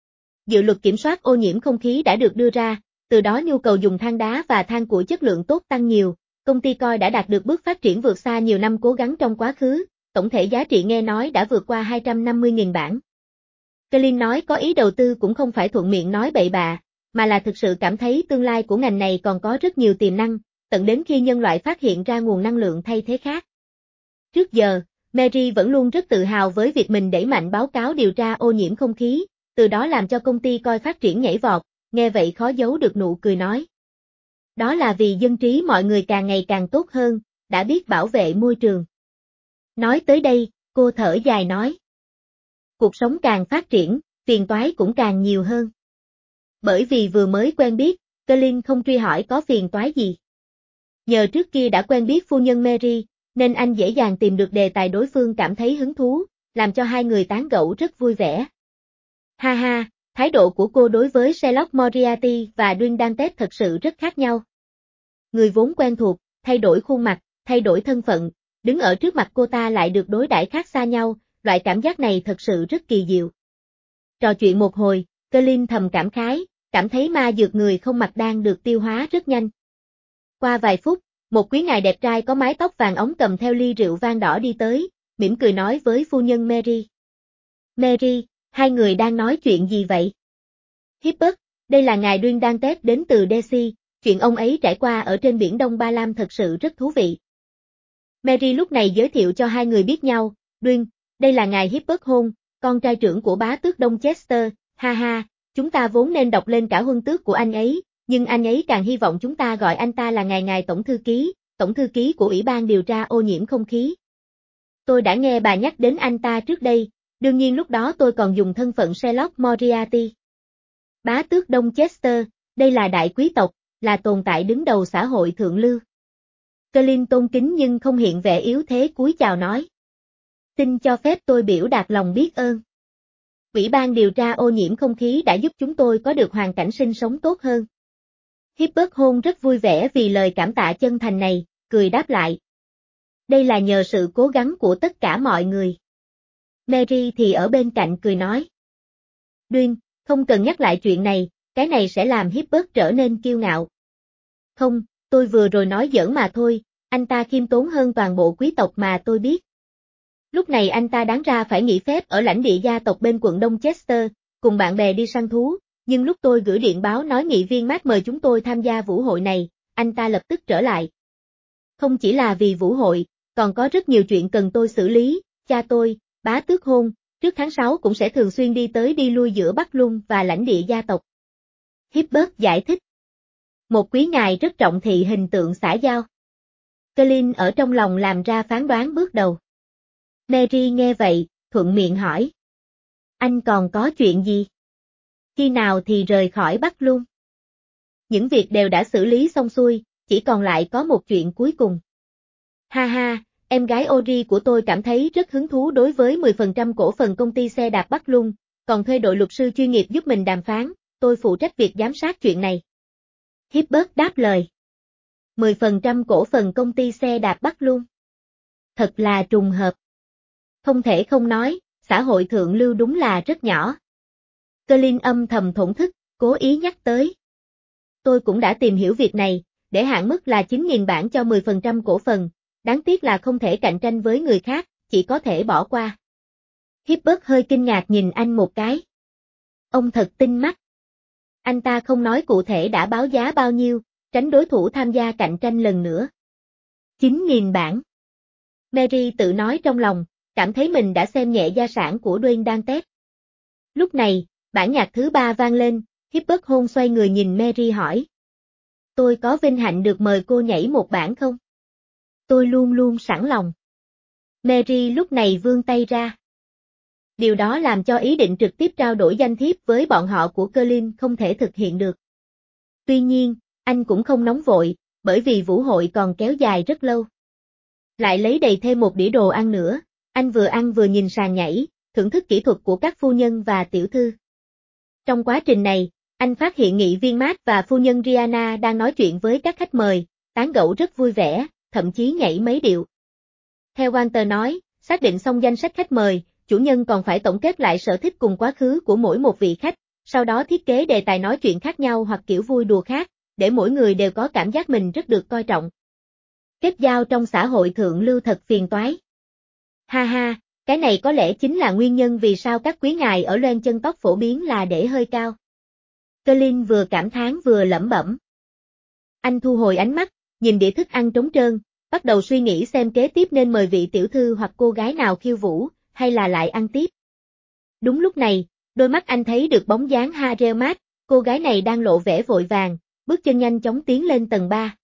Dự luật kiểm soát ô nhiễm không khí đã được đưa ra, từ đó nhu cầu dùng than đá và than củi chất lượng tốt tăng nhiều, công ty Coi đã đạt được bước phát triển vượt xa nhiều năm cố gắng trong quá khứ, tổng thể giá trị nghe nói đã vượt qua hai trăm năm mươi nghìn bảng. Colin nói có ý đầu tư cũng không phải thuận miệng nói bậy bạ, mà là thực sự cảm thấy tương lai của ngành này còn có rất nhiều tiềm năng, tận đến khi nhân loại phát hiện ra nguồn năng lượng thay thế khác. Trước giờ, Mary vẫn luôn rất tự hào với việc mình đẩy mạnh báo cáo điều tra ô nhiễm không khí, từ đó làm cho công ty Coi phát triển nhảy vọt, nghe vậy khó giấu được nụ cười nói. Đó là vì dân trí mọi người càng ngày càng tốt hơn, đã biết bảo vệ môi trường. Nói tới đây, cô thở dài nói. Cuộc sống càng phát triển, phiền toái cũng càng nhiều hơn. Bởi vì vừa mới quen biết, Colin không truy hỏi có phiền toái gì. Nhờ trước kia đã quen biết phu nhân Mary, nên anh dễ dàng tìm được đề tài đối phương cảm thấy hứng thú, làm cho hai người tán gẫu rất vui vẻ. Ha ha, thái độ của cô đối với Sherlock Moriarty và Duyên Đan Tết thật sự rất khác nhau. Người vốn quen thuộc, thay đổi khuôn mặt, thay đổi thân phận, đứng ở trước mặt cô ta lại được đối đãi khác xa nhau, loại cảm giác này thật sự rất kỳ diệu. Trò chuyện một hồi, Colin thầm cảm khái, cảm thấy ma dược người không mặt đang được tiêu hóa rất nhanh. Qua vài phút, một quý ngài đẹp trai có mái tóc vàng óng cầm theo ly rượu vang đỏ đi tới, mỉm cười nói với phu nhân Mary. Mary, hai người đang nói chuyện gì vậy? Hibbert, đây là ngài Duyên Đan Tết đến từ Daisy, chuyện ông ấy trải qua ở trên biển Đông Ba Lam thật sự rất thú vị. Mary lúc này giới thiệu cho hai người biết nhau, Duyên, đây là ngài Hibbert Hôn, con trai trưởng của bá tước Đông Chester, ha ha, chúng ta vốn nên đọc lên cả huân tước của anh ấy, nhưng anh ấy càng hy vọng chúng ta gọi anh ta là ngài ngài tổng thư ký, tổng thư ký của Ủy ban điều tra ô nhiễm không khí. Tôi đã nghe bà nhắc đến anh ta trước đây, đương nhiên lúc đó tôi còn dùng thân phận Sherlock Moriarty. Bá tước Đông Chester, đây là đại quý tộc, là tồn tại đứng đầu xã hội thượng lưu. Colin tôn kính nhưng không hiện vẻ yếu thế cúi chào nói. Xin cho phép tôi biểu đạt lòng biết ơn. Ủy ban điều tra ô nhiễm không khí đã giúp chúng tôi có được hoàn cảnh sinh sống tốt hơn. Hibbert Hôn rất vui vẻ vì lời cảm tạ chân thành này, cười đáp lại. Đây là nhờ sự cố gắng của tất cả mọi người. Mary thì ở bên cạnh cười nói. Duyên, không cần nhắc lại chuyện này, cái này sẽ làm Hibbert trở nên kiêu ngạo. Không, tôi vừa rồi nói giỡn mà thôi, anh ta khiêm tốn hơn toàn bộ quý tộc mà tôi biết. Lúc này anh ta đáng ra phải nghỉ phép ở lãnh địa gia tộc bên quận Đông Chester, cùng bạn bè đi săn thú, nhưng lúc tôi gửi điện báo nói nghị viên mát mời chúng tôi tham gia vũ hội này, anh ta lập tức trở lại. Không chỉ là vì vũ hội, còn có rất nhiều chuyện cần tôi xử lý, cha tôi, bá tước Hôn, trước tháng sáu cũng sẽ thường xuyên đi tới đi lui giữa Bắc Luân và lãnh địa gia tộc. Hibbert giải thích. Một quý ngài rất trọng thị hình tượng xã giao. Colin ở trong lòng làm ra phán đoán bước đầu. Mary nghe vậy, thuận miệng hỏi. Anh còn có chuyện gì? Khi nào thì rời khỏi Bắc Lung? Những việc đều đã xử lý xong xuôi, chỉ còn lại có một chuyện cuối cùng. Ha ha, em gái Ori của tôi cảm thấy rất hứng thú đối với mười phần trăm cổ phần công ty xe đạp Bắc Lung, còn thuê đội luật sư chuyên nghiệp giúp mình đàm phán, tôi phụ trách việc giám sát chuyện này. Hibbert đáp lời. mười phần trăm cổ phần công ty xe đạp Bắc Lung. Thật là trùng hợp. Không thể không nói, xã hội thượng lưu đúng là rất nhỏ. Colin âm thầm thổn thức, cố ý nhắc tới. Tôi cũng đã tìm hiểu việc này, để hạn mức là chín nghìn bảng cho mười phần trăm cổ phần, đáng tiếc là không thể cạnh tranh với người khác, chỉ có thể bỏ qua. Hibbert hơi kinh ngạc nhìn anh một cái. Ông thật tinh mắt. Anh ta không nói cụ thể đã báo giá bao nhiêu, tránh đối thủ tham gia cạnh tranh lần nữa. chín nghìn bảng. Mary tự nói trong lòng, cảm thấy mình đã xem nhẹ gia sản của Dwayne Dantes. Lúc này, bản nhạc thứ ba vang lên, Hibbert hôn xoay người nhìn Mary hỏi. Tôi có vinh hạnh được mời cô nhảy một bản không? Tôi luôn luôn sẵn lòng. Mary lúc này vươn tay ra. Điều đó làm cho ý định trực tiếp trao đổi danh thiếp với bọn họ của Colin không thể thực hiện được. Tuy nhiên, anh cũng không nóng vội, bởi vì vũ hội còn kéo dài rất lâu. Lại lấy đầy thêm một đĩa đồ ăn nữa, anh vừa ăn vừa nhìn sàn nhảy, thưởng thức kỹ thuật của các phu nhân và tiểu thư. Trong quá trình này, anh phát hiện nghị viên Matt và phu nhân Rihanna đang nói chuyện với các khách mời, tán gẫu rất vui vẻ, thậm chí nhảy mấy điệu. Theo Walter nói, xác định xong danh sách khách mời, chủ nhân còn phải tổng kết lại sở thích cùng quá khứ của mỗi một vị khách, sau đó thiết kế đề tài nói chuyện khác nhau hoặc kiểu vui đùa khác, để mỗi người đều có cảm giác mình rất được coi trọng. Kết giao trong xã hội thượng lưu thật phiền toái. Ha ha, cái này có lẽ chính là nguyên nhân vì sao các quý ngài ở loen chân tóc phổ biến là để hơi cao. Colin vừa cảm thán vừa lẩm bẩm. Anh thu hồi ánh mắt, nhìn đĩa thức ăn trống trơn, bắt đầu suy nghĩ xem kế tiếp nên mời vị tiểu thư hoặc cô gái nào khiêu vũ, hay là lại ăn tiếp. Đúng lúc này, đôi mắt anh thấy được bóng dáng Harriet Matt, cô gái này đang lộ vẻ vội vàng, bước chân nhanh chóng tiến lên tầng ba.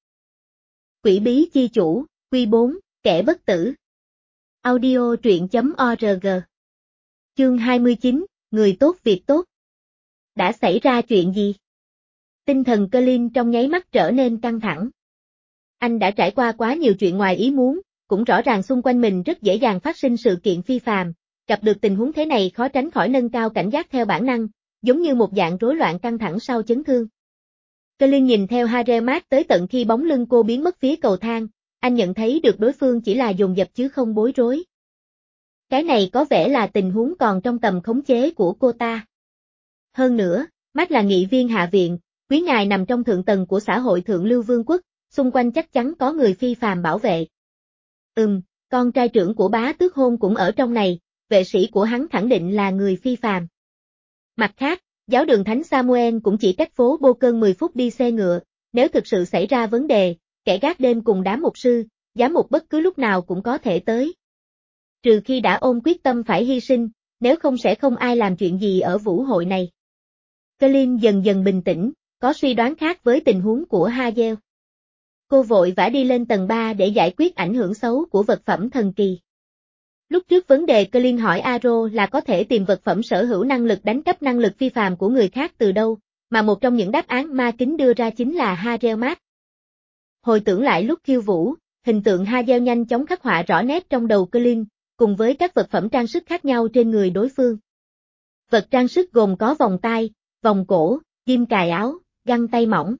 Quỷ bí chi chủ, quy bốn, kẻ bất tử. Audio truyện chấm org. Chương hai mươi chín, người tốt việc tốt. Đã xảy ra chuyện gì? Tinh thần Colin trong nháy mắt trở nên căng thẳng. Anh đã trải qua quá nhiều chuyện ngoài ý muốn, cũng rõ ràng xung quanh mình rất dễ dàng phát sinh sự kiện phi phàm, gặp được tình huống thế này khó tránh khỏi nâng cao cảnh giác theo bản năng, giống như một dạng rối loạn căng thẳng sau chấn thương. Colin nhìn theo Harriet Matt tới tận khi bóng lưng cô biến mất phía cầu thang, anh nhận thấy được đối phương chỉ là dồn dập chứ không bối rối. Cái này có vẻ là tình huống còn trong tầm khống chế của cô ta. Hơn nữa, Matt là nghị viên hạ viện, quý ngài nằm trong thượng tầng của xã hội thượng lưu vương quốc, xung quanh chắc chắn có người phi phàm bảo vệ. Ừm, con trai trưởng của bá tước hôn cũng ở trong này, vệ sĩ của hắn khẳng định là người phi phàm. Mặt khác, giáo đường Thánh Samuel cũng chỉ cách phố Bô Cơn mười phút đi xe ngựa, nếu thực sự xảy ra vấn đề, kẻ gác đêm cùng đám mục sư, giám mục bất cứ lúc nào cũng có thể tới. Trừ khi đã ôm quyết tâm phải hy sinh, nếu không sẽ không ai làm chuyện gì ở vũ hội này. Colin dần dần bình tĩnh, có suy đoán khác với tình huống của Hazel. Cô vội vã đi lên tầng ba để giải quyết ảnh hưởng xấu của vật phẩm thần kỳ. Lúc trước vấn đề Colin hỏi Aro là có thể tìm vật phẩm sở hữu năng lực đánh cắp năng lực phi phàm của người khác từ đâu, mà một trong những đáp án ma kính đưa ra chính là Harriet Matt. Hồi tưởng lại lúc khiêu vũ, hình tượng Hazel nhanh chóng khắc họa rõ nét trong đầu Colin, cùng với các vật phẩm trang sức khác nhau trên người đối phương. Vật trang sức gồm có vòng tai, vòng cổ, ghim cài áo, găng tay mỏng.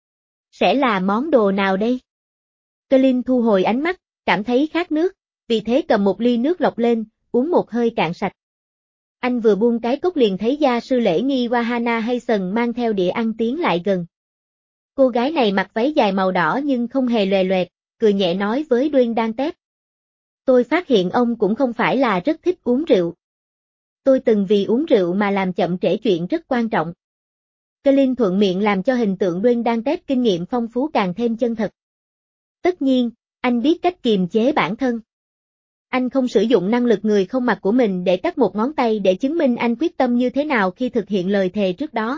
Sẽ là món đồ nào đây? Colin thu hồi ánh mắt, cảm thấy khát nước, vì thế cầm một ly nước lọc lên, uống một hơi cạn sạch. Anh vừa buông cái cốc liền thấy gia sư lễ nghi Wahana Hayson mang theo đĩa ăn tiến lại gần. Cô gái này mặc váy dài màu đỏ nhưng không hề lòe loẹt, cười nhẹ nói với Dwayne Dantes. Tôi phát hiện ông cũng không phải là rất thích uống rượu. Tôi từng vì uống rượu mà làm chậm trễ chuyện rất quan trọng. Colin thuận miệng làm cho hình tượng Dwayne Dantes kinh nghiệm phong phú càng thêm chân thật. Tất nhiên, anh biết cách kiềm chế bản thân. Anh không sử dụng năng lực người không mặt của mình để cắt một ngón tay để chứng minh anh quyết tâm như thế nào khi thực hiện lời thề trước đó.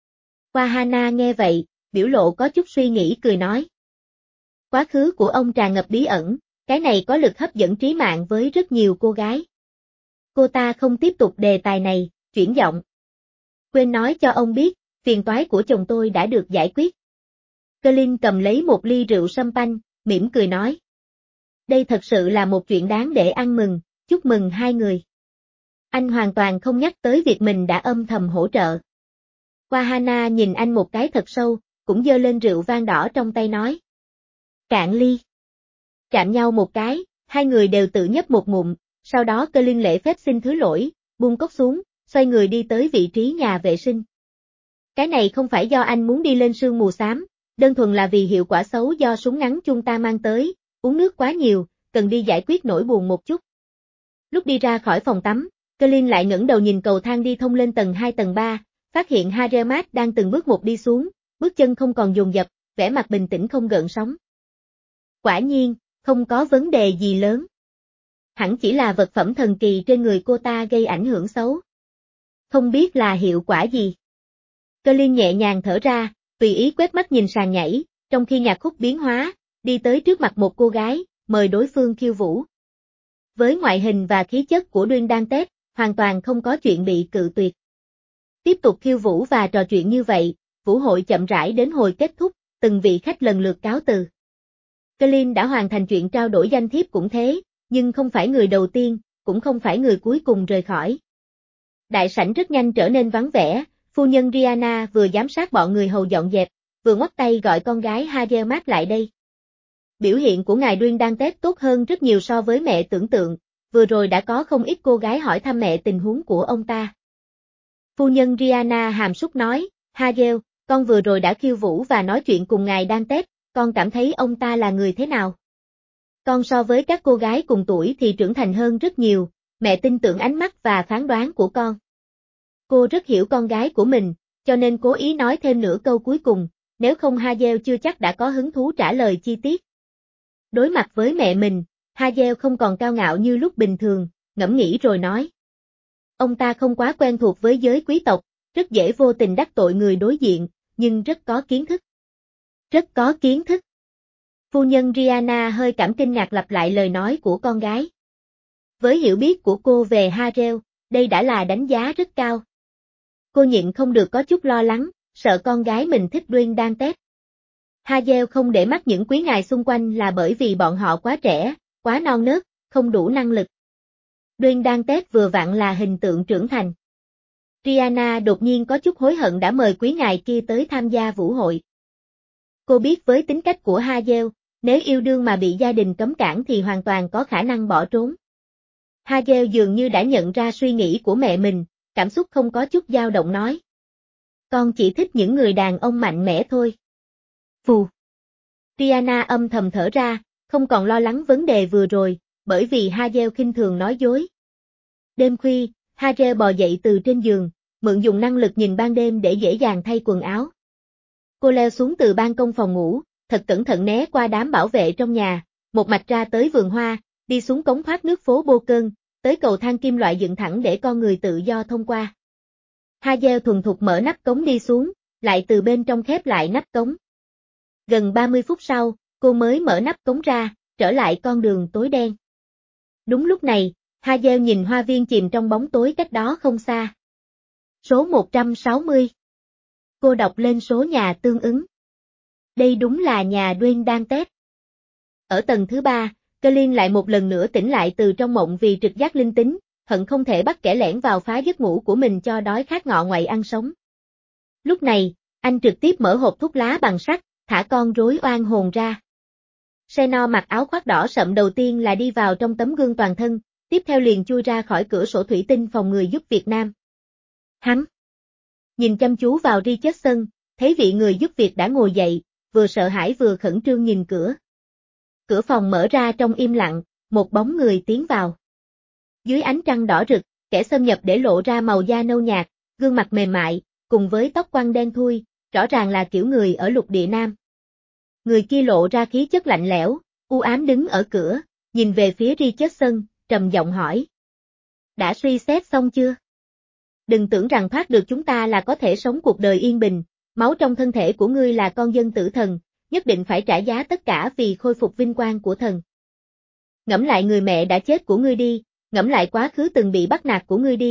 Wahana nghe vậy, biểu lộ có chút suy nghĩ cười nói. Quá khứ của ông tràn ngập bí ẩn, cái này có lực hấp dẫn trí mạng với rất nhiều cô gái. Cô ta không tiếp tục đề tài này, chuyển giọng. Quên nói cho ông biết, phiền toái của chồng tôi đã được giải quyết. Colin cầm lấy một ly rượu champagne, mỉm cười nói. Đây thật sự là một chuyện đáng để ăn mừng, chúc mừng hai người. Anh hoàn toàn không nhắc tới việc mình đã âm thầm hỗ trợ. Wahana nhìn anh một cái thật sâu, cũng giơ lên rượu vang đỏ trong tay nói. Cạn ly. Chạm nhau một cái, hai người đều tự nhấp một ngụm, sau đó Colin lễ phép xin thứ lỗi, buông cốc xuống, xoay người đi tới vị trí nhà vệ sinh. Cái này không phải do anh muốn đi lên sương mù xám, đơn thuần là vì hiệu quả xấu do súng ngắn chung ta mang tới, uống nước quá nhiều, cần đi giải quyết nỗi buồn một chút. Lúc đi ra khỏi phòng tắm, Colin lại ngẩng đầu nhìn cầu thang đi thông lên tầng hai tầng ba, phát hiện Hazelmat đang từng bước một đi xuống, bước chân không còn dồn dập, vẻ mặt bình tĩnh không gợn sóng. Quả nhiên, không có vấn đề gì lớn. Hẳn chỉ là vật phẩm thần kỳ trên người cô ta gây ảnh hưởng xấu. Không biết là hiệu quả gì. Colin nhẹ nhàng thở ra, tùy ý quét mắt nhìn sàn nhảy, trong khi nhạc khúc biến hóa, đi tới trước mặt một cô gái, mời đối phương khiêu vũ. Với ngoại hình và khí chất của Duyên Đan Tết, hoàn toàn không có chuyện bị cự tuyệt. Tiếp tục khiêu vũ và trò chuyện như vậy, vũ hội chậm rãi đến hồi kết thúc, từng vị khách lần lượt cáo từ. Colin đã hoàn thành chuyện trao đổi danh thiếp cũng thế, nhưng không phải người đầu tiên, cũng không phải người cuối cùng rời khỏi. Đại sảnh rất nhanh trở nên vắng vẻ, phu nhân Rihanna vừa giám sát bọn người hầu dọn dẹp, vừa ngoắc tay gọi con gái Hazelmat lại đây. Biểu hiện của ngài Duyên Đan Tết tốt hơn rất nhiều so với mẹ tưởng tượng, vừa rồi đã có không ít cô gái hỏi thăm mẹ tình huống của ông ta. Phu nhân Rihanna hàm súc nói, Hazel, con vừa rồi đã khiêu vũ và nói chuyện cùng ngài Đan Tết, con cảm thấy ông ta là người thế nào? Con so với các cô gái cùng tuổi thì trưởng thành hơn rất nhiều, mẹ tin tưởng ánh mắt và phán đoán của con. Cô rất hiểu con gái của mình, cho nên cố ý nói thêm nửa câu cuối cùng, nếu không Hazel chưa chắc đã có hứng thú trả lời chi tiết. Đối mặt với mẹ mình, Hazel không còn cao ngạo như lúc bình thường, ngẫm nghĩ rồi nói. Ông ta không quá quen thuộc với giới quý tộc, rất dễ vô tình đắc tội người đối diện, nhưng rất có kiến thức. Rất có kiến thức. Phu nhân Rihanna hơi cảm kinh ngạc lặp lại lời nói của con gái. Với hiểu biết của cô về Hazel, đây đã là đánh giá rất cao. Cô nhịn không được có chút lo lắng, sợ con gái mình thích Duyên Đan Tết. Hazel không để mắt những quý ngài xung quanh là bởi vì bọn họ quá trẻ, quá non nớt, không đủ năng lực. Duyên Đan Tết vừa vặn là hình tượng trưởng thành. Rihanna đột nhiên có chút hối hận đã mời quý ngài kia tới tham gia vũ hội. Cô biết với tính cách của Hazel, nếu yêu đương mà bị gia đình cấm cản thì hoàn toàn có khả năng bỏ trốn. Hazel dường như đã nhận ra suy nghĩ của mẹ mình, cảm xúc không có chút dao động nói. Con chỉ thích những người đàn ông mạnh mẽ thôi. Phù. Rihanna âm thầm thở ra, không còn lo lắng vấn đề vừa rồi, bởi vì Hazel khinh thường nói dối. Đêm khuya, Hazel bò dậy từ trên giường, mượn dùng năng lực nhìn ban đêm để dễ dàng thay quần áo. Cô leo xuống từ ban công phòng ngủ, thật cẩn thận né qua đám bảo vệ trong nhà, một mạch ra tới vườn hoa, đi xuống cống thoát nước phố Bô Cơn, tới cầu thang kim loại dựng thẳng để con người tự do thông qua. Hazel thuần thục mở nắp cống đi xuống, lại từ bên trong khép lại nắp cống. Gần ba mươi phút sau, cô mới mở nắp cống ra, trở lại con đường tối đen. Đúng lúc này, Hazel nhìn hoa viên chìm trong bóng tối cách đó không xa. Số một trăm sáu mươi. Cô đọc lên số nhà tương ứng. Đây đúng là nhà Duyên Đan Tết. Ở tầng thứ ba, Colin lại một lần nữa tỉnh lại từ trong mộng vì trực giác linh tính, hận không thể bắt kẻ lẻn vào phá giấc ngủ của mình cho đói khát ngọ ngoậy ăn sống. Lúc này, anh trực tiếp mở hộp thuốc lá bằng sắt, thả con rối oan hồn ra. Seno mặc áo khoác đỏ sậm đầu tiên là đi vào trong tấm gương toàn thân, tiếp theo liền chui ra khỏi cửa sổ thủy tinh phòng người giúp Việt Nam. Hắn nhìn chăm chú vào Richardson, thấy vị người giúp việc đã ngồi dậy, vừa sợ hãi vừa khẩn trương nhìn cửa. Cửa phòng mở ra trong im lặng, một bóng người tiến vào. Dưới ánh trăng đỏ rực, kẻ xâm nhập để lộ ra màu da nâu nhạt, gương mặt mềm mại, cùng với tóc quăn đen thui, rõ ràng là kiểu người ở lục địa Nam. Người kia lộ ra khí chất lạnh lẽo, u ám đứng ở cửa, nhìn về phía Richardson, trầm giọng hỏi. Đã suy xét xong chưa? Đừng tưởng rằng thoát được chúng ta là có thể sống cuộc đời yên bình, máu trong thân thể của ngươi là con dân tử thần, nhất định phải trả giá tất cả vì khôi phục vinh quang của thần. Ngẫm lại người mẹ đã chết của ngươi đi, ngẫm lại quá khứ từng bị bắt nạt của ngươi đi,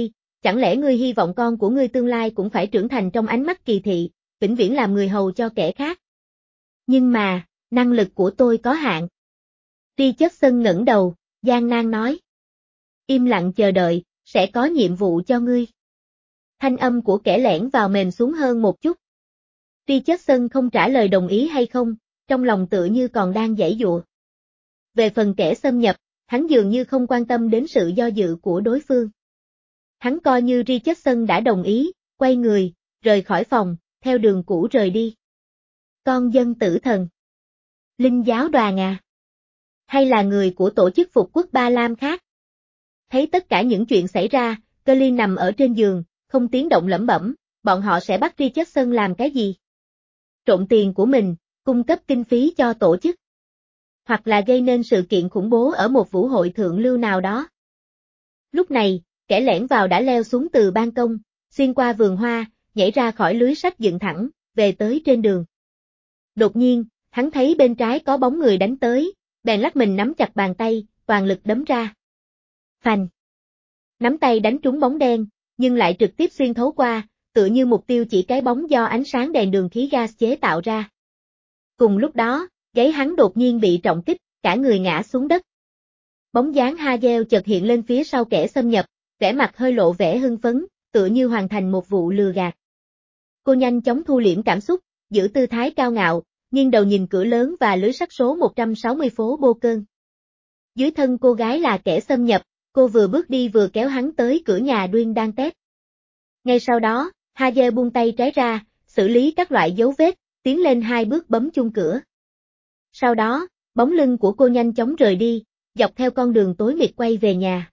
chẳng lẽ ngươi hy vọng con của ngươi tương lai cũng phải trưởng thành trong ánh mắt kỳ thị, vĩnh viễn làm người hầu cho kẻ khác? Nhưng mà, năng lực của tôi có hạn. Richardson ngẩng đầu, gian nan nói. Im lặng chờ đợi, sẽ có nhiệm vụ cho ngươi. Thanh âm của kẻ lẻn vào mềm xuống hơn một chút. Richardson không trả lời đồng ý hay không, trong lòng tựa như còn đang giãy giụa. Về phần kẻ xâm nhập, hắn dường như không quan tâm đến sự do dự của đối phương. Hắn coi như Richardson đã đồng ý, quay người, rời khỏi phòng, theo đường cũ rời đi. Con dân tử thần. Linh giáo đoàn à? Hay là người của tổ chức phục quốc Ba Lam khác? Thấy tất cả những chuyện xảy ra, Colin nằm ở trên giường, không tiếng động lẩm bẩm, bọn họ sẽ bắt Richardson làm cái gì? Trộn tiền của mình, cung cấp kinh phí cho tổ chức. Hoặc là gây nên sự kiện khủng bố ở một vũ hội thượng lưu nào đó. Lúc này, kẻ lẻn vào đã leo xuống từ ban công, xuyên qua vườn hoa, nhảy ra khỏi lưới sắt dựng thẳng, về tới trên đường. Đột nhiên, hắn thấy bên trái có bóng người đánh tới, bèn lắc mình nắm chặt bàn tay, toàn lực đấm ra. Phành! Nắm tay đánh trúng bóng đen, nhưng lại trực tiếp xuyên thấu qua, tựa như mục tiêu chỉ cái bóng do ánh sáng đèn đường khí gas chế tạo ra. Cùng lúc đó, gáy hắn đột nhiên bị trọng kích, cả người ngã xuống đất. Bóng dáng Hagel chợt hiện lên phía sau kẻ xâm nhập, vẻ mặt hơi lộ vẻ hưng phấn, tựa như hoàn thành một vụ lừa gạt. Cô nhanh chóng thu liễm cảm xúc, giữ tư thái cao ngạo, nghiêng đầu nhìn cửa lớn và lưới sắt số một trăm sáu mươi phố Bô Cơn. Dưới thân cô gái là kẻ xâm nhập, cô vừa bước đi vừa kéo hắn tới cửa nhà Duyên đang tét. Ngay sau đó, Hagel buông tay trái ra, xử lý các loại dấu vết, tiến lên hai bước bấm chuông cửa. Sau đó, bóng lưng của cô nhanh chóng rời đi, dọc theo con đường tối mịt quay về nhà.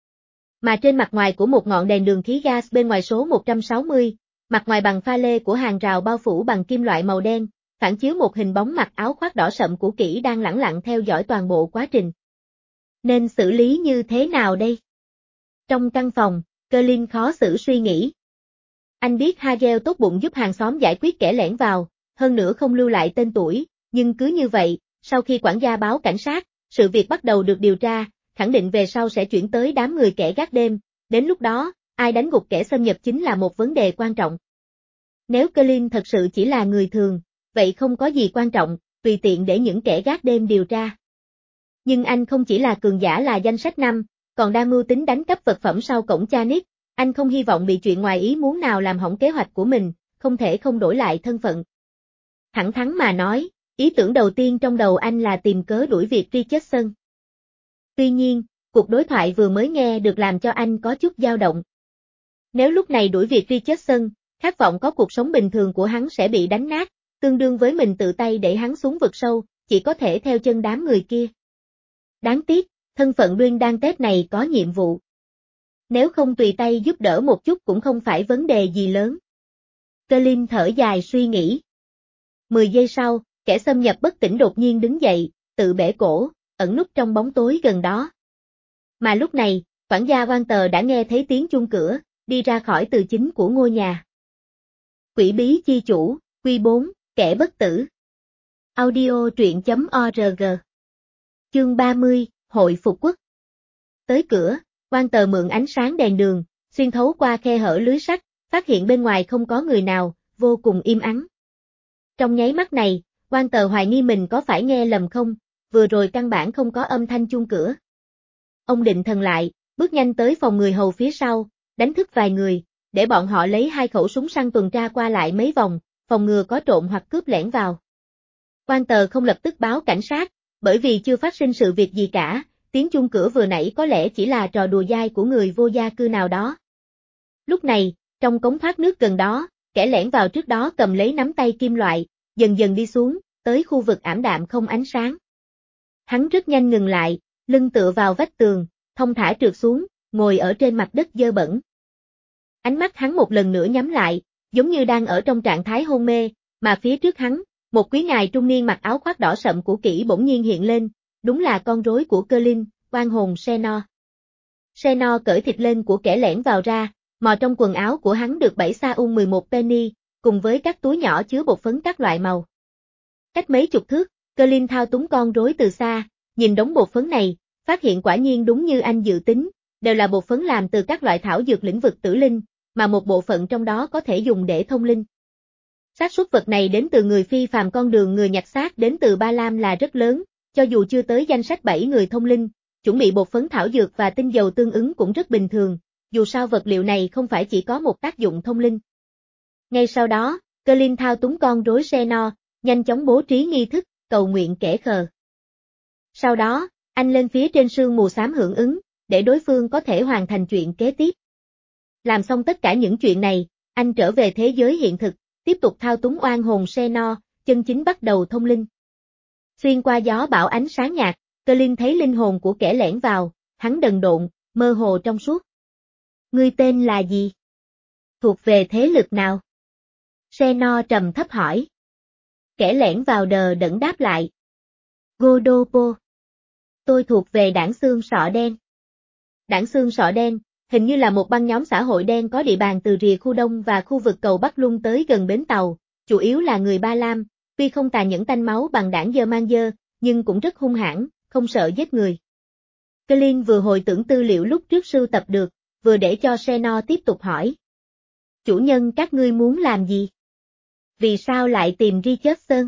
Mà trên mặt ngoài của một ngọn đèn đường khí gas bên ngoài số một trăm sáu mươi, mặt ngoài bằng pha lê của hàng rào bao phủ bằng kim loại màu đen, phản chiếu một hình bóng mặc áo khoác đỏ sậm cũ kỹ đang lẳng lặng theo dõi toàn bộ quá trình. Nên xử lý như thế nào đây? Trong căn phòng, Colin khó xử suy nghĩ. Anh biết Hagel tốt bụng giúp hàng xóm giải quyết kẻ lẻn vào, hơn nữa không lưu lại tên tuổi, nhưng cứ như vậy, sau khi quản gia báo cảnh sát, sự việc bắt đầu được điều tra, khẳng định về sau sẽ chuyển tới đám người kẻ gác đêm, đến lúc đó, ai đánh gục kẻ xâm nhập chính là một vấn đề quan trọng. Nếu Colin thật sự chỉ là người thường, vậy không có gì quan trọng, tùy tiện để những kẻ gác đêm điều tra. Nhưng anh không chỉ là cường giả là danh sách năm, còn đang mưu tính đánh cắp vật phẩm sau cổng Chanik, anh không hy vọng bị chuyện ngoài ý muốn nào làm hỏng kế hoạch của mình, không thể không đổi lại thân phận. Thẳng thắn mà nói, ý tưởng đầu tiên trong đầu anh là tìm cớ đuổi việc Richardson. Tuy nhiên, cuộc đối thoại vừa mới nghe được làm cho anh có chút dao động. Nếu lúc này đuổi việc Richardson, khát vọng có cuộc sống bình thường của hắn sẽ bị đánh nát, tương đương với mình tự tay để hắn xuống vực sâu, chỉ có thể theo chân đám người kia. Đáng tiếc, thân phận Duyên đang tết này có nhiệm vụ. Nếu không tùy tay giúp đỡ một chút cũng không phải vấn đề gì lớn. Colin thở dài suy nghĩ. Mười giây sau, kẻ xâm nhập bất tỉnh đột nhiên đứng dậy, tự bẻ cổ, ẩn núp trong bóng tối gần đó. Mà lúc này, quản gia Walter đã nghe thấy tiếng chuông cửa, đi ra khỏi từ chính của ngôi nhà. Quỷ bí chi chủ, Quy bốn, kẻ bất tử. Audio truyện chấm org. Chương ba mươi, Hội Phục Quốc. Tới cửa, Walter mượn ánh sáng đèn đường, xuyên thấu qua khe hở lưới sắt, phát hiện bên ngoài không có người nào, vô cùng im ắng. Trong nháy mắt này, Walter hoài nghi mình có phải nghe lầm không, vừa rồi căn bản không có âm thanh chuông cửa. Ông định thần lại, bước nhanh tới phòng người hầu phía sau, đánh thức vài người, để bọn họ lấy hai khẩu súng săn tuần tra qua lại mấy vòng, phòng ngừa có trộm hoặc cướp lẻn vào. Walter không lập tức báo cảnh sát, bởi vì chưa phát sinh sự việc gì cả, tiếng chuông cửa vừa nãy có lẽ chỉ là trò đùa dai của người vô gia cư nào đó. Lúc này, trong cống thoát nước gần đó, kẻ lẻn vào trước đó cầm lấy nắm tay kim loại, dần dần đi xuống, tới khu vực ảm đạm không ánh sáng. Hắn rất nhanh ngừng lại, lưng tựa vào vách tường, thong thả trượt xuống, ngồi ở trên mặt đất dơ bẩn. Ánh mắt hắn một lần nữa nhắm lại, giống như đang ở trong trạng thái hôn mê, mà phía trước hắn, một quý ngài trung niên mặc áo khoác đỏ sậm cũ kỹ bỗng nhiên hiện lên, đúng là con rối của Colin, oan hồn Seno. Seno cởi thịt lên của kẻ lẻn vào ra, mò trong quần áo của hắn được bảy sa ung mười một penny, cùng với các túi nhỏ chứa bột phấn các loại màu. Cách mấy chục thước, Colin thao túng con rối từ xa, nhìn đống bột phấn này, phát hiện quả nhiên đúng như anh dự tính, đều là bột phấn làm từ các loại thảo dược lĩnh vực tử linh, mà một bộ phận trong đó có thể dùng để thông linh. Xác suất vật này đến từ người phi phàm, con đường người nhặt xác đến từ Ba Lam là rất lớn, cho dù chưa tới danh sách bảy người thông linh, chuẩn bị bột phấn thảo dược và tinh dầu tương ứng cũng rất bình thường, dù sao vật liệu này không phải chỉ có một tác dụng thông linh. Ngay sau đó, Colin thao túng con rối Xenor, nhanh chóng bố trí nghi thức, cầu nguyện kẻ khờ. Sau đó, anh lên phía trên sương mù xám hưởng ứng, để đối phương có thể hoàn thành chuyện kế tiếp. Làm xong tất cả những chuyện này, anh trở về thế giới hiện thực, tiếp tục thao túng oan hồn Xenor, chân chính bắt đầu thông linh. Xuyên qua gió bão ánh sáng nhạt, Colin thấy linh hồn của kẻ lẻn vào, hắn đần độn, mơ hồ trong suốt. Ngươi tên là gì? Thuộc về thế lực nào? Xenor trầm thấp hỏi. Kẻ lẻn vào đờ đẫn đáp lại. Godopo. Tôi thuộc về đảng xương sọ đen. Đảng xương sọ đen, hình như là một băng nhóm xã hội đen có địa bàn từ rìa khu Đông và khu vực cầu Bắc Luân tới gần bến tàu, chủ yếu là người Ba Lam, tuy không tàn nhẫn tanh máu bằng đảng dơ mang dơ, nhưng cũng rất hung hãn, không sợ giết người. Colin vừa hồi tưởng tư liệu lúc trước sưu tập được, vừa để cho Xenor tiếp tục hỏi. Chủ nhân các ngươi muốn làm gì? Vì sao lại tìm Richardson?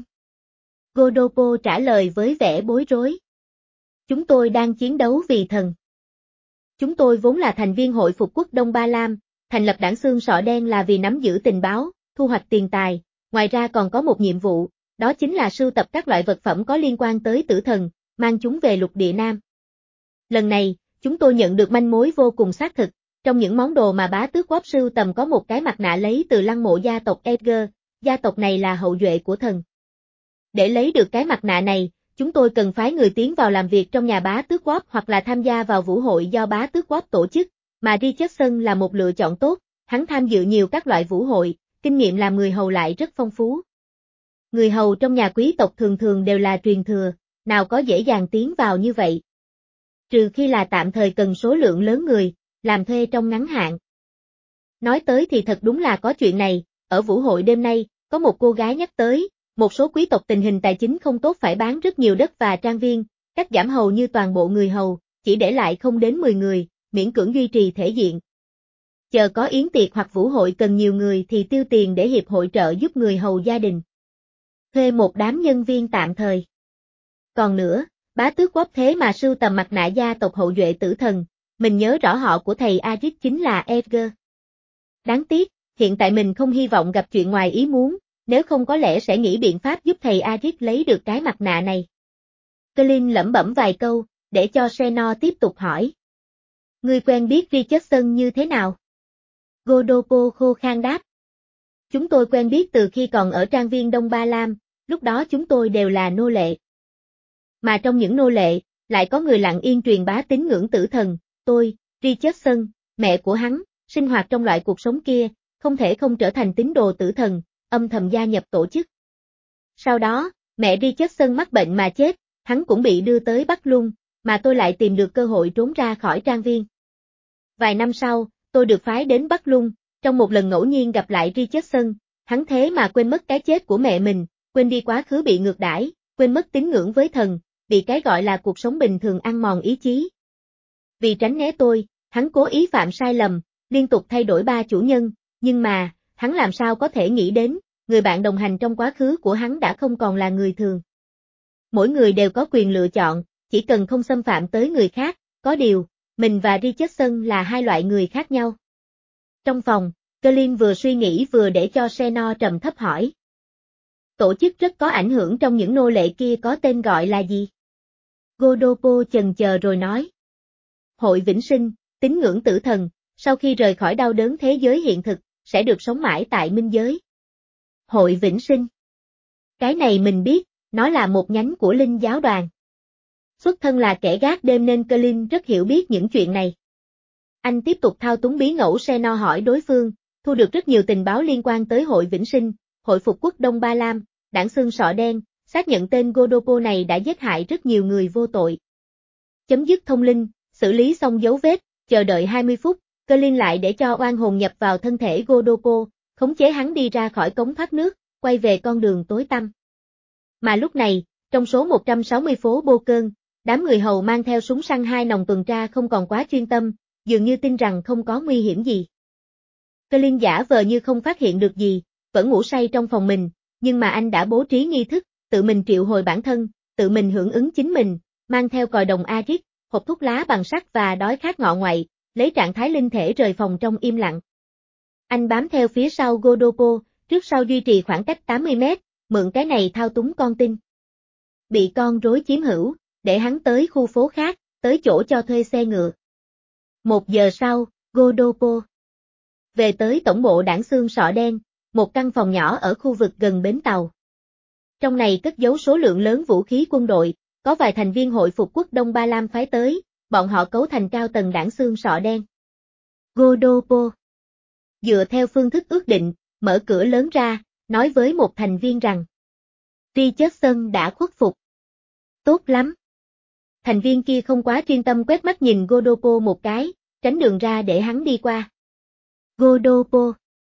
Godopo trả lời với vẻ bối rối. Chúng tôi đang chiến đấu vì thần. Chúng tôi vốn là thành viên Hội Phục Quốc Đông Ba Lam, thành lập đảng xương sọ đen là vì nắm giữ tình báo, thu hoạch tiền tài, ngoài ra còn có một nhiệm vụ, đó chính là sưu tập các loại vật phẩm có liên quan tới tử thần, mang chúng về lục địa Nam. Lần này, chúng tôi nhận được manh mối vô cùng xác thực, trong những món đồ mà bá tước Wop sưu tầm có một cái mặt nạ lấy từ lăng mộ gia tộc Edgar, gia tộc này là hậu duệ của thần. Để lấy được cái mặt nạ này, chúng tôi cần phái người tiến vào làm việc trong nhà bá tước Wop hoặc là tham gia vào vũ hội do bá tước Wop tổ chức, mà Richardson là một lựa chọn tốt, hắn tham dự nhiều các loại vũ hội, kinh nghiệm làm người hầu lại rất phong phú. Người hầu trong nhà quý tộc thường thường đều là truyền thừa, nào có dễ dàng tiến vào như vậy. Trừ khi là tạm thời cần số lượng lớn người, làm thuê trong ngắn hạn. Nói tới thì thật đúng là có chuyện này, ở vũ hội đêm nay, có một cô gái nhắc tới, một số quý tộc tình hình tài chính không tốt phải bán rất nhiều đất và trang viên, cắt giảm hầu như toàn bộ người hầu, chỉ để lại không đến mười người, miễn cưỡng duy trì thể diện. Chờ có yến tiệc hoặc vũ hội cần nhiều người thì tiêu tiền để hiệp hội trợ giúp người hầu gia đình. Thuê một đám nhân viên tạm thời. Còn nữa, bá tước Wop thế mà sưu tầm mặt nạ gia tộc hậu duệ tử thần, mình nhớ rõ họ của thầy Arik chính là Edgar. Đáng tiếc, hiện tại mình không hy vọng gặp chuyện ngoài ý muốn, nếu không có lẽ sẽ nghĩ biện pháp giúp thầy Arik lấy được cái mặt nạ này. Colin lẩm bẩm vài câu, để cho Xenor tiếp tục hỏi. Ngươi quen biết Richardson như thế nào? Godopo khô khan đáp. Chúng tôi quen biết từ khi còn ở trang viên Đông Ba Lam, lúc đó chúng tôi đều là nô lệ. Mà trong những nô lệ, lại có người lặng yên truyền bá tín ngưỡng tử thần, tôi, Richardson, mẹ của hắn, sinh hoạt trong loại cuộc sống kia, không thể không trở thành tín đồ tử thần, âm thầm gia nhập tổ chức. Sau đó, mẹ Richardson mắc bệnh mà chết, hắn cũng bị đưa tới Bắc Luân, mà tôi lại tìm được cơ hội trốn ra khỏi trang viên. Vài năm sau, tôi được phái đến Bắc Luân, trong một lần ngẫu nhiên gặp lại Richardson, hắn thế mà quên mất cái chết của mẹ mình, quên đi quá khứ bị ngược đãi, quên mất tín ngưỡng với thần, bị cái gọi là cuộc sống bình thường ăn mòn ý chí. Vì tránh né tôi, hắn cố ý phạm sai lầm, liên tục thay đổi ba chủ nhân, nhưng mà, hắn làm sao có thể nghĩ đến, người bạn đồng hành trong quá khứ của hắn đã không còn là người thường. Mỗi người đều có quyền lựa chọn, chỉ cần không xâm phạm tới người khác, có điều, mình và Richardson là hai loại người khác nhau. Trong phòng, Colin vừa suy nghĩ vừa để cho Xenor trầm thấp hỏi. Tổ chức rất có ảnh hưởng trong những nô lệ kia có tên gọi là gì? Godopo chần chờ rồi nói. Hội Vĩnh Sinh, tín ngưỡng tử thần, sau khi rời khỏi đau đớn thế giới hiện thực, sẽ được sống mãi tại minh giới. Hội Vĩnh Sinh. Cái này mình biết, nó là một nhánh của linh giáo đoàn. Xuất thân là kẻ gác đêm nên Colin rất hiểu biết những chuyện này. Anh tiếp tục thao túng bí ngẫu Xenor hỏi đối phương, thu được rất nhiều tình báo liên quan tới Hội Vĩnh Sinh, Hội Phục Quốc Đông Ba Lam, đảng xương sọ đen, xác nhận tên Godopo này đã giết hại rất nhiều người vô tội. Chấm dứt thông linh, xử lý xong dấu vết, chờ đợi hai mươi phút, Colin lại để cho oan hồn nhập vào thân thể Godopo, khống chế hắn đi ra khỏi cống thoát nước, quay về con đường tối tăm. Mà lúc này, trong số một trăm sáu mươi phố Bô Cơn, đám người hầu mang theo súng săn hai nòng tuần tra không còn quá chuyên tâm, dường như tin rằng không có nguy hiểm gì. Colin giả vờ như không phát hiện được gì, vẫn ngủ say trong phòng mình, nhưng mà anh đã bố trí nghi thức, tự mình triệu hồi bản thân, tự mình hưởng ứng chính mình, mang theo còi đồng Arit, hộp thuốc lá bằng sắt và đói khát ngọ ngoại, lấy trạng thái linh thể rời phòng trong im lặng. Anh bám theo phía sau Godoppo, trước sau duy trì khoảng cách tám mươi mét, mượn cái này thao túng con tin. Bị con rối chiếm hữu, để hắn tới khu phố khác, tới chỗ cho thuê xe ngựa. Một giờ sau, Godoppo về tới tổng bộ đảng xương sọ đen, một căn phòng nhỏ ở khu vực gần bến tàu. Trong này cất giấu số lượng lớn vũ khí quân đội, có vài thành viên hội phục quốc Đông Ba Lam phái tới, bọn họ cấu thành cao tầng đảng xương sọ đen. Godoppo dựa theo phương thức ước định, mở cửa lớn ra, nói với một thành viên rằng Richardson đã khuất phục. Tốt lắm. Thành viên kia không quá chuyên tâm quét mắt nhìn Godoppo một cái, tránh đường ra để hắn đi qua. Godoppo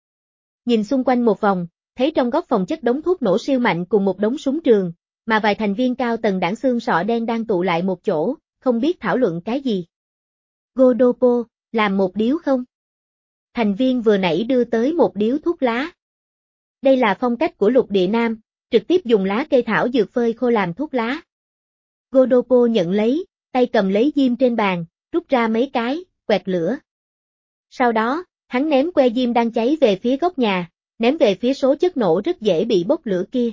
nhìn xung quanh một vòng, thấy trong góc phòng chất đống thuốc nổ siêu mạnh cùng một đống súng trường, mà vài thành viên cao tầng đảng xương sọ đen đang tụ lại một chỗ, không biết thảo luận cái gì. Godoppo, làm một điếu không? Thành viên vừa nãy đưa tới một điếu thuốc lá. Đây là phong cách của lục địa Nam, trực tiếp dùng lá cây thảo dược phơi khô làm thuốc lá. Godoppo nhận lấy, tay cầm lấy diêm trên bàn, rút ra mấy cái, quẹt lửa. Sau đó, hắn ném que diêm đang cháy về phía góc nhà, ném về phía số chất nổ rất dễ bị bốc lửa kia.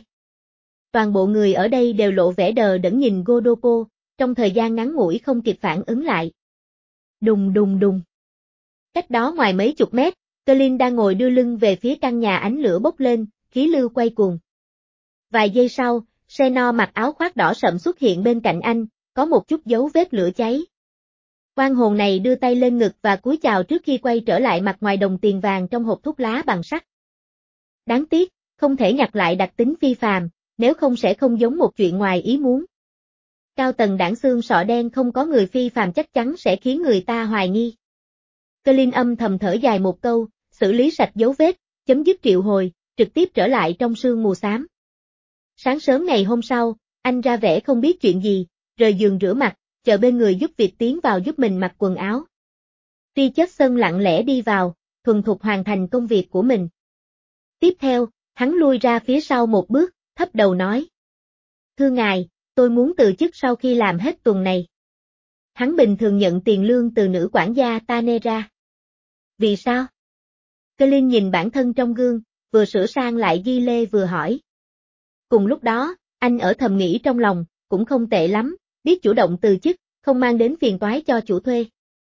Toàn bộ người ở đây đều lộ vẻ đờ đẫn nhìn Godoppo, trong thời gian ngắn ngủi không kịp phản ứng lại. Đùng đùng đùng. Cách đó ngoài mấy chục mét, Colin đang ngồi đưa lưng về phía căn nhà, ánh lửa bốc lên, khí lưu quay cuồng. Vài giây sau, Seno mặc áo khoác đỏ sậm xuất hiện bên cạnh anh, có một chút dấu vết lửa cháy. Oan hồn này đưa tay lên ngực và cúi chào trước khi quay trở lại mặt ngoài đồng tiền vàng trong hộp thuốc lá bằng sắt. Đáng tiếc, không thể nhặt lại đặc tính phi phàm, nếu không sẽ không giống một chuyện ngoài ý muốn. Cao tầng đảng xương sọ đen không có người phi phàm chắc chắn sẽ khiến người ta hoài nghi. Colin âm thầm thở dài một câu, xử lý sạch dấu vết, chấm dứt triệu hồi, trực tiếp trở lại trong sương mù xám. Sáng sớm ngày hôm sau, anh ra vẻ không biết chuyện gì, rời giường rửa mặt, chờ bên người giúp việc tiến vào giúp mình mặc quần áo. Richardson lặng lẽ đi vào, thuần thục hoàn thành công việc của mình. Tiếp theo, hắn lui ra phía sau một bước, thấp đầu nói. Thưa ngài, tôi muốn từ chức sau khi làm hết tuần này. Hắn bình thường nhận tiền lương từ nữ quản gia Tanera. Vì sao? Colin nhìn bản thân trong gương, vừa sửa sang lại ghi lê vừa hỏi. Cùng lúc đó, anh ở thầm nghĩ trong lòng, cũng không tệ lắm, biết chủ động từ chức, không mang đến phiền toái cho chủ thuê.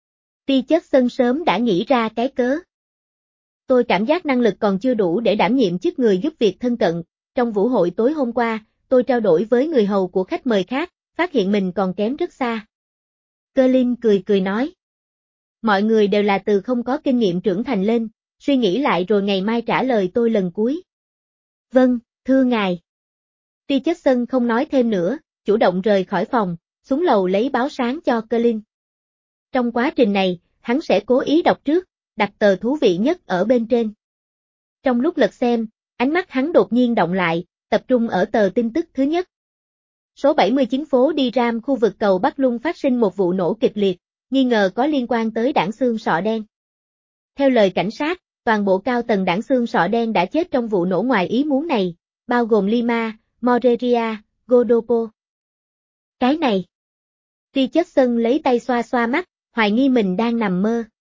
Richardson sớm đã nghĩ ra cái cớ. Tôi cảm giác năng lực còn chưa đủ để đảm nhiệm chức người giúp việc thân cận, trong vũ hội tối hôm qua, tôi trao đổi với người hầu của khách mời khác, phát hiện mình còn kém rất xa. Colin cười cười nói. Mọi người đều là từ không có kinh nghiệm trưởng thành lên, suy nghĩ lại rồi ngày mai trả lời tôi lần cuối. Vâng, thưa ngài. Richardson không nói thêm nữa, chủ động rời khỏi phòng, xuống lầu lấy báo sáng cho Colin. Trong quá trình này, hắn sẽ cố ý đọc trước, đặt tờ thú vị nhất ở bên trên. Trong lúc lật xem, ánh mắt hắn đột nhiên động lại, tập trung ở tờ tin tức thứ nhất. Số bảy mươi chín phố Đi Ram, khu vực cầu Bắc Lung phát sinh một vụ nổ kịch liệt, nghi ngờ có liên quan tới đảng xương sọ đen. Theo lời cảnh sát, toàn bộ cao tầng đảng xương sọ đen đã chết trong vụ nổ ngoài ý muốn này, bao gồm Lima, Moreira, Godoppo. Cái này. Richardson lấy tay xoa xoa mắt, hoài nghi mình đang nằm mơ.